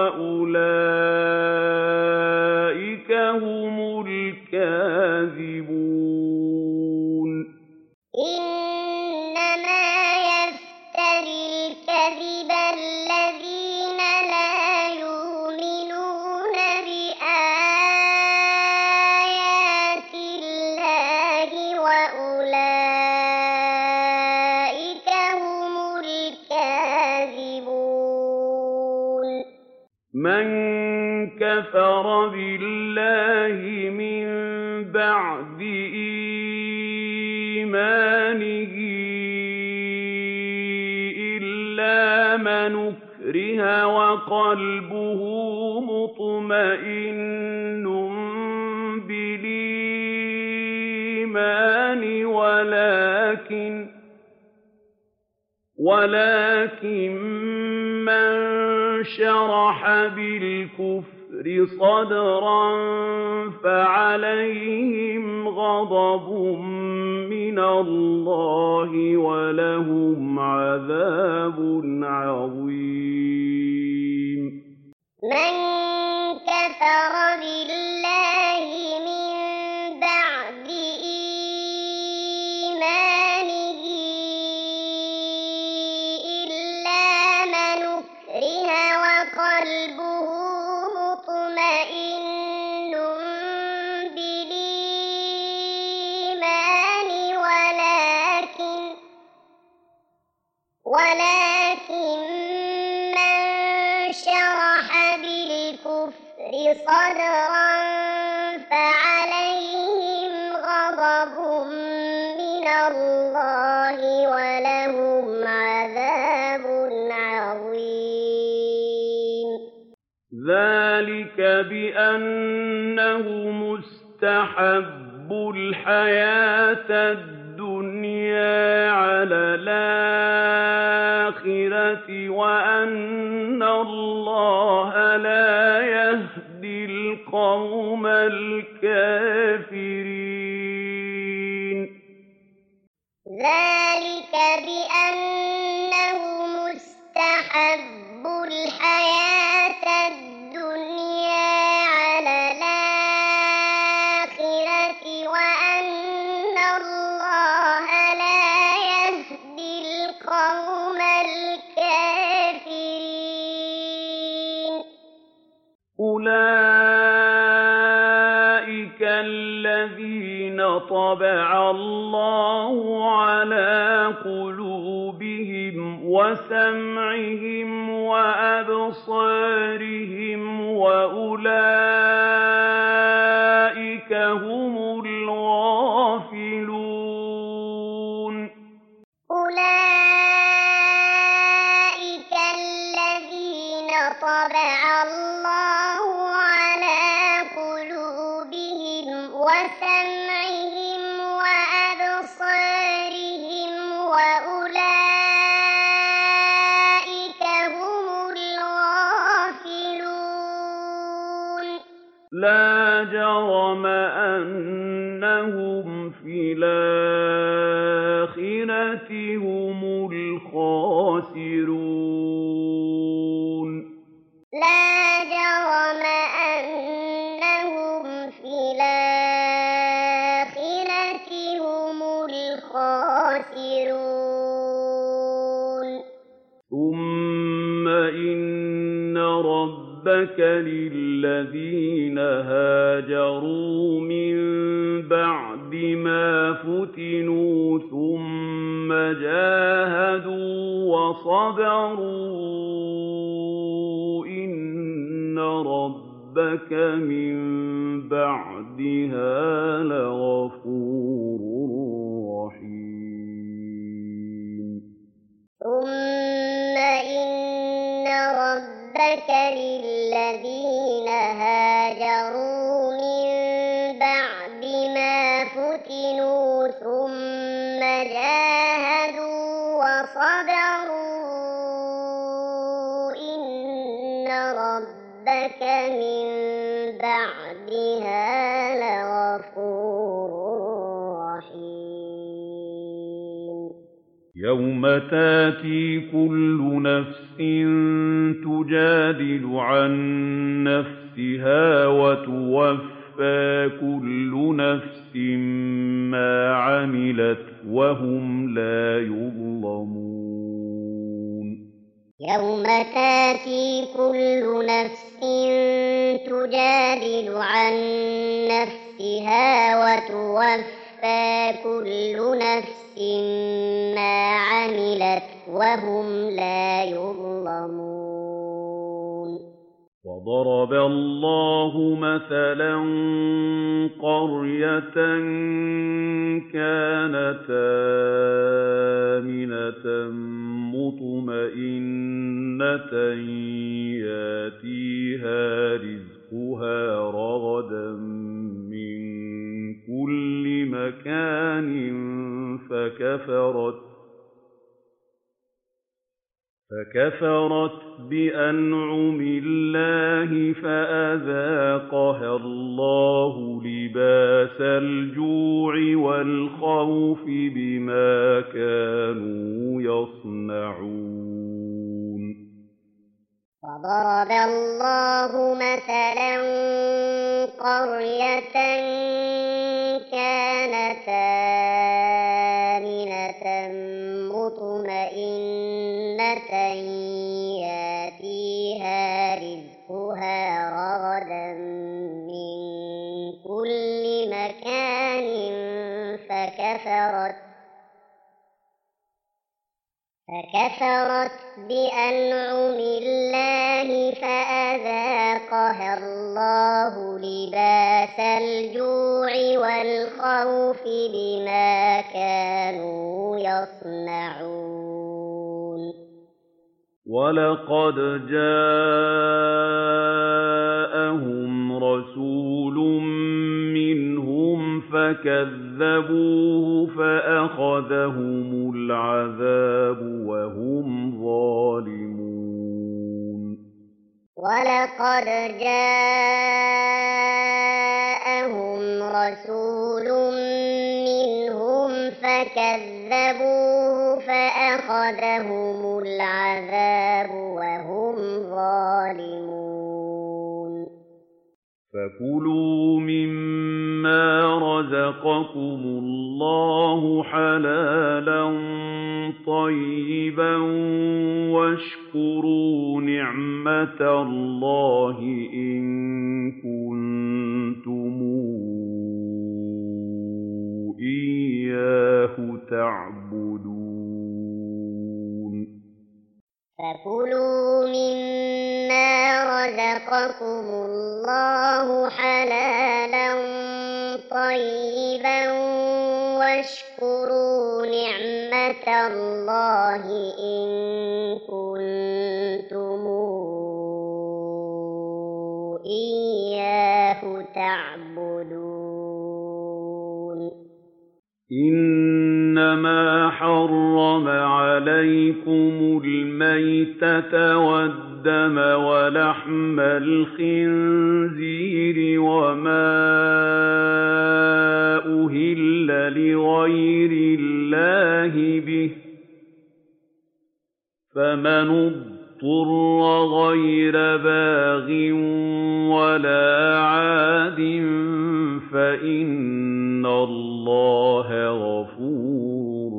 وَأُولَٰئِكَ هُمُ الْكَاذِبُونَ إِنَّمَا يَفْتَرِي الْكَذِبَ الَّذِينَ لَا يُؤْمِنُونَ بِآيَاتِ اللَّهِ وَأُولَٰئِكَ هُمُ الْكَاذِبُونَ مَن كَفَرَ بِاللَّهِ مِن بَعْدِ إِيمَانِهِ إِلَّا مَنْ أُكْرِهَ وَقَلْبُهُ مُطْمَئِنٌّ بِالْإِيمَانِ وَلَٰكِن وَلَٰكِن مَّن شَرَحَ بِالْكُفْرِ صَدْرًا فَعَلَيْهِمْ غَضَبٌ مِّنَ اللَّهِ وَلَهُمْ عَذَابٌ عَظِيمٌ مَن كَفَرَ بِاللَّهِ مِن بَعْدِ إِيمَانِهِ إِلَّا مَنْ أُكْرِهَ وَقَلْبُهُ مُطْمَئِنٌّ بِالْإِيمَانِ وَلَٰكِن وَلَٰكِن مَّن شَرَحَ بِالْكُفْرِ صَدْرًا فَعَلَيْهِمْ غَضَبٌ مِّنَ اللَّهِ وَلَهُمْ عَذَابٌ عَظِيمٌ ذَٰلِكَ بِأَنَّهُمُ اسْتَحَبُّوا الْحَيَاةَ الدُّنْيَا عَلَى الْآخِرَةِ وَأَنَّ اللَّهَ لَا يَهْدِي الْقَوْمَ الْكَافِرِينَ ذَٰلِكَ بِأَنَّهُمُ اسْتَحَبُّوا الْحَيَاةَ الدُّنْيَا عَلَى الْآخِرَةِ وَأَنَّ اللَّهَ لَا يَهْدِي الْقَوْمَ الْكَافِرِينَ أُولَٰئِكَ الَّذِينَ طَبَعَ اللَّهُ عَلَىٰ قُلُوبِهِمْ وَ وَسَمْعِهِمْ وَأَبْصَارِهِمْ وَأُولَٰئِكَ هُمُ الْغَافِلُونَ أُولَٰئِكَ الَّذِينَ طَبَعَ اللَّهُ عَلَىٰ قُلُوبِهِمْ وَسَمْعِهِمْ وَأَبْصَارِهِمْ وَأُولَٰئِكَ هُمُ الْغَافِلُونَ لَا جَرَمَ أَنَّهُمْ فِي الْآخِرَةِ هُمُ الْخَاسِرُونَ لَا جَرَمَ أَنَّهُمْ فِي الْآخِرَةِ هُمُ الْخَاسِرُونَ ثُمَّ إِنَّ رَبَّكَ لِلَّذِينَ هَاجَرُوا مِن بَعْدِ مَا فُتِنُوا ثُمَّ جَاهَدُوا وَصَبَرُوا إِنَّ رَبَّكَ مِن بَعْدِهَا لَغَفُورٌ رَّحِيمٌ ثُمَّ إِنَّ رَبَّكَ لِلَّذِينَ هَاجَرُوا مِن بَعْدِ مَا فُتِنُوا ثُمَّ جَاهَدُوا وَصَبَرُوا إِنَّ رَبَّكَ مِن بَعْدِهَا لَغَفُورٌ رَّحِيمٌ يَوْمَ تَأْتِي كُلُّ نَفْسٍ تُجَادِلُ عَن نَّفْسِهَا وَتُوَفَّىٰ كُلُّ نَفْسٍ مَّا عَمِلَتْ وَهُمْ لَا يُظْلَمُونَ يَوْمَ تَأْتِي كُلُّ نَفْسٍ تُجَادِلُ عَن نَّفْسِهَا وَتُوَفَّىٰ كُلُّ نَفْسٍ مَّا عَمِلَتْ وَهُمْ لَا يُظْلَمُونَ وَضَرَبَ اللَّهُ مَثَلًا قَرْيَةً كَانَتْ آمِنَةً مُّطْمَئِنَّةً يَأْتِيهَا رِزْقُهَا رَغَدًا مِّن كُلِّ مَكَانٍ فَكَفَرَتْ فَكَفَرَتْ بِأَنْعُمِ اللَّهِ فَأَذَاقَهَا اللَّهُ لِبَاسَ الْجُوعِ وَالْخَوْفِ بِمَا كَانُوا يَصْنَعُونَ وَضَرَبَ اللَّهُ مَثَلًا قَرْيَةً كَانَتْ آمِنَةً مُّطْمَئِنَّةً يَأْتِيهَا رِزْقُهَا رَغَدًا مِّن كُلِّ مَكَانٍ فَكَفَرَتْ فَكَفَرَتْ بِأَنْعُمِ اللَّهِ فَأَذَاقَهَا اللَّهُ لِبَاسَ الْجُوعِ وَالْخَوْفِ بِمَا كَانُوا يَصْنَعُونَ وَلَقَدْ جَاءَهُمْ رَسُولٌ مِّنْهُمْ فَكَذَّبُوهُ فَأَخَذَهُمُ الْعَذَابُ وَهُمْ ظَالِمُونَ وَلَقَدْ جَاءَهُمْ رَسُولٌ مِّنْهُمْ فَكَذَّبُوهُ فَأَخَذَهُمُ الْعَذَابُ وَهُمْ ظَالِمُونَ فَكُلُوا مِمَّا رَزَقَكُمُ اللَّهُ حَلَالًا طَيِّبًا وَاشْكُرُوا نِعْمَةَ اللَّهِ إِن كُنتُمْ إِيَّاهُ تَعْبُدُونَ فكلوا مما رزقكم الله حلالا طيبا واشكروا نعمة الله إن كنتم إياه تعبدون إنما حرم عليكم الميتة والدم ولحم الخنزير وما أهل لغير الله به فمن اضطر غير باغ ولا عاد فإن الله غفور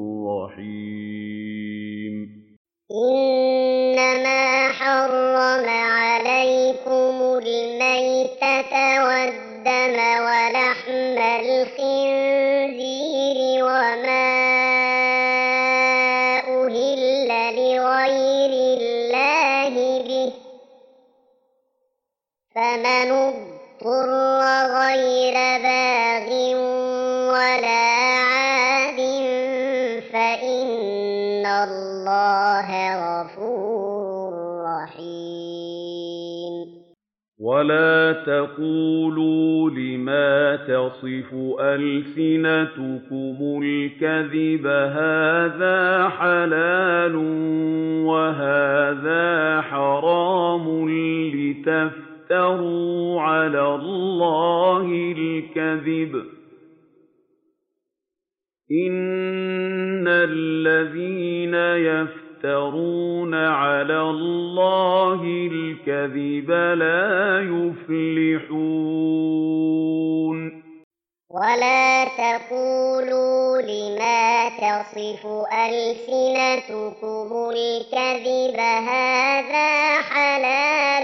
رحيم إنما حرم عليكم الميتة والدم ولحم الخنزير وما أهل لغير الله به فمن اضطر غير باغ ولا عاد فإن الله غفور رحيم ولا تقولوا لما تصف ألسنتكم الكذب هذا حلال وهذا حرام لتفتروا على الله الكذب إن الذين يفترون على الله الكذب لا يفلحون ولا تقولوا لما تصف ألسنتكم الكذب هذا حلال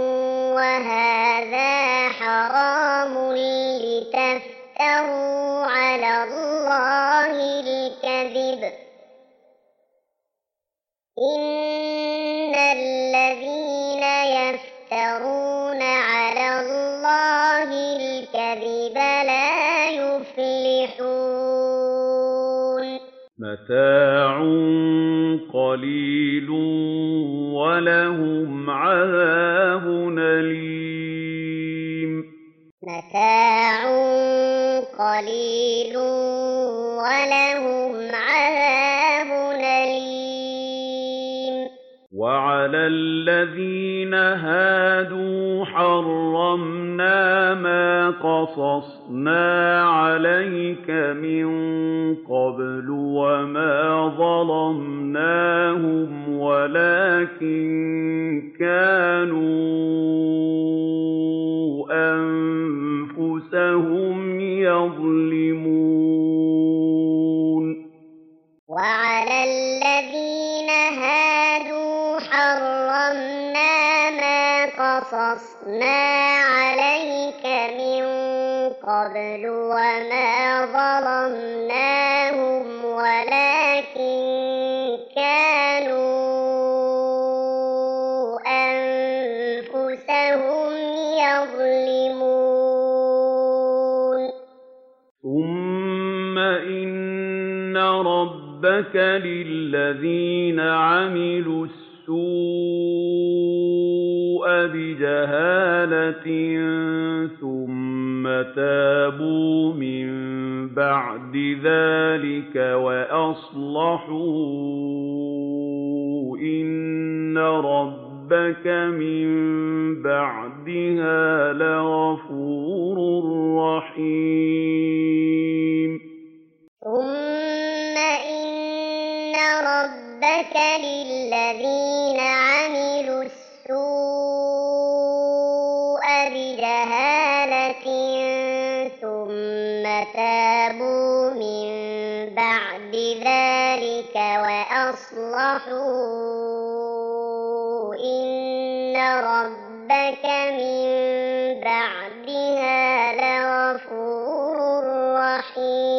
وهذا حرام لتفتروا على الله الكذب إن الذين يفترون على الله الكذب لا يفلحون متاع قليل ولهم عذاب أليم متاع قليل ولهم عذاب أليم وعلى الذين هادوا حرمنا ما قصصنا عليك من قبل وما ظلمناهم ولكن كانوا أنفسهم يظلمون وعلى الذين هادوا حرمنا ما قصصنا عليك من قبل وما ظلمناهم ولكن كانوا أنفسهم يظلمون ثم إن ربك للذين عملوا السوء بجهالة ثم تابوا من بعد ذلك وأصلحوا إن ربك من بعدها لغفور رحيم ثم إن ربك للذين عملوا السوء بجهالة ثم تابوا من بعد ذلك وأصلحوا إن ربك من بعدها لغفور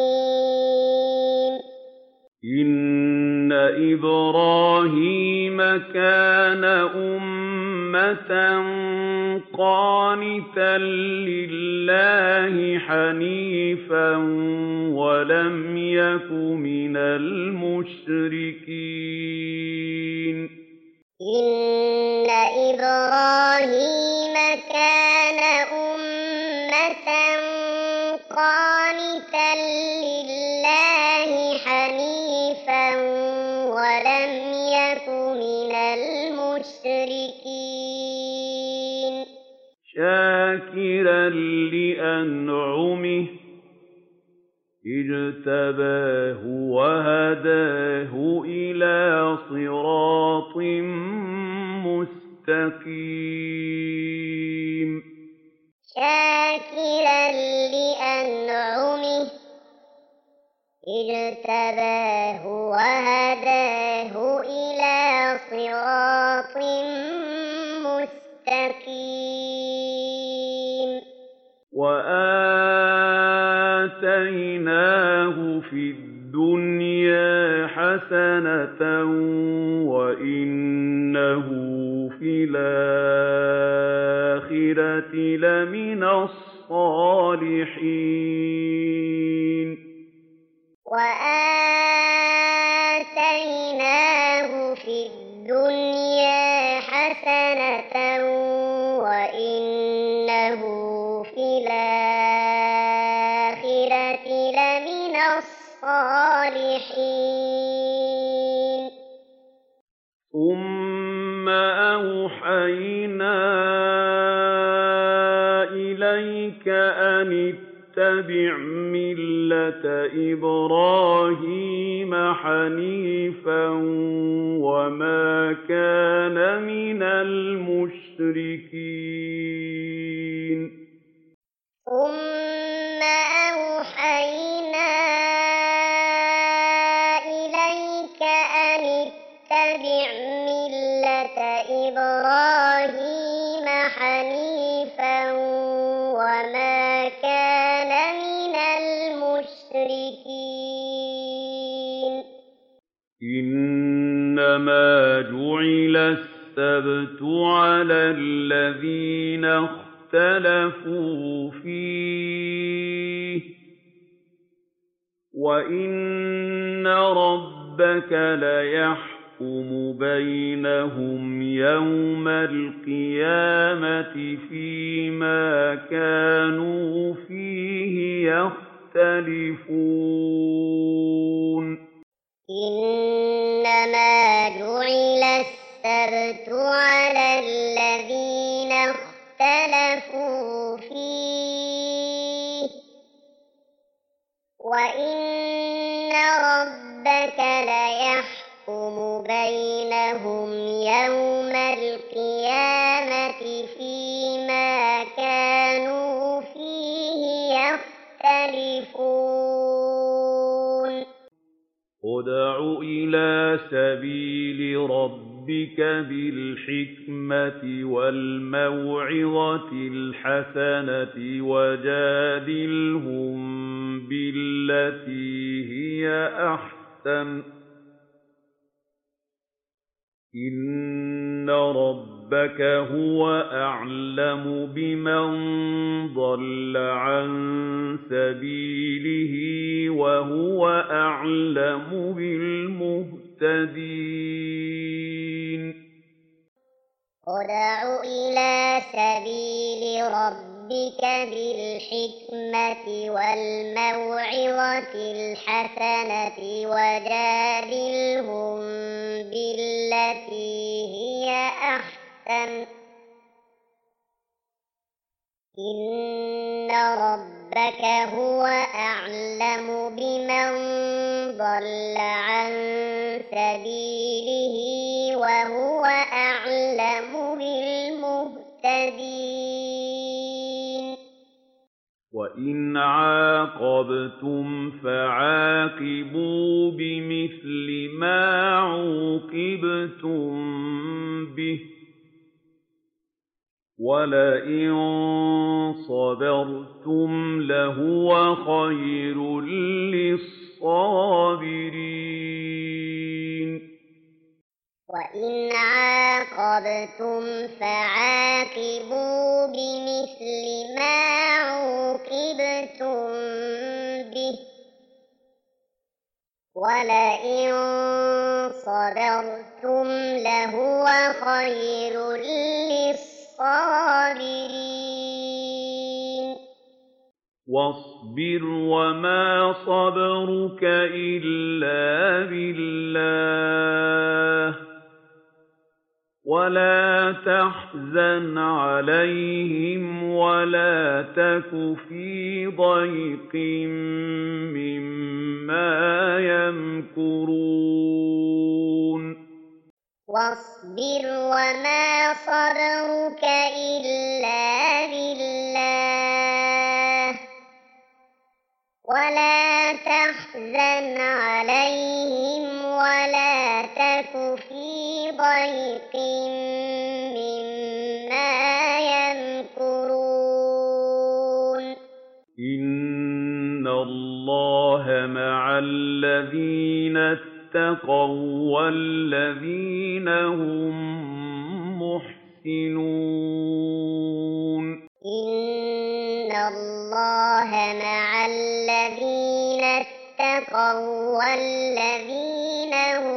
رحيم إن إبراهيم كَانَ أُمَّةً قَانِتًا لِّلَّهِ حَنِيفًا وَلَمْ يَكُ مِنَ الْمُشْرِكِينَ إِنَّ إِبْرَاهِيمَ كَانَ أُمَّةً قَانِتًا لِّلَّهِ حَنِيفًا وَلَمْ يَكُ مِنَ الْمُشْرِكِينَ شَاكِرًا لِّأَنْعُمِهِ اجْتَبَاهُ وَهَدَاهُ إِلَىٰ صِرَاطٍ مُّسْتَقِيمٍ شَاكِرًا لِّأَنْعُمِهِ اجْتَبَاهُ وَهَدَاهُ إِلَىٰ صِرَاطٍ مُّسْتَقِيمٍ وَآتَيْنَاهُ فِي الدُّنْيَا حَسَنَةً وَإِنَّهُ فِي الْآخِرَةِ لَمِنَ الصَّالِحِينَ وَآتَيْنَاهُ فِي الدُّنْيَا حَسَنَةً وَإِنَّهُ فِي الْآخِرَةِ لَمِنَ الصَّالِحِينَ ثُمَّ أَوْحَيْنَا إِلَيْكَ أَنِ اتَّبِعْ مِلَّةَ إِبْرَاهِيمَ حَنِيفًا وَمَا كَانَ مِنَ الْمُشْرِكِينَ ثُمَّ أَوْحَيْنَا إِلَيْكَ أَنِ اتَّبِعْ مِلَّةَ إِبْرَاهِيمَ حَنِيفًا وَمَا كَانَ مِنَ الْمُشْرِكِينَ إِنَّمَا جُعِلَ السَّبْتُ عَلَى الَّذِينَ اخْتَلَفُوا فِيهِ ۚ وَإِنَّ رَبَّكَ لَيَحْكُمُ بَيْنَهُمْ يَوْمَ الْقِيَامَةِ فِيمَا كَانُوا فِيهِ يَخْتَلِفُونَ إِنَّمَا جُعِلَ السَّبْتُ عَلَى الَّذِينَ اخْتَلَفُوا فِيهِ ۚ وَإِنَّ رَبَّكَ لَيَحْكُمُ بَيْنَهُمْ يَوْمَ الْقِيَامَةِ فِيمَا كَانُوا فِيهِ يَخْتَلِفُونَ ادْعُ إِلَىٰ سَبِيلِ رَبِّكَ بِالْحِكْمَةِ وَالْمَوْعِظَةِ الْحَسَنَةِ وَجَادِلْهُم بِالَّتِي هِيَ أَحْسَنُ ۚ إِنَّ رَبَّكَ هُوَ أَعْلَمُ بِمَن ضَلَّ عَن سَبِيلِهِ وَهُوَ أَعْلَمُ بِالْمُهْتَدِينَ ادْعُ إِلَىٰ سَبِيلِ رَبِّكَ بِالْحِكْمَةِ وَالْمَوْعِظَةِ الْحَسَنَةِ وَجَادِلْهُم بِالَّتِي هِيَ أَحْسَنُ ۚ إِنَّ رَبَّكَ هُوَ أَعْلَمُ بِمَن ضَلَّ عَن سَبِيلِهِ وَهُوَ أَعْلَمُ بِالْمُهْتَدِينَ وَإِنْ عَاقَبْتُمْ فَعَاقِبُوا بِمِثْلِ مَا عُوقِبْتُم بِهِ ۖ وَلَئِن صَبَرْتُمْ لَهُوَ خَيْرٌ لِّلصَّابِرِينَ وإن عاقبتم فعاقبوا بمثل ما عوقبتم به ولئن صبرتم لهو خير للصابرين واصبر وما صبرك إلا بالله ولا تحزن عليهم ولا تك في ضيق مما يمكرون واصبر وما صبرك إلا بالله ولا تحزن عليهم ولا تك في ضيق مما يمكرون إن الله مع الذين اتقوا والذين هم محسنون إن الله مع الذين اتقوا والذين هم